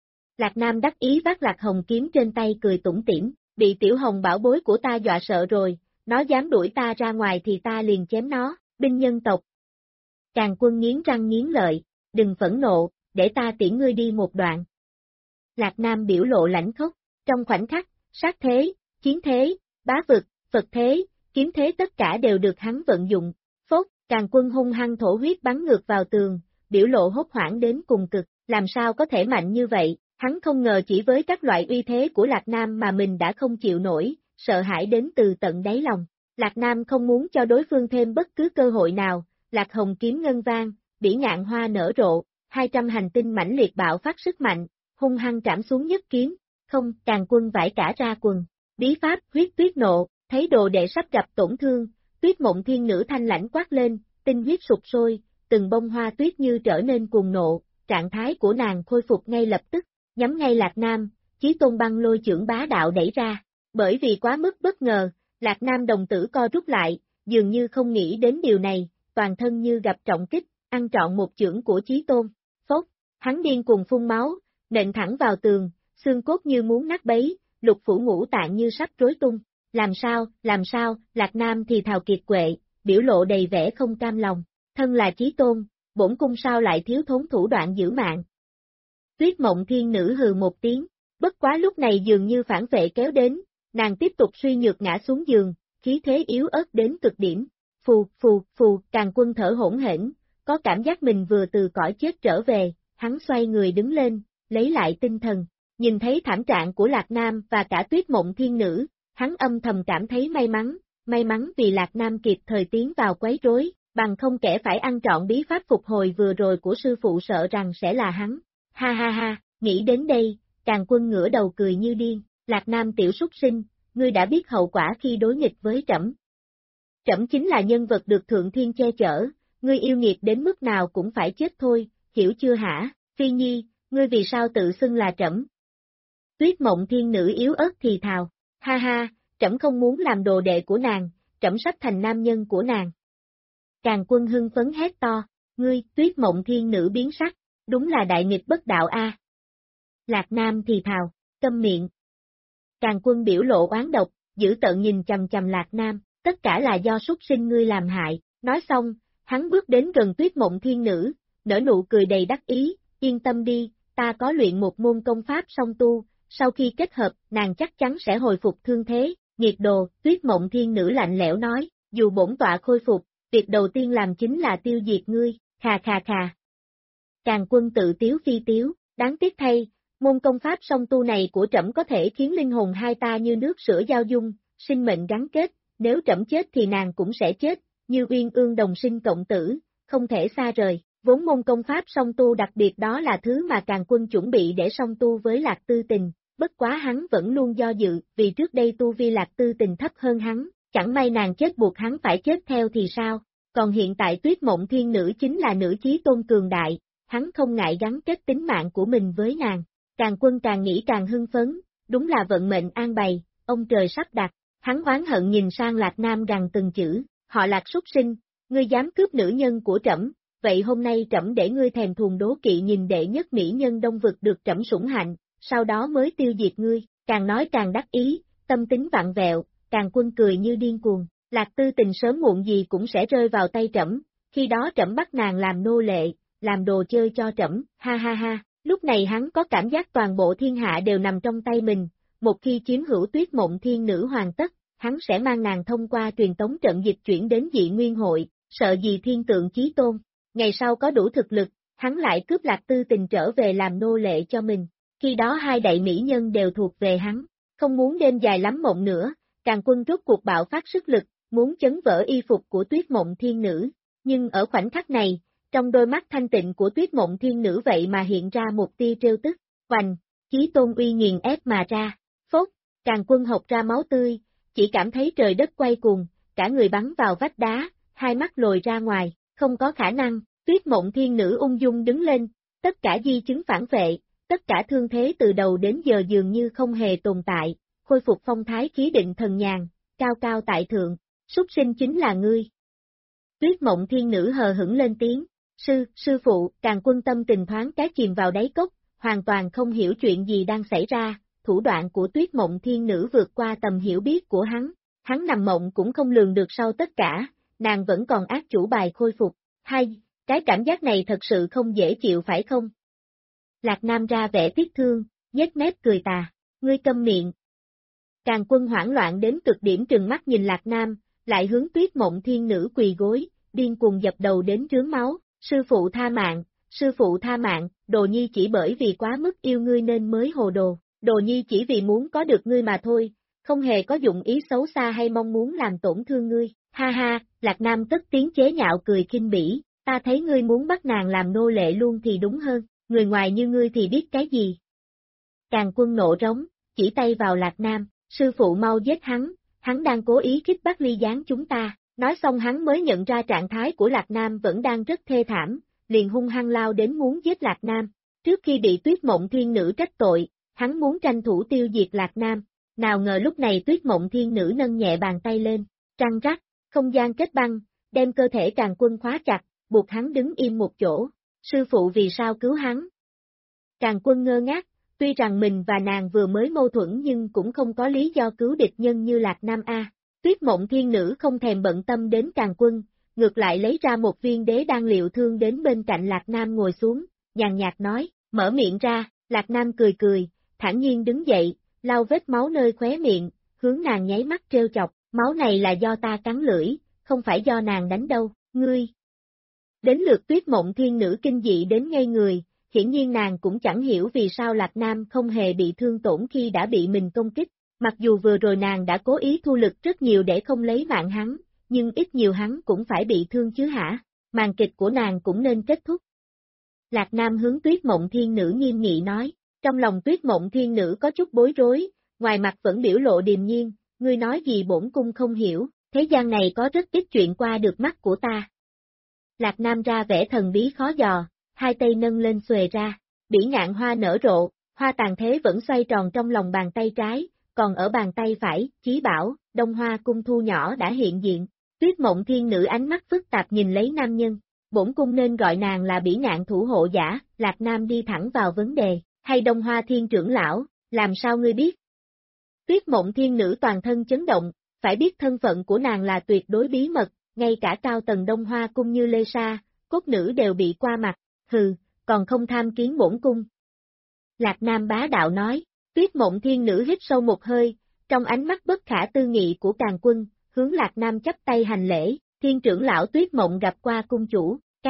Lạc Nam đắc ý vác Lạc Hồng kiếm trên tay cười tủm tỉm, bị Tiểu Hồng bảo bối của ta dọa sợ rồi, nó dám đuổi ta ra ngoài thì ta liền chém nó, binh nhân tộc. Càn Quân nghiến răng nghiến lợi, đừng phẫn nộ, để ta tiễn ngươi đi một đoạn. Lạc Nam biểu lộ lãnh khốc, trong khoảnh khắc, sát thế, chiến thế, bá vực, Phật thế, kiếm thế tất cả đều được hắn vận dụng. Phốt, Càn Quân hung hăng thổ huyết bắn ngược vào tường, biểu lộ hốt hoảng đến cùng cực, làm sao có thể mạnh như vậy, hắn không ngờ chỉ với các loại uy thế của Lạc Nam mà mình đã không chịu nổi, sợ hãi đến từ tận đáy lòng. Lạc Nam không muốn cho đối phương thêm bất cứ cơ hội nào, Lạc Hồng kiếm ngân vang, bỉ ngạn hoa nở rộ, 200 hành tinh mãnh liệt bạo phát sức mạnh, hung hăng trảm xuống nhất kiếm, không, Càn Quân vải cả ra quần. Bí pháp huyết tuyết nộ, thấy đồ đệ sắp gặp tổn thương, Tuyết Mộng Thiên Nữ thanh lãnh quát lên, tinh huyết sụp sôi, từng bông hoa tuyết như trở nên cuồng nộ, trạng thái của nàng khôi phục ngay lập tức, nhắm ngay Lạc Nam, Chí Tôn băng lôi chưởng bá đạo đẩy ra. Bởi vì quá mức bất ngờ, Lạc Nam đồng tử co rút lại, dường như không nghĩ đến điều này, toàn thân như gặp trọng kích, ăn trọn một chưởng của Chí Tôn. Phốt, hắn điên cuồng phun máu, nện thẳng vào tường, xương cốt như muốn nát bấy, lục phủ ngũ tạng như sắp rối tung. Làm sao, Lạc Nam thì thào kiệt quệ, biểu lộ đầy vẻ không cam lòng, thân là Chí Tôn, bổn cung sao lại thiếu thốn thủ đoạn giữ mạng. Tuyết Mộng Thiên Nữ hừ một tiếng, bất quá lúc này dường như phản vệ kéo đến, nàng tiếp tục suy nhược ngã xuống giường, khí thế yếu ớt đến cực điểm. Phù, Càn Quân thở hỗn hển, có cảm giác mình vừa từ cõi chết trở về, hắn xoay người đứng lên, lấy lại tinh thần, nhìn thấy thảm trạng của Lạc Nam và cả Tuyết Mộng Thiên Nữ, hắn âm thầm cảm thấy may mắn vì Lạc Nam kịp thời tiến vào quấy rối, bằng không kẻ phải ăn trọn bí pháp phục hồi vừa rồi của sư phụ sợ rằng sẽ là hắn. Ha, nghĩ đến đây, Càn Quân ngửa đầu cười như điên, Lạc Nam tiểu súc sinh, ngươi đã biết hậu quả khi đối nghịch với trẫm. Trẫm chính là nhân vật được Thượng Thiên che chở, ngươi yêu nghiệt đến mức nào cũng phải chết thôi, hiểu chưa hả, Phi Nhi, ngươi vì sao tự xưng là trẫm? Tuyết Mộng Thiên Nữ yếu ớt thì thào, ha, trẫm không muốn làm đồ đệ của nàng, trẫm sắp thành nam nhân của nàng. Càn Quân hưng phấn hét to, ngươi, Tuyết Mộng Thiên Nữ biến sắc, đúng là đại nghịch bất đạo a. Lạc Nam thì thào, câm miệng. Càn Quân biểu lộ oán độc, dữ tợn nhìn chằm chằm Lạc Nam, tất cả là do súc sinh ngươi làm hại, nói xong, hắn bước đến gần Tuyết Mộng Thiên Nữ, nở nụ cười đầy đắc ý, yên tâm đi, ta có luyện một môn công pháp song tu, sau khi kết hợp, nàng chắc chắn sẽ hồi phục thương thế, nghiệt đồ, Tuyết Mộng Thiên Nữ lạnh lẽo nói, dù bổn tọa khôi phục, việc đầu tiên làm chính là tiêu diệt ngươi, khà. Càn Quân tự tiếu phi tiếu, đáng tiếc thay, môn công pháp song tu này của trẫm có thể khiến linh hồn hai ta như nước sữa giao dung, sinh mệnh gắn kết, nếu trẫm chết thì nàng cũng sẽ chết, như uyên ương đồng sinh cộng tử, không thể xa rời. Vốn môn công pháp song tu đặc biệt đó là thứ mà Càn Quân chuẩn bị để song tu với Lạc Tư Tình, bất quá hắn vẫn luôn do dự, vì trước đây tu vi Lạc Tư Tình thấp hơn hắn, chẳng may nàng chết buộc hắn phải chết theo thì sao, còn hiện tại Tuyết Mộng Thiên Nữ chính là nữ chí tôn cường đại, hắn không ngại gắn kết tính mạng của mình với nàng. Càn Quân càng nghĩ càng hưng phấn, đúng là vận mệnh an bày, ông trời sắp đặt, hắn oán hận nhìn sang Lạc Nam gằn từng chữ, họ Lạc súc sinh, ngươi dám cướp nữ nhân của trẫm, vậy hôm nay trẫm để ngươi thèm thuồng đố kỵ nhìn đệ nhất mỹ nhân Đông Vực được trẫm sủng hạnh, sau đó mới tiêu diệt ngươi, càng nói càng đắc ý, tâm tính vặn vẹo, Càn Quân cười như điên cuồng, Lạc Tư Tình sớm muộn gì cũng sẽ rơi vào tay trẫm, khi đó trẫm bắt nàng làm nô lệ, làm đồ chơi cho trẫm, ha. Lúc này hắn có cảm giác toàn bộ thiên hạ đều nằm trong tay mình, một khi chiếm hữu Tuyết Mộng Thiên Nữ hoàn tất, hắn sẽ mang nàng thông qua truyền tống trận dịch chuyển đến Dị Nguyên Hội, sợ gì thiên tượng chí tôn. Ngày sau có đủ thực lực, hắn lại cướp Lạc Tư Tình trở về làm nô lệ cho mình, khi đó hai đại mỹ nhân đều thuộc về hắn, không muốn đêm dài lắm mộng nữa, Càn Quân rốt cuộc bạo phát sức lực, muốn chấn vỡ y phục của Tuyết Mộng Thiên Nữ, nhưng ở khoảnh khắc này, trong đôi mắt thanh tịnh của Tuyết Mộng Thiên Nữ vậy mà hiện ra một tia trêu tức, hoành, chí tôn uy nghiền ép mà ra, phốt, Càn Quân hộc ra máu tươi, chỉ cảm thấy trời đất quay cuồng, cả người bắn vào vách đá, hai mắt lồi ra ngoài, không có khả năng, Tuyết Mộng Thiên Nữ ung dung đứng lên, tất cả di chứng phản vệ, tất cả thương thế từ đầu đến giờ dường như không hề tồn tại, khôi phục phong thái khí định thần nhàn, cao cao tại thượng, súc sinh chính là ngươi. Tuyết Mộng Thiên Nữ hờ hững lên tiếng, sư phụ, Càn Quân tâm tình thoáng cái chìm vào đáy cốc, hoàn toàn không hiểu chuyện gì đang xảy ra, thủ đoạn của Tuyết Mộng Thiên Nữ vượt qua tầm hiểu biết của hắn nằm mộng cũng không lường được sau tất cả, nàng vẫn còn ác chủ bài khôi phục, hay, cái cảm giác này thật sự không dễ chịu phải không? Lạc Nam ra vẻ tiếc thương, nhếch mép cười tà, ngươi câm miệng. Càn Quân hoảng loạn đến cực điểm trừng mắt nhìn Lạc Nam, lại hướng Tuyết Mộng Thiên Nữ quỳ gối, điên cuồng dập đầu đến rướm máu, sư phụ tha mạng, Đồ Nhi chỉ bởi vì quá mức yêu ngươi nên mới hồ đồ, Đồ Nhi chỉ vì muốn có được ngươi mà thôi, không hề có dụng ý xấu xa hay mong muốn làm tổn thương ngươi, ha ha, Lạc Nam cất tiếng chế nhạo cười khinh bỉ, ta thấy ngươi muốn bắt nàng làm nô lệ luôn thì đúng hơn, người ngoài như ngươi thì biết cái gì. Càn Quân nộ rống, chỉ tay vào Lạc Nam, sư phụ mau giết hắn đang cố ý khích bắt ly gián chúng ta, nói xong hắn mới nhận ra trạng thái của Lạc Nam vẫn đang rất thê thảm, liền hung hăng lao đến muốn giết Lạc Nam, trước khi bị Tuyết Mộng Thiên Nữ trách tội, hắn muốn tranh thủ tiêu diệt Lạc Nam, nào ngờ lúc này Tuyết Mộng Thiên Nữ nâng nhẹ bàn tay lên, trăng rắc, không gian kết băng, đem cơ thể Càn Quân khóa chặt, buộc hắn đứng im một chỗ, sư phụ vì sao cứu hắn? Càn Quân ngơ ngác, tuy rằng mình và nàng vừa mới mâu thuẫn nhưng cũng không có lý do cứu địch nhân như Lạc Nam a. Tuyết Mộng Thiên Nữ không thèm bận tâm đến Càn Quân, ngược lại lấy ra một viên đế đan liệu thương đến bên cạnh Lạc Nam ngồi xuống, nhàn nhạt nói, mở miệng ra, Lạc Nam cười cười, thản nhiên đứng dậy, lau vết máu nơi khóe miệng, hướng nàng nháy mắt trêu chọc, máu này là do ta cắn lưỡi, không phải do nàng đánh đâu, ngươi. Đến lượt Tuyết Mộng Thiên Nữ kinh dị đến ngây người, hiển nhiên nàng cũng chẳng hiểu vì sao Lạc Nam không hề bị thương tổn khi đã bị mình công kích, mặc dù vừa rồi nàng đã cố ý thu lực rất nhiều để không lấy mạng hắn, nhưng ít nhiều hắn cũng phải bị thương chứ hả, màn kịch của nàng cũng nên kết thúc. Lạc Nam hướng Tuyết Mộng Thiên Nữ nghiêm nghị nói, trong lòng Tuyết Mộng Thiên Nữ có chút bối rối, ngoài mặt vẫn biểu lộ điềm nhiên, ngươi nói gì bổn cung không hiểu, thế gian này có rất ít chuyện qua được mắt của ta. Lạc Nam ra vẻ thần bí khó dò, hai tay nâng lên xuề ra, bỉ ngạn hoa nở rộ, hoa tàn thế vẫn xoay tròn trong lòng bàn tay trái, còn ở bàn tay phải, chí bảo, Đông Hoa cung thu nhỏ đã hiện diện. Tuyết Mộng Thiên Nữ ánh mắt phức tạp nhìn lấy nam nhân, bổn cung nên gọi nàng là bỉ ngạn thủ hộ giả, Lạc Nam đi thẳng vào vấn đề, hay Đông Hoa Thiên trưởng lão, làm sao ngươi biết? Tuyết Mộng Thiên Nữ toàn thân chấn động, phải biết thân phận của nàng là tuyệt đối bí mật, ngay cả cao tầng Đông Hoa cung như Lê Sa, cốt nữ đều bị qua mặt, hừ, còn không tham kiến bổn cung. Lạc Nam bá đạo nói, Tuyết Mộng Thiên Nữ hít sâu một hơi, trong ánh mắt bất khả tư nghị của Càn Quân, hướng Lạc Nam chắp tay hành lễ, Thiên trưởng lão Tuyết Mộng gặp qua cung chủ, cái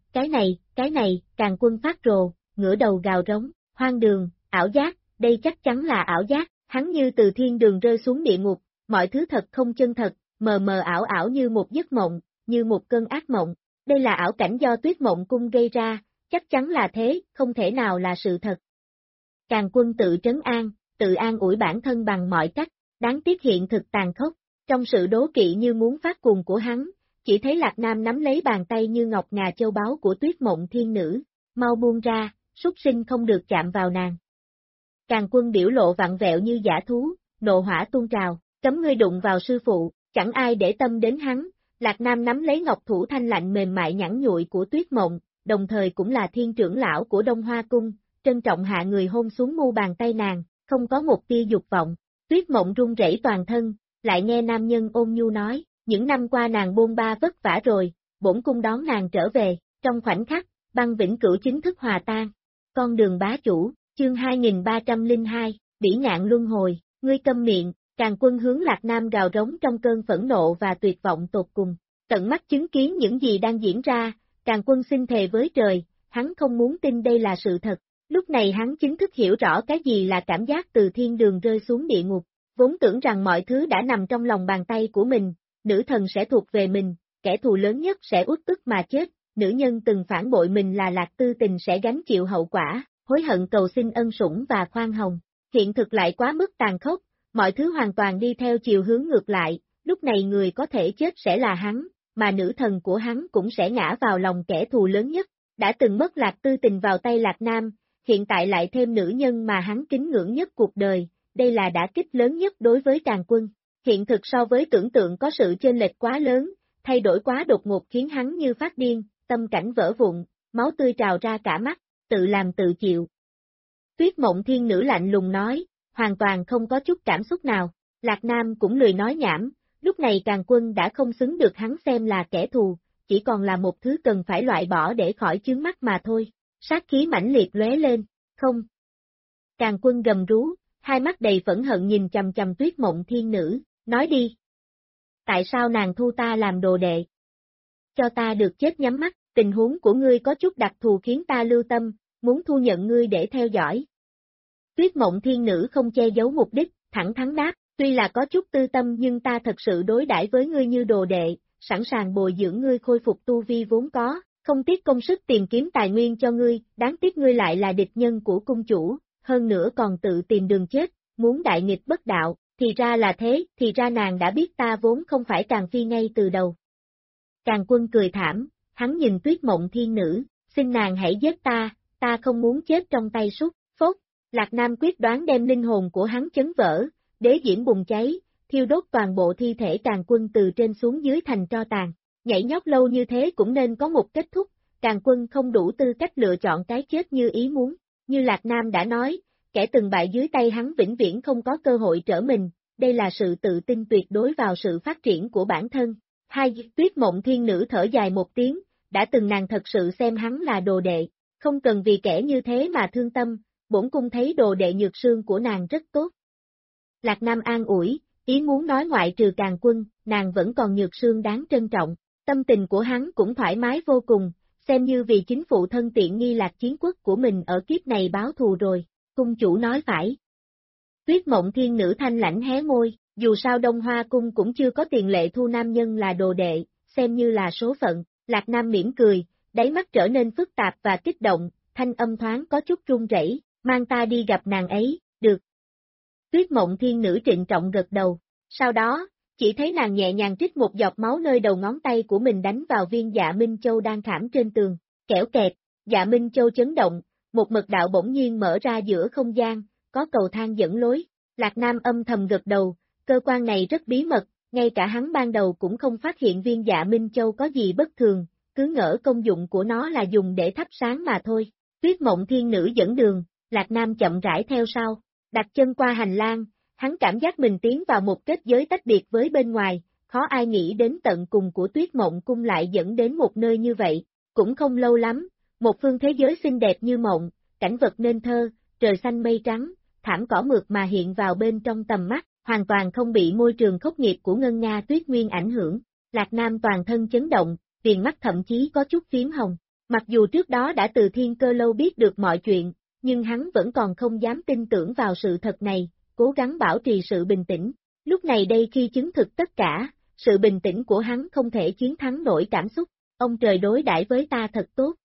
này, Càn Quân phát rồ, ngửa đầu gào rống, hoang đường, ảo giác, đây chắc chắn là ảo giác, hắn như từ thiên đường rơi xuống địa ngục, mọi thứ thật không chân thật, mờ mờ ảo ảo như một giấc mộng, như một cơn ác mộng, đây là ảo cảnh do Tuyết Mộng cung gây ra, chắc chắn là thế, không thể nào là sự thật. Càn Quân tự trấn an, tự an ủi bản thân bằng mọi cách, đáng tiếc hiện thực tàn khốc, trong sự đố kỵ như muốn phát cuồng của hắn, chỉ thấy Lạc Nam nắm lấy bàn tay như ngọc ngà châu báu của Tuyết Mộng Thiên Nữ, mau buông ra, súc sinh không được chạm vào nàng. Càn Quân biểu lộ vặn vẹo như dã thú, nộ hỏa tuôn trào, cấm ngươi đụng vào sư phụ, chẳng ai để tâm đến hắn, Lạc Nam nắm lấy ngọc thủ thanh lạnh mềm mại nhẵn nhụi của Tuyết Mộng, đồng thời cũng là thiên trưởng lão của Đông Hoa Cung, trân trọng hạ người hôn xuống mu bàn tay nàng, không có một tia dục vọng, Tuyết Mộng run rẩy toàn thân, lại nghe nam nhân ôn nhu nói, những năm qua nàng bôn ba vất vả rồi, bổn cung đón nàng trở về, trong khoảnh khắc, băng vĩnh cửu chính thức hòa tan. Con đường bá chủ, chương 2302, bỉ ngạn luân hồi, ngươi câm miệng, Càn Quân hướng Lạc Nam gào rống trong cơn phẫn nộ và tuyệt vọng tột cùng, tận mắt chứng kiến những gì đang diễn ra, Càn Quân xin thề với trời, hắn không muốn tin đây là sự thật, lúc này hắn chính thức hiểu rõ cái gì là cảm giác từ thiên đường rơi xuống địa ngục, vốn tưởng rằng mọi thứ đã nằm trong lòng bàn tay của mình, nữ thần sẽ thuộc về mình, kẻ thù lớn nhất sẽ uất ức mà chết, nữ nhân từng phản bội mình là Lạc Tư Tình sẽ gánh chịu hậu quả, hối hận cầu xin ân sủng và khoan hồng, hiện thực lại quá mức tàn khốc, mọi thứ hoàn toàn đi theo chiều hướng ngược lại, lúc này người có thể chết sẽ là hắn, mà nữ thần của hắn cũng sẽ ngã vào lòng kẻ thù lớn nhất, đã từng mất Lạc Tư Tình vào tay Lạc Nam, hiện tại lại thêm nữ nhân mà hắn kính ngưỡng nhất cuộc đời, đây là đả kích lớn nhất đối với Càn Quân. Hiện thực so với tưởng tượng có sự chênh lệch quá lớn, thay đổi quá đột ngột khiến hắn như phát điên, tâm cảnh vỡ vụn, máu tươi trào ra cả mắt, tự làm tự chịu. Tuyết Mộng Thiên Nữ lạnh lùng nói, hoàn toàn không có chút cảm xúc nào, Lạc Nam cũng lười nói nhảm, lúc này Càn Quân đã không xứng được hắn xem là kẻ thù, chỉ còn là một thứ cần phải loại bỏ để khỏi chướng mắt mà thôi, sát khí mãnh liệt lóe lên, không. Càn Quân gầm rú, hai mắt đầy phẫn hận nhìn chằm chằm Tuyết Mộng Thiên Nữ, nói đi. Tại sao nàng thu ta làm đồ đệ? Cho ta được chết nhắm mắt, tình huống của ngươi có chút đặc thù khiến ta lưu tâm, muốn thu nhận ngươi để theo dõi. Tuyết Mộng Thiên Nữ không che giấu mục đích, thẳng thắn đáp, tuy là có chút tư tâm nhưng ta thật sự đối đãi với ngươi như đồ đệ, sẵn sàng bồi dưỡng ngươi khôi phục tu vi vốn có, không tiếc công sức tìm kiếm tài nguyên cho ngươi, đáng tiếc ngươi lại là địch nhân của cung chủ, hơn nữa còn tự tìm đường chết, muốn đại nghịch bất đạo, thì ra là thế, thì ra nàng đã biết ta vốn không phải Càn Phi ngay từ đầu. Càn Quân cười thảm, hắn nhìn Tuyết Mộng Thiên Nữ, xin nàng hãy giết ta không muốn chết trong tay súc, phốt, Lạc Nam quyết đoán đem linh hồn của hắn chấn vỡ, đế diễm bùng cháy, thiêu đốt toàn bộ thi thể Càn Quân từ trên xuống dưới thành tro tàn. Nhảy nhót lâu như thế cũng nên có một kết thúc, Càn Quân không đủ tư cách lựa chọn cái chết như ý muốn, như Lạc Nam đã nói, kẻ từng bại dưới tay hắn vĩnh viễn không có cơ hội trở mình, đây là sự tự tin tuyệt đối vào sự phát triển của bản thân. Tuyết Mộng Thiên Nữ thở dài một tiếng, đã từng nàng thật sự xem hắn là đồ đệ, không cần vì kẻ như thế mà thương tâm, bổn cung thấy đồ đệ Nhược Sương của nàng rất tốt. Lạc Nam an ủi, ý muốn nói ngoại trừ Càn Quân, nàng vẫn còn Nhược Sương đáng trân trọng, tâm tình của hắn cũng thoải mái vô cùng, xem như vì chính phụ thân tiện nghi Lạc Chiến Quốc của mình ở kiếp này báo thù rồi, cung chủ nói phải. Tuyết Mộng Thiên Nữ thanh lãnh hé môi, dù sao Đông Hoa Cung cũng chưa có tiền lệ thu nam nhân là đồ đệ, xem như là số phận, Lạc Nam mỉm cười, đáy mắt trở nên phức tạp và kích động, thanh âm thoáng có chút run rẩy, mang ta đi gặp nàng ấy, được. Tuyết Mộng Thiên Nữ trịnh trọng gật đầu, sau đó, chỉ thấy nàng nhẹ nhàng trích một giọt máu nơi đầu ngón tay của mình đánh vào viên Dạ Minh Châu đang khảm trên tường, kẽo kẹt, Dạ Minh Châu chấn động, một mật đạo bỗng nhiên mở ra giữa không gian, có cầu thang dẫn lối, Lạc Nam âm thầm gật đầu, cơ quan này rất bí mật, ngay cả hắn ban đầu cũng không phát hiện viên Dạ Minh Châu có gì bất thường, cứ ngỡ công dụng của nó là dùng để thắp sáng mà thôi. Tuyết Mộng Thiên Nữ dẫn đường, Lạc Nam chậm rãi theo sau, đặt chân qua hành lang, hắn cảm giác mình tiến vào một kết giới tách biệt với bên ngoài, khó ai nghĩ đến tận cùng của Tuyết Mộng Cung lại dẫn đến một nơi như vậy, cũng không lâu lắm, một phương thế giới xinh đẹp như mộng, cảnh vật nên thơ, trời xanh mây trắng, thảm cỏ mượt mà hiện vào bên trong tầm mắt, hoàn toàn không bị môi trường khốc nghiệt của Ngân Nga Tuyết Nguyên ảnh hưởng, Lạc Nam toàn thân chấn động, viền mắt thậm chí có chút phím hồng, mặc dù trước đó đã từ Thiên Cơ Lâu biết được mọi chuyện, nhưng hắn vẫn còn không dám tin tưởng vào sự thật này, cố gắng bảo trì sự bình tĩnh. Lúc này đây khi chứng thực tất cả, sự bình tĩnh của hắn không thể chiến thắng nổi cảm xúc, ông trời đối đãi với ta thật tốt.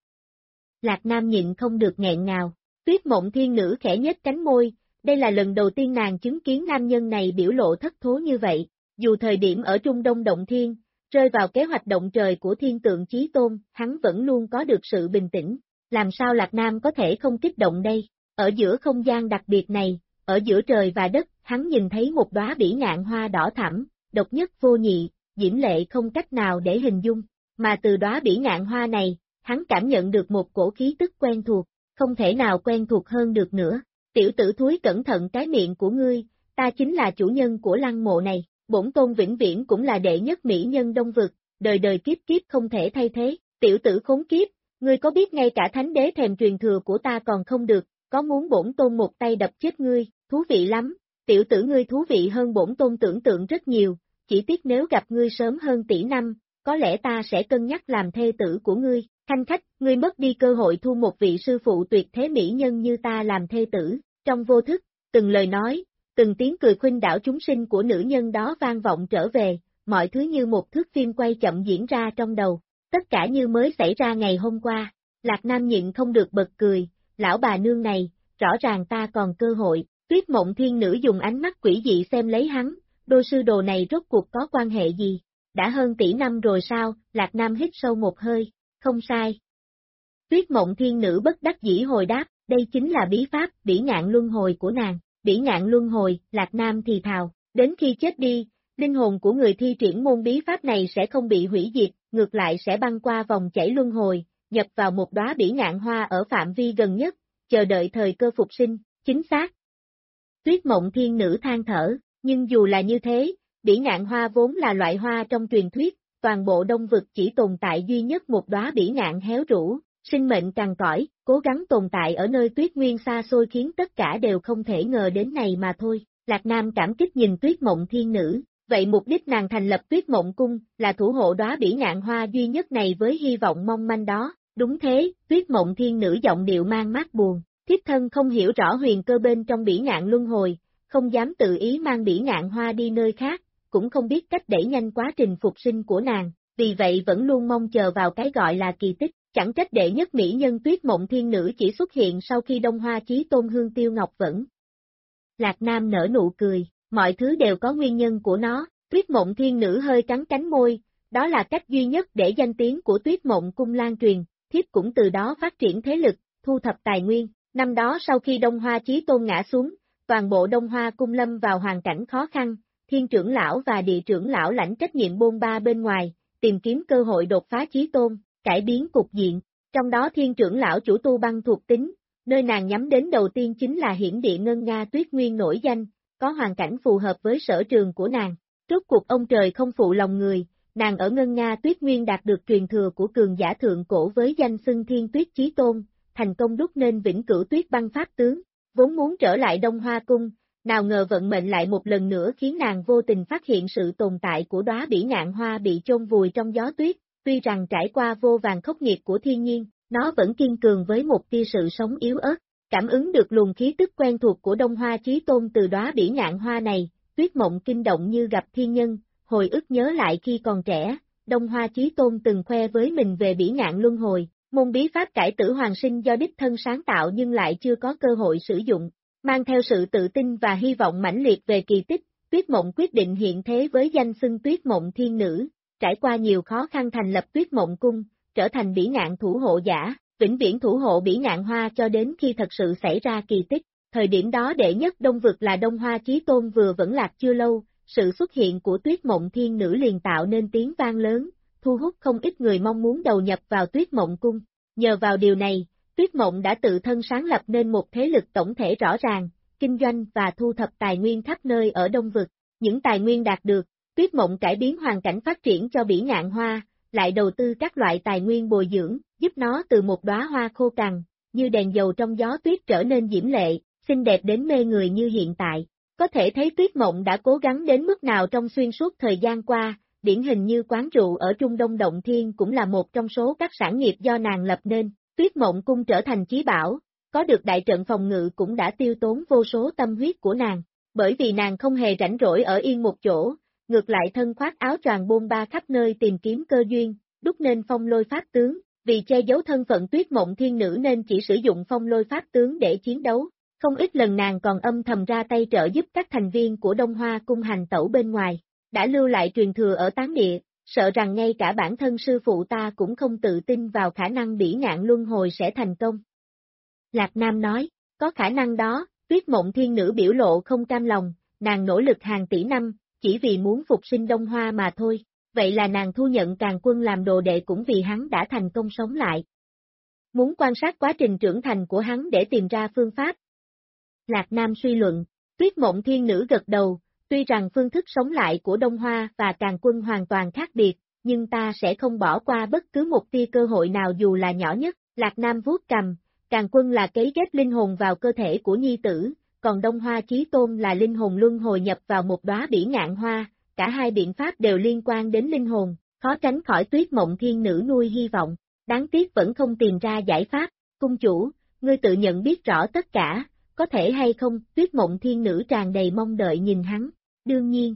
Lạc Nam nhịn không được nghẹn ngào, Tuyết Mộng Thiên Nữ khẽ nhếch cánh môi, đây là lần đầu tiên nàng chứng kiến nam nhân này biểu lộ thất thố như vậy, dù thời điểm ở Trung Đông Động Thiên, rơi vào kế hoạch động trời của Thiên Tượng Chí Tôn, hắn vẫn luôn có được sự bình tĩnh, làm sao Lạc Nam có thể không kích động đây, ở giữa không gian đặc biệt này, ở giữa trời và đất, hắn nhìn thấy một đóa bỉ ngạn hoa đỏ thẳm, độc nhất vô nhị, diễm lệ không cách nào để hình dung, mà từ đóa bỉ ngạn hoa này, hắn cảm nhận được một cổ khí tức quen thuộc, không thể nào quen thuộc hơn được nữa. Tiểu tử thúi cẩn thận cái miệng của ngươi, ta chính là chủ nhân của lăng mộ này, bổn tôn vĩnh viễn cũng là đệ nhất mỹ nhân Đông Vực, đời đời kiếp kiếp không thể thay thế, tiểu tử khốn kiếp, ngươi có biết ngay cả thánh đế thèm truyền thừa của ta còn không được, có muốn bổn tôn một tay đập chết ngươi, thú vị lắm, tiểu tử ngươi thú vị hơn bổn tôn tưởng tượng rất nhiều, chỉ tiếc nếu gặp ngươi sớm hơn tỷ năm, có lẽ ta sẽ cân nhắc làm thê tử của ngươi, khanh khách, ngươi mất đi cơ hội thu một vị sư phụ tuyệt thế mỹ nhân như ta làm thê tử, trong vô thức, từng lời nói, từng tiếng cười khuynh đảo chúng sinh của nữ nhân đó vang vọng trở về, mọi thứ như một thước phim quay chậm diễn ra trong đầu, tất cả như mới xảy ra ngày hôm qua, Lạc Nam nhịn không được bật cười, lão bà nương này, rõ ràng ta còn cơ hội, Tuyết Mộng Thiên Nữ dùng ánh mắt quỷ dị xem lấy hắn, đôi sư đồ này rốt cuộc có quan hệ gì, đã hơn tỷ năm rồi sao, Lạc Nam hít sâu một hơi, không sai. Tuyết Mộng Thiên Nữ bất đắc dĩ hồi đáp, đây chính là bí pháp, bỉ ngạn luân hồi của nàng, bỉ ngạn luân hồi, Lạc Nam thì thào, đến khi chết đi, linh hồn của người thi triển môn bí pháp này sẽ không bị hủy diệt, ngược lại sẽ băng qua vòng chảy luân hồi, nhập vào một đóa bỉ ngạn hoa ở phạm vi gần nhất, chờ đợi thời cơ phục sinh, chính xác. Tuyết Mộng Thiên Nữ than thở, nhưng dù là như thế, bỉ ngạn hoa vốn là loại hoa trong truyền thuyết, toàn bộ Đông Vực chỉ tồn tại duy nhất một đóa bỉ ngạn héo rũ, sinh mệnh cằn cõi, cố gắng tồn tại ở nơi tuyết nguyên xa xôi khiến tất cả đều không thể ngờ đến này mà thôi. Lạc Nam cảm kích nhìn Tuyết Mộng Thiên Nữ, vậy mục đích nàng thành lập Tuyết Mộng Cung là thủ hộ đóa bỉ ngạn hoa duy nhất này với hy vọng mong manh đó. Đúng thế, Tuyết Mộng Thiên Nữ giọng điệu mang mát buồn, thiếp thân không hiểu rõ huyền cơ bên trong bỉ ngạn luân hồi, không dám tự ý mang bỉ ngạn hoa đi nơi khác, cũng không biết cách đẩy nhanh quá trình phục sinh của nàng, vì vậy vẫn luôn mong chờ vào cái gọi là kỳ tích. Chẳng trách đệ nhất mỹ nhân Tuyết Mộng Thiên Nữ chỉ xuất hiện sau khi Đông Hoa Chí Tôn Hương Tiêu Ngọc Vẫn. Lạc Nam nở nụ cười, mọi thứ đều có nguyên nhân của nó. Tuyết Mộng Thiên Nữ hơi cắn cánh môi, đó là cách duy nhất để danh tiếng của Tuyết Mộng Cung lan truyền, thiếp cũng từ đó phát triển thế lực, thu thập tài nguyên. Năm đó sau khi Đông Hoa Chí Tôn ngã xuống, toàn bộ Đông Hoa Cung lâm vào hoàn cảnh khó khăn, Thiên trưởng lão và Địa trưởng lão lãnh trách nhiệm bôn ba bên ngoài, tìm kiếm cơ hội đột phá Chí Tôn, cải biến cục diện. Trong đó Thiên trưởng lão chủ tu băng thuộc tính, nơi nàng nhắm đến đầu tiên chính là hiển địa Ngân Nga Tuyết Nguyên nổi danh, có hoàn cảnh phù hợp với sở trường của nàng. Rốt cuộc ông trời không phụ lòng người, nàng ở Ngân Nga Tuyết Nguyên đạt được truyền thừa của cường giả thượng cổ với danh xưng Thiên Tuyết Chí Tôn, thành công đúc nên vĩnh cửu tuyết băng pháp tướng, vốn muốn trở lại Đông Hoa Cung, nào ngờ vận mệnh lại một lần nữa khiến nàng vô tình phát hiện sự tồn tại của đóa bỉ ngạn hoa bị chôn vùi trong gió tuyết, tuy rằng trải qua vô vàn khốc nghiệt của thiên nhiên, nó vẫn kiên cường với một tia sự sống yếu ớt, cảm ứng được luồng khí tức quen thuộc của Đông Hoa Chí Tôn từ đóa bỉ ngạn hoa này, Tuyết Mộng kinh động như gặp thiên nhân, hồi ức nhớ lại khi còn trẻ, Đông Hoa Chí Tôn từng khoe với mình về bỉ ngạn luân hồi, môn bí pháp cải tử hoàng sinh do đích thân sáng tạo nhưng lại chưa có cơ hội sử dụng, mang theo sự tự tin và hy vọng mãnh liệt về kỳ tích, Tuyết Mộng quyết định hiện thế với danh xưng Tuyết Mộng Thiên Nữ, trải qua nhiều khó khăn thành lập Tuyết Mộng Cung, trở thành bỉ ngạn thủ hộ giả, vĩnh viễn thủ hộ bỉ ngạn hoa cho đến khi thật sự xảy ra kỳ tích. Thời điểm đó đệ nhất Đông Vực là Đông Hoa Chí Tôn vừa vẫn lạc chưa lâu, sự xuất hiện của Tuyết Mộng Thiên Nữ liền tạo nên tiếng vang lớn, thu hút không ít người mong muốn đầu nhập vào Tuyết Mộng Cung. Nhờ vào điều này, Tuyết Mộng đã tự thân sáng lập nên một thế lực tổng thể rõ ràng, kinh doanh và thu thập tài nguyên khắp nơi ở Đông Vực. Những tài nguyên đạt được, Tuyết Mộng cải biến hoàn cảnh phát triển cho bỉ ngạn hoa, lại đầu tư các loại tài nguyên bồi dưỡng, giúp nó từ một đóa hoa khô cằn, như đèn dầu trong gió tuyết trở nên diễm lệ, xinh đẹp đến mê người như hiện tại. Có thể thấy Tuyết Mộng đã cố gắng đến mức nào trong xuyên suốt thời gian qua, điển hình như quán rượu ở Trung Đông Động Thiên cũng là một trong số các sản nghiệp do nàng lập nên. Tuyết Mộng Cung trở thành chí bảo, có được đại trận phòng ngự cũng đã tiêu tốn vô số tâm huyết của nàng, bởi vì nàng không hề rảnh rỗi ở yên một chỗ, ngược lại thân khoác áo choàng bôn ba khắp nơi tìm kiếm cơ duyên, đúc nên phong lôi pháp tướng, vì che giấu thân phận Tuyết Mộng Thiên Nữ nên chỉ sử dụng phong lôi pháp tướng để chiến đấu. Không ít lần nàng còn âm thầm ra tay trợ giúp các thành viên của Đông Hoa Cung hành tẩu bên ngoài, đã lưu lại truyền thừa ở tán địa, sợ rằng ngay cả bản thân sư phụ ta cũng không tự tin vào khả năng bỉ ngạn luân hồi sẽ thành công. Lạc Nam nói, có khả năng đó, Tuyết Mộng Thiên Nữ biểu lộ không cam lòng, nàng nỗ lực hàng tỷ năm, chỉ vì muốn phục sinh Đông Hoa mà thôi, vậy là nàng thu nhận Càn Quân làm đồ đệ cũng vì hắn đã thành công sống lại. Muốn quan sát quá trình trưởng thành của hắn để tìm ra phương pháp. Lạc Nam suy luận, Tuyết Mộng Thiên Nữ gật đầu, tuy rằng phương thức sống lại của Đông Hoa và Càn Quân hoàn toàn khác biệt, nhưng ta sẽ không bỏ qua bất cứ một tia cơ hội nào dù là nhỏ nhất. Lạc Nam vuốt cằm, Càn Quân là cấy ghép linh hồn vào cơ thể của nhi tử, còn Đông Hoa Chí Tôn là linh hồn luân hồi nhập vào một đóa bỉ ngạn hoa, cả hai biện pháp đều liên quan đến linh hồn, khó tránh khỏi Tuyết Mộng Thiên Nữ nuôi hy vọng, đáng tiếc vẫn không tìm ra giải pháp. Cung chủ, ngươi tự nhận biết rõ tất cả, có thể hay không? Tuyết Mộng Thiên Nữ tràn đầy mong đợi nhìn hắn, đương nhiên.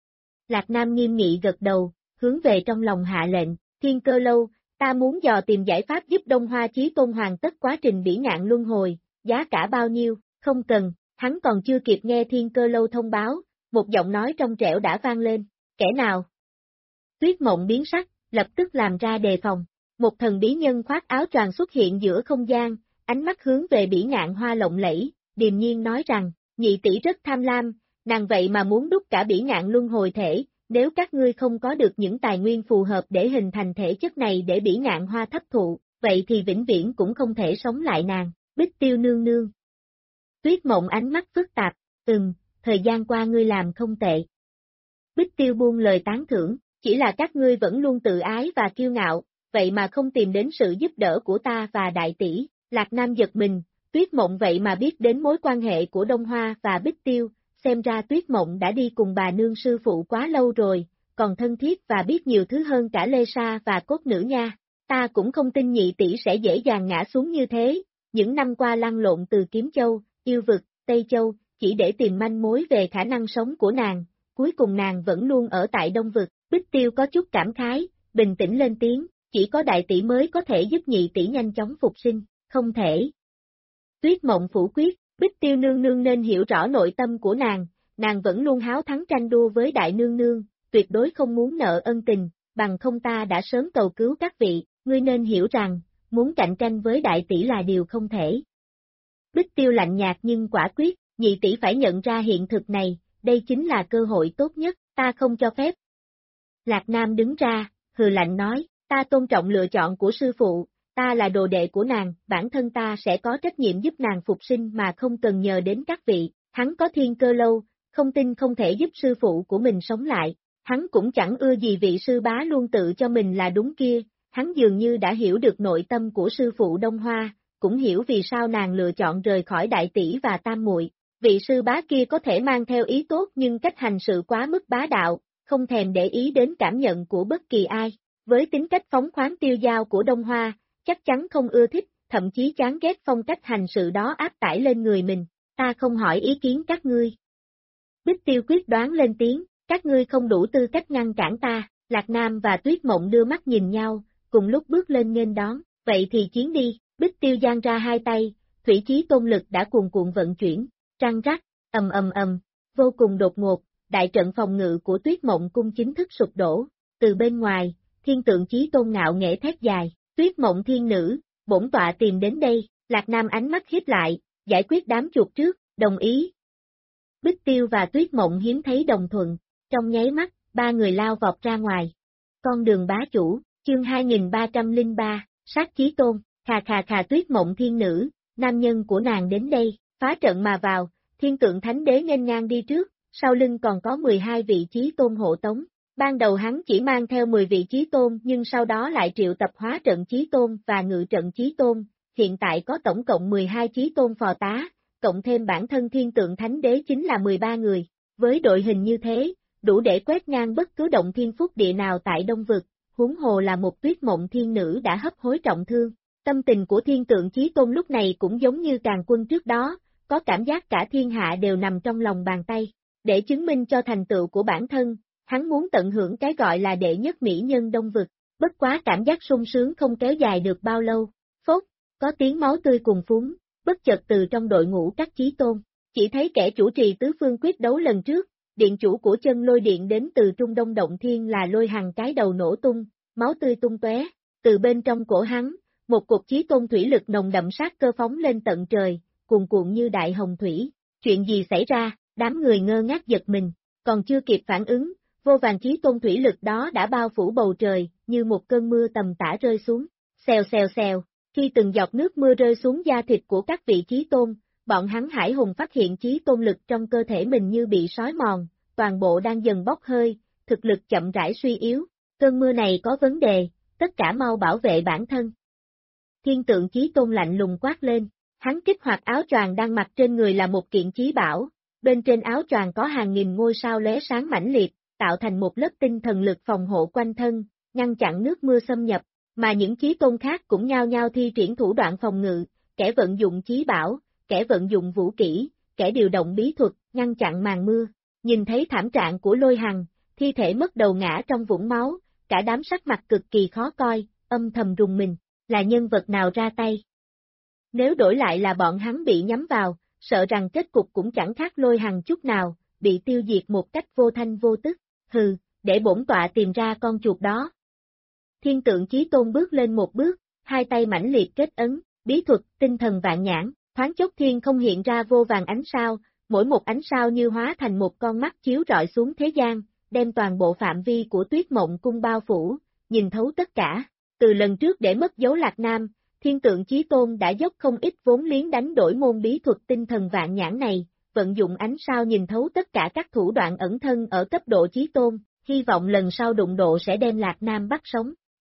Lạc Nam nghiêm nghị gật đầu, hướng về trong lòng hạ lệnh, Thiên Cơ Lâu, ta muốn dò tìm giải pháp giúp Đông Hoa Chí Tôn hoàn tất quá trình bỉ ngạn luân hồi, giá cả bao nhiêu? Không cần, hắn còn chưa kịp nghe Thiên Cơ Lâu thông báo, một giọng nói trong trẻo đã vang lên, kẻ nào? Tuyết Mộng biến sắc, lập tức làm ra đề phòng, một thần bí nhân khoác áo choàng xuất hiện giữa không gian, ánh mắt hướng về bỉ ngạn hoa lộng lẫy, điềm nhiên nói rằng, nhị tỷ rất tham lam, nàng vậy mà muốn đúc cả bỉ ngạn luân hồi thể, nếu các ngươi không có được những tài nguyên phù hợp để hình thành thể chất này để bỉ ngạn hoa thấp thụ, vậy thì vĩnh viễn cũng không thể sống lại nàng. Bích Tiêu nương nương. Tuyết Mộng ánh mắt phức tạp, thời gian qua ngươi làm không tệ. Bích Tiêu buông lời tán thưởng, chỉ là các ngươi vẫn luôn tự ái và kiêu ngạo, vậy mà không tìm đến sự giúp đỡ của ta và đại tỷ. Lạc Nam giật mình, Tuyết Mộng vậy mà biết đến mối quan hệ của Đông Hoa và Bích Tiêu, xem ra Tuyết Mộng đã đi cùng bà nương sư phụ quá lâu rồi, còn thân thiết và biết nhiều thứ hơn cả Lê Sa và Cốt Nữ nha. Ta cũng không tin nhị tỷ sẽ dễ dàng ngã xuống như thế, những năm qua lăn lộn từ Kiếm Châu, Yêu Vực, Tây Châu, chỉ để tìm manh mối về khả năng sống của nàng, cuối cùng nàng vẫn luôn ở tại Đông Vực. Bích Tiêu có chút cảm khái, bình tĩnh lên tiếng, chỉ có đại tỷ mới có thể giúp nhị tỷ nhanh chóng phục sinh, không thể. Tuyết Mộng phủ quyết, Bích Tiêu nương nương nên hiểu rõ nội tâm của nàng vẫn luôn háo thắng tranh đua với đại nương nương, tuyệt đối không muốn nợ ân tình, bằng không ta đã sớm cầu cứu các vị, ngươi nên hiểu rằng, muốn cạnh tranh với đại tỷ là điều không thể. Bích Tiêu lạnh nhạt nhưng quả quyết, nhị tỷ phải nhận ra hiện thực này, đây chính là cơ hội tốt nhất, ta không cho phép. Lạc Nam đứng ra, hừ lạnh nói, ta tôn trọng lựa chọn của sư phụ, ta là đồ đệ của nàng, bản thân ta sẽ có trách nhiệm giúp nàng phục sinh mà không cần nhờ đến các vị, hắn có thiên cơ lâu, không tin không thể giúp sư phụ của mình sống lại, hắn cũng chẳng ưa gì vị sư bá luôn tự cho mình là đúng kia, hắn dường như đã hiểu được nội tâm của sư phụ Đông Hoa, cũng hiểu vì sao nàng lựa chọn rời khỏi đại tỷ và tam muội. Vị sư bá kia có thể mang theo ý tốt nhưng cách hành sự quá mức bá đạo, không thèm để ý đến cảm nhận của bất kỳ ai, với tính cách phóng khoáng tiêu dao của Đông Hoa, chắc chắn không ưa thích, thậm chí chán ghét phong cách hành sự đó áp tải lên người mình, ta không hỏi ý kiến các ngươi. Bích Tiêu quyết đoán lên tiếng, các ngươi không đủ tư cách ngăn cản ta, Lạc Nam và Tuyết Mộng đưa mắt nhìn nhau, cùng lúc bước lên nghênh đón, vậy thì chiến đi, Bích Tiêu giang ra hai tay, thủy chí tôn lực đã cuồn cuộn vận chuyển, răng rắc, ầm, vô cùng đột ngột, đại trận phòng ngự của Tuyết Mộng cung chính thức sụp đổ, từ bên ngoài, thiên tượng chí tôn ngạo nghễ thét dài, Tuyết Mộng thiên nữ, bổn tọa tìm đến đây, Lạc Nam ánh mắt híp lại, giải quyết đám chuột trước, đồng ý. Bích Tiêu và Tuyết Mộng hiếm thấy đồng thuận, trong nháy mắt, ba người lao vọt ra ngoài. Con đường bá chủ, chương 2303, sát chí tôn, khà Tuyết Mộng thiên nữ, nam nhân của nàng đến đây, phá trận mà vào, thiên tượng thánh đế nghênh ngang đi trước, sau lưng còn có 12 vị chí tôn hộ tống. Ban đầu hắn chỉ mang theo 10 vị chí tôn nhưng sau đó lại triệu tập hóa trận chí tôn và ngự trận chí tôn, hiện tại có tổng cộng 12 chí tôn phò tá, cộng thêm bản thân thiên tượng thánh đế chính là 13 người. Với đội hình như thế, đủ để quét ngang bất cứ động thiên phúc địa nào tại Đông Vực, huống hồ là một Tuyết Mộng thiên nữ đã hấp hối trọng thương. Tâm tình của thiên tượng chí tôn lúc này cũng giống như Càn Quân trước đó, có cảm giác cả thiên hạ đều nằm trong lòng bàn tay. Để chứng minh cho thành tựu của bản thân, hắn muốn tận hưởng cái gọi là đệ nhất mỹ nhân Đông Vực, bất quá cảm giác sung sướng không kéo dài được bao lâu. Phốt, có tiếng máu tươi cuồn phúng, bất chợt từ trong đội ngũ các chí tôn, chỉ thấy kẻ chủ trì tứ phương quyết đấu lần trước, điện chủ của chân lôi điện đến từ Trung Đông Động Thiên là Lôi Hằng cái đầu nổ tung, máu tươi tung tóe, từ bên trong cổ hắn, một cục chí tôn thủy lực nồng đậm sát cơ phóng lên tận trời, cuồn cuộn như đại hồng thủy. Chuyện gì xảy ra, đám người ngơ ngác giật mình, còn chưa kịp phản ứng, vô vàn chí tôn thủy lực đó đã bao phủ bầu trời, như một cơn mưa tầm tã rơi xuống. Xèo, khi từng giọt nước mưa rơi xuống da thịt của các vị chí tôn, bọn hắn hải hùng phát hiện chí tôn lực trong cơ thể mình như bị sói mòn, toàn bộ đang dần bốc hơi, thực lực chậm rãi suy yếu. Cơn mưa này có vấn đề, tất cả mau bảo vệ bản thân. Thiên tượng chí tôn lạnh lùng quát lên, hắn kích hoạt áo choàng đang mặc trên người là một kiện chí bảo, bên trên áo choàng có hàng nghìn ngôi sao lóe sáng mãnh liệt, tạo thành một lớp tinh thần lực phòng hộ quanh thân, ngăn chặn nước mưa xâm nhập, mà những chí tôn khác cũng nhao nhao thi triển thủ đoạn phòng ngự, kẻ vận dụng chí bảo, kẻ vận dụng vũ kỹ, kẻ điều động bí thuật, ngăn chặn màn mưa. Nhìn thấy thảm trạng của Lôi Hằng, thi thể mất đầu ngã trong vũng máu, cả đám sắc mặt cực kỳ khó coi, âm thầm rùng mình, là nhân vật nào ra tay. Nếu đổi lại là bọn hắn bị nhắm vào, sợ rằng kết cục cũng chẳng khác Lôi Hằng chút nào, bị tiêu diệt một cách vô thanh vô tức. Hừ, để bổn tọa tìm ra con chuột đó. Thiên tượng chí tôn bước lên một bước, hai tay mãnh liệt kết ấn, bí thuật, tinh thần vạn nhãn, thoáng chốc thiên không hiện ra vô vàn ánh sao, mỗi một ánh sao như hóa thành một con mắt chiếu rọi xuống thế gian, đem toàn bộ phạm vi của Tuyết Mộng cung bao phủ, nhìn thấu tất cả. Từ lần trước để mất dấu Lạc Nam, thiên tượng chí tôn đã dốc không ít vốn liếng đánh đổi môn bí thuật tinh thần vạn nhãn này, vận dụng ánh sao nhìn thấu tất cả các thủ đoạn ẩn thân ở cấp độ chí tôn, hy vọng lần sau đụng độ sẽ đem Lạc Nam bắt sống.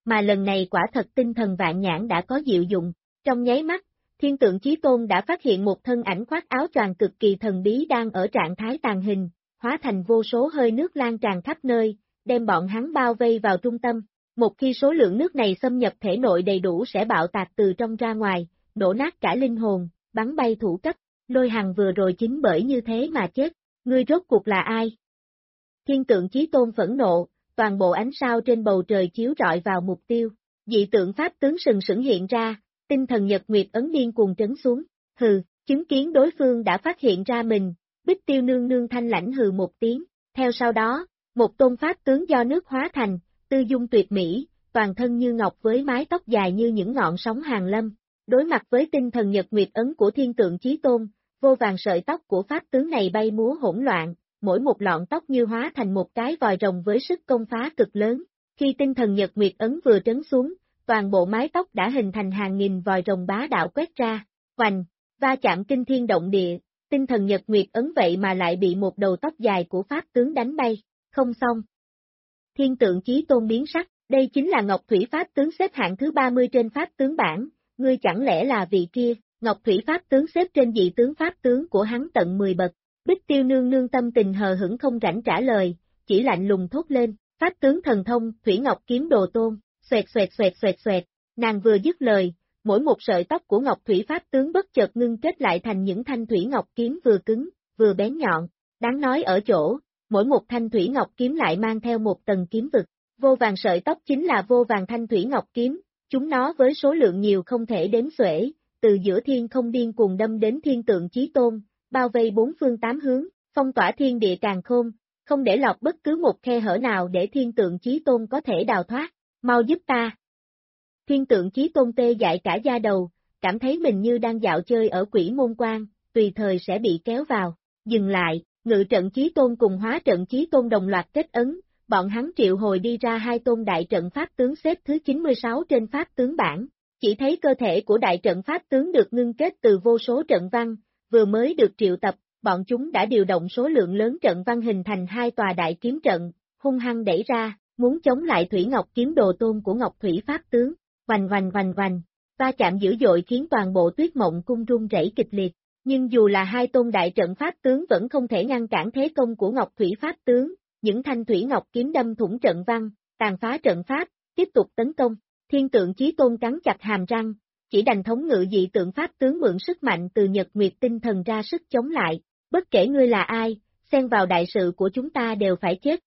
mà lần này quả thật tinh thần vạn nhãn đã có diệu dụng. Trong nháy mắt, Thiên Tượng Chí Tôn đã phát hiện một thân ảnh khoác áo choàng cực kỳ thần bí đang ở trạng thái tàng hình, hóa thành vô số hơi nước lan tràn khắp nơi, đem bọn hắn bao vây vào trung tâm. Một khi số lượng nước này xâm nhập thể nội đầy đủ sẽ bạo tạc từ trong ra ngoài, nổ nát cả linh hồn, bắn bay thủ cấp. Lôi Hằng vừa rồi chính bởi như thế mà chết. Ngươi rốt cuộc là ai? Thiên Tượng Chí Tôn phẫn nộ, toàn bộ ánh sao trên bầu trời chiếu rọi vào mục tiêu. Dị tượng pháp tướng sừng sững hiện ra, tinh thần nhật nguyệt ấn điên cuồng trấn xuống. Hừ, chứng kiến đối phương đã phát hiện ra mình, Bích Tiêu nương nương thanh lãnh hừ một tiếng. Theo sau đó, một tôn pháp tướng do nước hóa thành, tư dung tuyệt mỹ, toàn thân như ngọc với mái tóc dài như những ngọn sóng hàng lâm. Đối mặt với tinh thần nhật nguyệt ấn của Thiên Tượng Chí Tôn, vô vàng sợi tóc của pháp tướng này bay múa hỗn loạn, mỗi một lọn tóc như hóa thành một cái vòi rồng với sức công phá cực lớn. Khi tinh thần nhật nguyệt ấn vừa trấn xuống, toàn bộ mái tóc đã hình thành hàng nghìn vòi rồng bá đạo quét ra, hoành, va chạm kinh thiên động địa, tinh thần nhật nguyệt ấn vậy mà lại bị một đầu tóc dài của pháp tướng đánh bay, không xong. Thiên Tượng Chí Tôn biến sắc, đây chính là Ngọc Thủy pháp tướng xếp hạng thứ 30 trên pháp tướng bảng, ngươi chẳng lẽ là vị kia? Ngọc Thủy pháp tướng xếp trên dị tướng pháp tướng của hắn tận 10 bậc. Bích Tiêu nương nương tâm tình hờ hững không rảnh trả lời, chỉ lạnh lùng thốt lên, pháp tướng thần thông, Thủy Ngọc kiếm đồ tôn, xoẹt xoẹt xoẹt xoẹt xoẹt. Nàng vừa dứt lời, mỗi một sợi tóc của Ngọc Thủy pháp tướng bất chợt ngưng kết lại thành những thanh thủy ngọc kiếm vừa cứng, vừa bén nhọn. Đáng nói ở chỗ, mỗi một thanh thủy ngọc kiếm lại mang theo một tầng kiếm vực. Vô vàng sợi tóc chính là vô vàng thanh thủy ngọc kiếm, chúng nó với số lượng nhiều không thể đếm xuể, từ giữa thiên không điên cuồng đâm đến Thiên Tượng Chí Tôn, bao vây bốn phương tám hướng, phong tỏa thiên địa càn khôn, không để lọt bất cứ một khe hở nào để Thiên Tượng Chí Tôn có thể đào thoát. Mau giúp ta! Thiên Tượng Chí Tôn tê dại cả da đầu, cảm thấy mình như đang dạo chơi ở Quỷ Môn Quan, tùy thời sẽ bị kéo vào. Dừng lại, Ngự Trận Chí Tôn cùng Hóa Trận Chí Tôn đồng loạt kết ấn, bọn hắn triệu hồi đi ra hai tôn đại trận pháp tướng xếp thứ 96 trên pháp tướng bảng. Chỉ thấy cơ thể của đại trận pháp tướng được ngưng kết từ vô số trận văn, vừa mới được triệu tập, bọn chúng đã điều động số lượng lớn trận văn hình thành hai tòa đại kiếm trận, hung hăng đẩy ra, muốn chống lại Thủy Ngọc kiếm đồ tôn của Ngọc Thủy pháp tướng. Oanh oanh oanh oanh, va chạm dữ dội khiến toàn bộ Tuyết Mộng cung rung rẩy kịch liệt, nhưng dù là hai tôn đại trận pháp tướng vẫn không thể ngăn cản thế công của Ngọc Thủy pháp tướng, những thanh thủy ngọc kiếm đâm thủng trận văn, tàn phá trận pháp, tiếp tục tấn công. Thiên Tượng Chí Tôn cắn chặt hàm răng, chỉ đành thống ngự dị tượng pháp tướng mượn sức mạnh từ nhật nguyệt tinh thần ra sức chống lại, bất kể ngươi là ai, xen vào đại sự của chúng ta đều phải chết.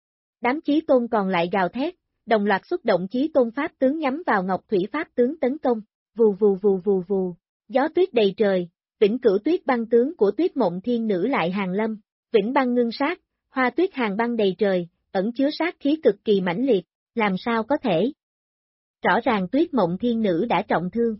Đám Chí Tôn còn lại gào thét, đồng loạt xuất động Chí Tôn pháp tướng nhắm vào Ngọc Thủy pháp tướng tấn công, vù vù vù vù vù, gió tuyết đầy trời, vĩnh cửu tuyết băng tướng của Tuyết Mộng Thiên Nữ lại hàng lâm, vĩnh băng ngưng sát, hoa tuyết hàng băng đầy trời, ẩn chứa sát khí cực kỳ mãnh liệt, làm sao có thể? Rõ ràng Tuyết Mộng Thiên Nữ đã trọng thương.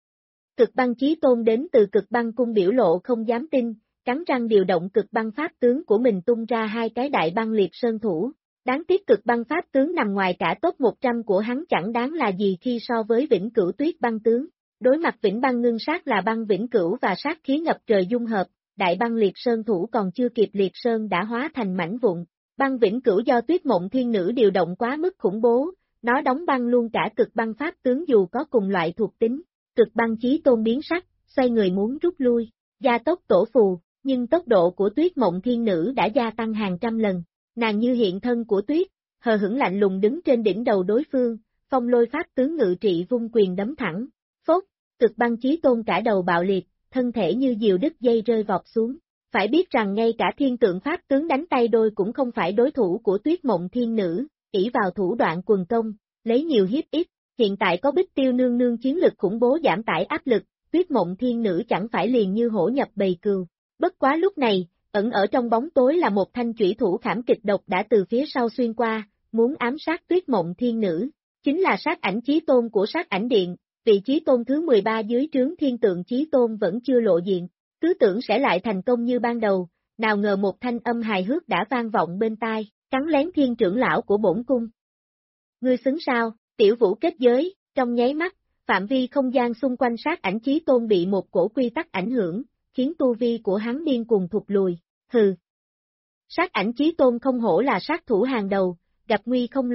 Cực băng Chí Tôn đến từ cực băng cung biểu lộ không dám tin, cắn răng điều động cực băng pháp tướng của mình tung ra hai cái đại băng liệt sơn thủ. Đáng tiếc cực băng pháp tướng nằm ngoài cả top 100 của hắn chẳng đáng là gì khi so với vĩnh cửu tuyết băng tướng. Đối mặt vĩnh băng ngưng sát là băng vĩnh cửu và sát khí ngập trời dung hợp, đại băng liệt sơn thủ còn chưa kịp liệt sơn đã hóa thành mảnh vụn. Băng vĩnh cửu do Tuyết Mộng Thiên Nữ điều động quá mức khủng bố, nó đóng băng luôn cả cực băng pháp tướng dù có cùng loại thuộc tính. Cực băng Chí Tôn biến sắc, xoay người muốn rút lui, gia tốc tổ phù, nhưng tốc độ của Tuyết Mộng Thiên Nữ đã gia tăng hàng trăm lần. Nàng như hiện thân của tuyết, hờ hững lạnh lùng đứng trên đỉnh đầu đối phương, phong lôi pháp tướng ngự trị vung quyền đấm thẳng. Phốt, cực băng Chí Tôn cả đầu bạo liệt, thân thể như diều đứt dây rơi vọt xuống. Phải biết rằng ngay cả thiên tượng pháp tướng đánh tay đôi cũng không phải đối thủ của Tuyết Mộng Thiên Nữ, ỷ vào thủ đoạn quần công, lấy nhiều hiếp ít. Hiện tại có Bích Tiêu nương nương chiến lực khủng bố giảm tải áp lực, Tuyết Mộng Thiên Nữ chẳng phải liền như hổ nhập bầy cừu. Bất quá lúc này, ẩn ở trong bóng tối là một thanh chủy thủ khảm kịch độc đã từ phía sau xuyên qua, muốn ám sát Tuyết Mộng Thiên Nữ. Chính là sát ảnh Chí Tôn của sát ảnh điện, vị Chí Tôn thứ 13 dưới trướng Thiên Tượng Chí Tôn vẫn chưa lộ diện. Cứ tưởng sẽ lại thành công như ban đầu, nào ngờ một thanh âm hài hước đã vang vọng bên tai, cắn lén Thiên trưởng lão của bổn cung. Ngươi xứng sao? Tiểu Vũ kết giới, trong nháy mắt, phạm vi không gian xung quanh sát ảnh Chí Tôn bị một cổ quy tắc ảnh hưởng, khiến tu vi của hắn điên cuồng thụt lùi. Hừ. Sát ảnh Chí Tôn không hổ là sát thủ hàng đầu, gặp nguy không loạn,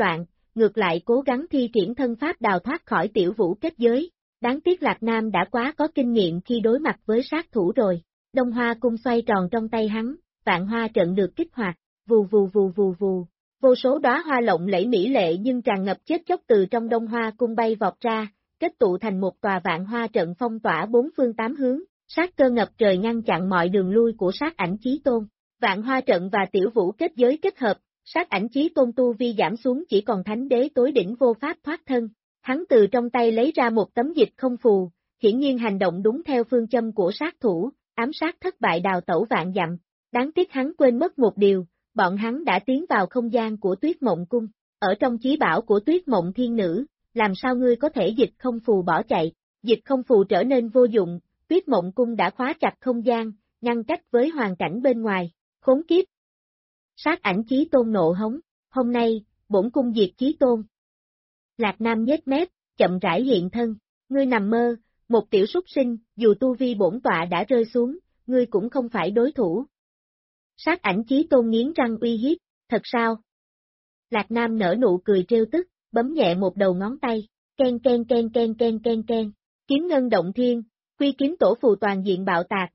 ngược lại cố gắng thi triển thân pháp đào thoát khỏi tiểu vũ kết giới. Đáng tiếc Lạc Nam đã quá có kinh nghiệm khi đối mặt với sát thủ rồi. Đông Hoa cung xoay tròn trong tay hắn, vạn hoa trận được kích hoạt, vù vù vù vù vù. Vô số đóa hoa lộng lẫy mỹ lệ nhưng tràn ngập chết chóc từ trong Đông Hoa cung bay vọt ra, kết tụ thành một tòa vạn hoa trận phong tỏa bốn phương tám hướng, sát cơ ngập trời ngăn chặn mọi đường lui của sát ảnh chí tôn. Vạn hoa trận và tiểu vũ kết giới kết hợp, sát ảnh chí tôn tu vi giảm xuống chỉ còn thánh đế tối đỉnh vô pháp thoát thân. Hắn từ trong tay lấy ra một tấm dịch không phù, hiển nhiên hành động đúng theo phương châm của sát thủ, ám sát thất bại đào tẩu vạn dặm. Đáng tiếc hắn quên mất một điều, bọn hắn đã tiến vào không gian của Tuyết Mộng Cung. Ở trong chí bảo của Tuyết Mộng Thiên Nữ, làm sao ngươi có thể dịch không phù bỏ chạy? Dịch không phù trở nên vô dụng, Tuyết Mộng Cung đã khóa chặt không gian, ngăn cách với hoàn cảnh bên ngoài. Khốn kiếp! Sát ảnh chí tôn nộ hống, hôm nay, bổn cung diệt chí tôn. Lạc Nam nhếch mép, chậm rãi hiện thân, ngươi nằm mơ, một tiểu súc sinh, dù tu vi bổn tọa đã rơi xuống, ngươi cũng không phải đối thủ. Sát ảnh chí tôn nghiến răng uy hiếp, thật sao? Lạc Nam nở nụ cười trêu tức, bấm nhẹ một đầu ngón tay, ken ken ken ken ken ken ken, kiếm ngân động thiên, quy kiếm tổ phù toàn diện bạo tạc,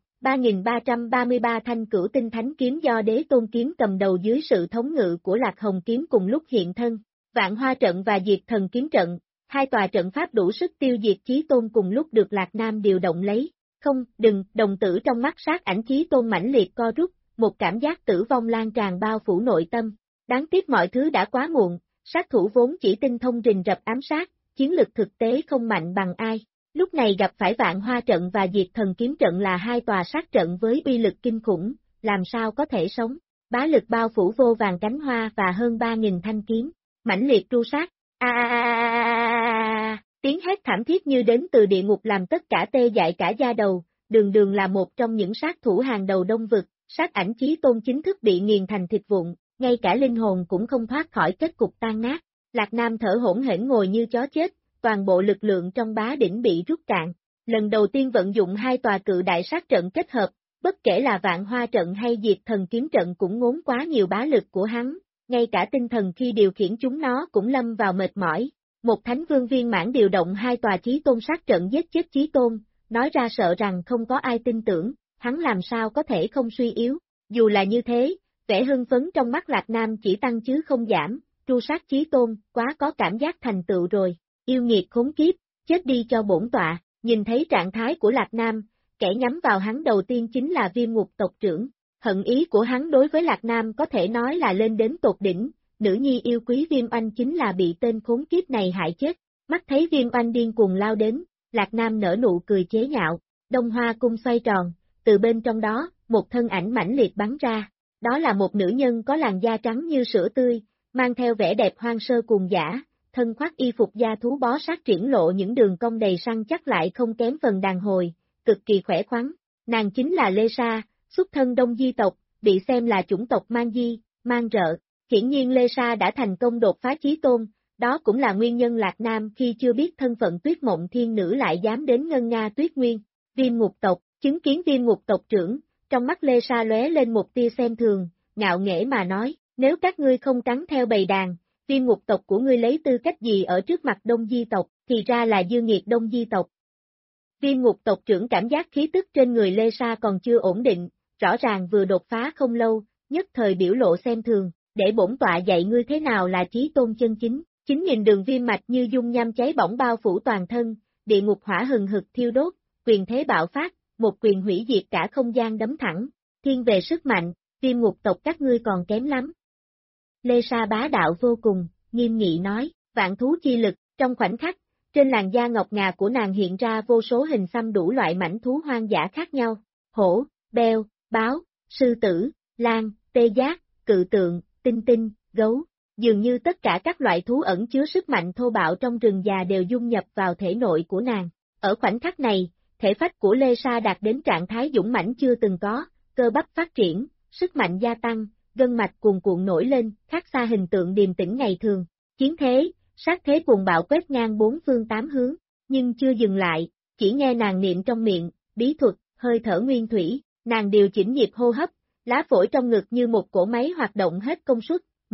3.333 thanh cửu tinh thánh kiếm do đế tôn kiếm cầm đầu dưới sự thống ngự của Lạc Hồng kiếm cùng lúc hiện thân, vạn hoa trận và diệt thần kiếm trận, hai tòa trận pháp đủ sức tiêu diệt chí tôn cùng lúc được Lạc Nam điều động lấy. Không, đừng, đồng tử trong mắt sát ảnh chí tôn mãnh liệt co rút, một cảm giác tử vong lan tràn bao phủ nội tâm. Đáng tiếc mọi thứ đã quá muộn, sát thủ vốn chỉ tinh thông rình rập ám sát, chiến lực thực tế không mạnh bằng ai. Lúc này gặp phải vạn hoa trận và diệt thần kiếm trận là hai tòa sát trận với uy lực kinh khủng, làm sao có thể sống. Bá lực bao phủ vô vàng cánh hoa và hơn 3.000 thanh kiếm, mãnh liệt tru sát. Tiếng hét thảm thiết như đến từ địa ngục làm tất cả tê dại cả da đầu, đường đường là một trong những sát thủ hàng đầu Đông Vực, sát ảnh chí tôn chính thức bị nghiền thành thịt vụn, ngay cả linh hồn cũng không thoát khỏi kết cục tan nát. Lạc Nam thở hổn hển ngồi như chó chết, toàn bộ lực lượng trong bá đỉnh bị rút cạn. Lần đầu tiên vận dụng hai tòa cự đại sát trận kết hợp, bất kể là vạn hoa trận hay diệt thần kiếm trận cũng ngốn quá nhiều bá lực của hắn, ngay cả tinh thần khi điều khiển chúng nó cũng lâm vào mệt mỏi. Một thánh vương viên mãn điều động hai tòa chí tôn sát trận giết chết chí tôn, nói ra sợ rằng không có ai tin tưởng, hắn làm sao có thể không suy yếu. Dù là như thế, vẻ hưng phấn trong mắt Lạc Nam chỉ tăng chứ không giảm, tru sát chí tôn, quá có cảm giác thành tựu rồi, yêu nghiệt khốn kiếp, chết đi cho bổn tọa. Nhìn thấy trạng thái của Lạc Nam, kẻ nhắm vào hắn đầu tiên chính là Viêm Ngục tộc trưởng. Hận ý của hắn đối với Lạc Nam có thể nói là lên đến tột đỉnh, nữ nhi yêu quý Viêm Oanh chính là bị tên khốn kiếp này hại chết. Mắt thấy Viêm Oanh điên cuồng lao đến, Lạc Nam nở nụ cười chế nhạo, Đông Hoa cung xoay tròn, từ bên trong đó, một thân ảnh mãnh liệt bắn ra. Đó là một nữ nhân có làn da trắng như sữa tươi, mang theo vẻ đẹp hoang sơ cuồng dã, thân khoác y phục da thú bó sát triển lộ những đường cong đầy săn chắc lại không kém phần đàn hồi, cực kỳ khỏe khoắn. Nàng chính là Lê Sa, xuất thân Đông Di tộc, bị xem là chủng tộc mang di, mang rợ. Hiển nhiên Lê Sa đã thành công đột phá chí tôn, đó cũng là nguyên nhân Lạc Nam khi chưa biết thân phận Tuyết Mộng Thiên Nữ lại dám đến Ngân Nga Tuyết Nguyên. Viêm Ngục tộc, chứng kiến Viêm Ngục tộc trưởng, trong mắt Lê Sa lóe lên một tia xem thường, ngạo nghễ mà nói, nếu các ngươi không cắn theo bầy đàn, Viêm Ngục tộc của ngươi lấy tư cách gì ở trước mặt Đông Di tộc, thì ra là dư nghiệt Đông Di tộc. Viêm Ngục tộc trưởng cảm giác khí tức trên người Lê Sa còn chưa ổn định, rõ ràng vừa đột phá không lâu, nhất thời biểu lộ xem thường, để bổn tọa dạy ngươi thế nào là chí tôn chân chính. 9.000 đường viêm mạch như dung nham cháy bỏng bao phủ toàn thân, địa ngục hỏa hừng hực thiêu đốt, quyền thế bạo phát, một quyền hủy diệt cả không gian đấm thẳng, thiên về sức mạnh, Viêm Ngục tộc các ngươi còn kém lắm. Lê Sa bá đạo vô cùng, nghiêm nghị nói, vạn thú chi lực, trong khoảnh khắc, trên làn da ngọc ngà của nàng hiện ra vô số hình xăm đủ loại mảnh thú hoang dã khác nhau, hổ, beo, báo, sư tử, lang, tê giác, cự tượng, tinh tinh, gấu. Dường như tất cả các loại thú ẩn chứa sức mạnh thô bạo trong rừng già đều dung nhập vào thể nội của nàng. Ở khoảnh khắc này, thể phách của Lê Sa đạt đến trạng thái dũng mãnh chưa từng có, cơ bắp phát triển, sức mạnh gia tăng, gân mạch cuồn cuộn nổi lên, khác xa hình tượng điềm tĩnh ngày thường. Chiến thế, sát thế cuồng bạo quét ngang bốn phương tám hướng, nhưng chưa dừng lại, chỉ nghe nàng niệm trong miệng, bí thuật, hơi thở nguyên thủy, nàng điều chỉnh nhịp hô hấp, lá phổi trong ngực như một cỗ máy hoạt động hết công suất,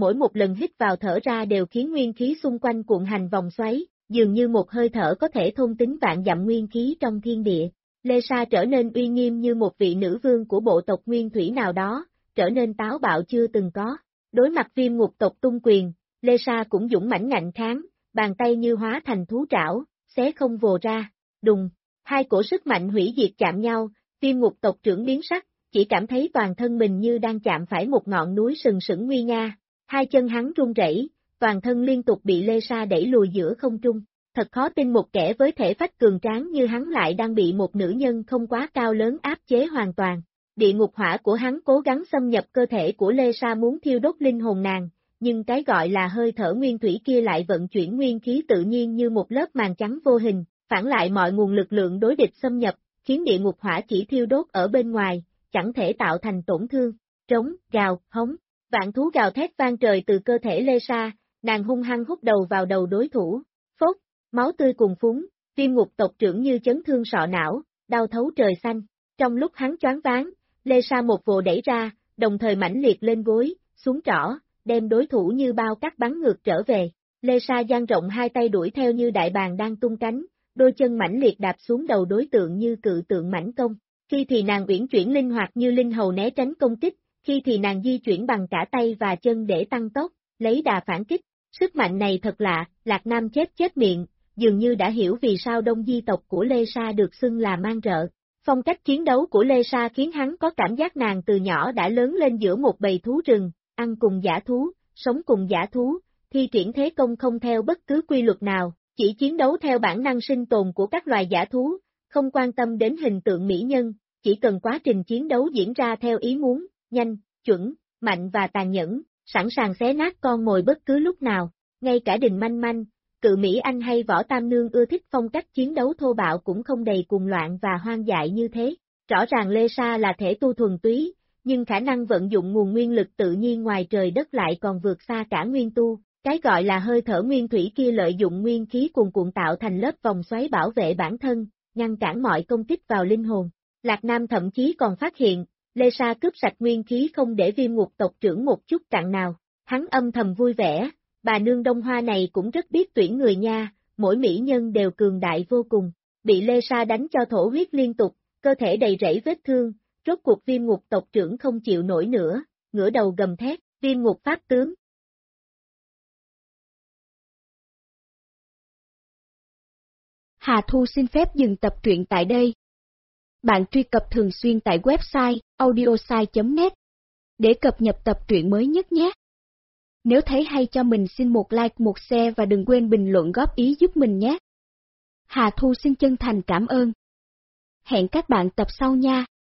mỗi một lần hít vào thở ra đều khiến nguyên khí xung quanh cuộn hành vòng xoáy, dường như một hơi thở có thể thôn tính vạn dặm nguyên khí trong thiên địa. Lê Sa trở nên uy nghiêm như một vị nữ vương của bộ tộc nguyên thủy nào đó, trở nên táo bạo chưa từng có. Đối mặt Viêm Ngục tộc tung quyền, Lê Sa cũng dũng mãnh ngạnh kháng, bàn tay như hóa thành thú trảo, xé không vồ ra. Đùng, hai cổ sức mạnh hủy diệt chạm nhau, Viêm Ngục tộc trưởng biến sắc, chỉ cảm thấy toàn thân mình như đang chạm phải một ngọn núi sừng sững nguy nga. Hai chân hắn run rẩy, toàn thân liên tục bị Lê Sa đẩy lùi giữa không trung. Thật khó tin một kẻ với thể phách cường tráng như hắn lại đang bị một nữ nhân không quá cao lớn áp chế hoàn toàn. Địa ngục hỏa của hắn cố gắng xâm nhập cơ thể của Lê Sa muốn thiêu đốt linh hồn nàng, nhưng cái gọi là hơi thở nguyên thủy kia lại vận chuyển nguyên khí tự nhiên như một lớp màn trắng vô hình, phản lại mọi nguồn lực lượng đối địch xâm nhập, khiến địa ngục hỏa chỉ thiêu đốt ở bên ngoài, chẳng thể tạo thành tổn thương. Trống, gào, hống, vạn thú gào thét vang trời từ cơ thể Lê Sa, nàng hung hăng hút đầu vào đầu đối thủ. Phốt, máu tươi cuồn phúng, Viêm Ngục tộc trưởng như chấn thương sọ não, đau thấu trời xanh. Trong lúc hắn choáng váng, Lê Sa một vồ đẩy ra, đồng thời mãnh liệt lên gối, xuống trỏ, đem đối thủ như bao cát bắn ngược trở về. Lê Sa dang rộng hai tay đuổi theo như đại bàng đang tung cánh, đôi chân mãnh liệt đạp xuống đầu đối tượng như cự tượng mãnh công. Khi thì nàng uyển chuyển linh hoạt như linh hầu né tránh công kích, khi thì nàng di chuyển bằng cả tay và chân để tăng tốc, lấy đà phản kích. Sức mạnh này thật lạ, Lạc Nam chết miệng, dường như đã hiểu vì sao Đông Di tộc của Lê Sa được xưng là mang rợ. Phong cách chiến đấu của Lê Sa khiến hắn có cảm giác nàng từ nhỏ đã lớn lên giữa một bầy thú rừng, ăn cùng dã thú, sống cùng dã thú, thi triển thế công không theo bất cứ quy luật nào, chỉ chiến đấu theo bản năng sinh tồn của các loài dã thú, không quan tâm đến hình tượng mỹ nhân, chỉ cần quá trình chiến đấu diễn ra theo ý muốn, nhanh, chuẩn, mạnh và tàn nhẫn, sẵn sàng xé nát con mồi bất cứ lúc nào. Ngay cả Đình Manh Manh, Cự Mỹ Anh hay Võ Tam Nương ưa thích phong cách chiến đấu thô bạo cũng không đầy cuồng loạn và hoang dại như thế. Rõ ràng Lê Sa là thể tu thuần túy, nhưng khả năng vận dụng nguồn nguyên lực tự nhiên ngoài trời đất lại còn vượt xa cả nguyên tu. Cái gọi là hơi thở nguyên thủy kia lợi dụng nguyên khí cuồn cuộn tạo thành lớp vòng xoáy bảo vệ bản thân, ngăn cản mọi công kích vào linh hồn. Lạc Nam thậm chí còn phát hiện, Lê Sa cướp sạch nguyên khí không để Viêm Ngục tộc trưởng một chút cặn nào. Hắn âm thầm vui vẻ, bà nương Đông Hoa này cũng rất biết tuyển người nha, mỗi mỹ nhân đều cường đại vô cùng. Bị Lê Sa đánh cho thổ huyết liên tục, cơ thể đầy rẫy vết thương, rốt cuộc Viêm Ngục tộc trưởng không chịu nổi nữa, ngửa đầu gầm thét, Viêm Ngục pháp tướng. Hà Thu xin phép dừng tập truyện tại đây. Bạn truy cập thường xuyên tại website audiosai.net để cập nhật tập truyện mới nhất nhé. Nếu thấy hay cho mình xin một like, một share và đừng quên bình luận góp ý giúp mình nhé. Hà Thu xin chân thành cảm ơn. Hẹn các bạn tập sau nha.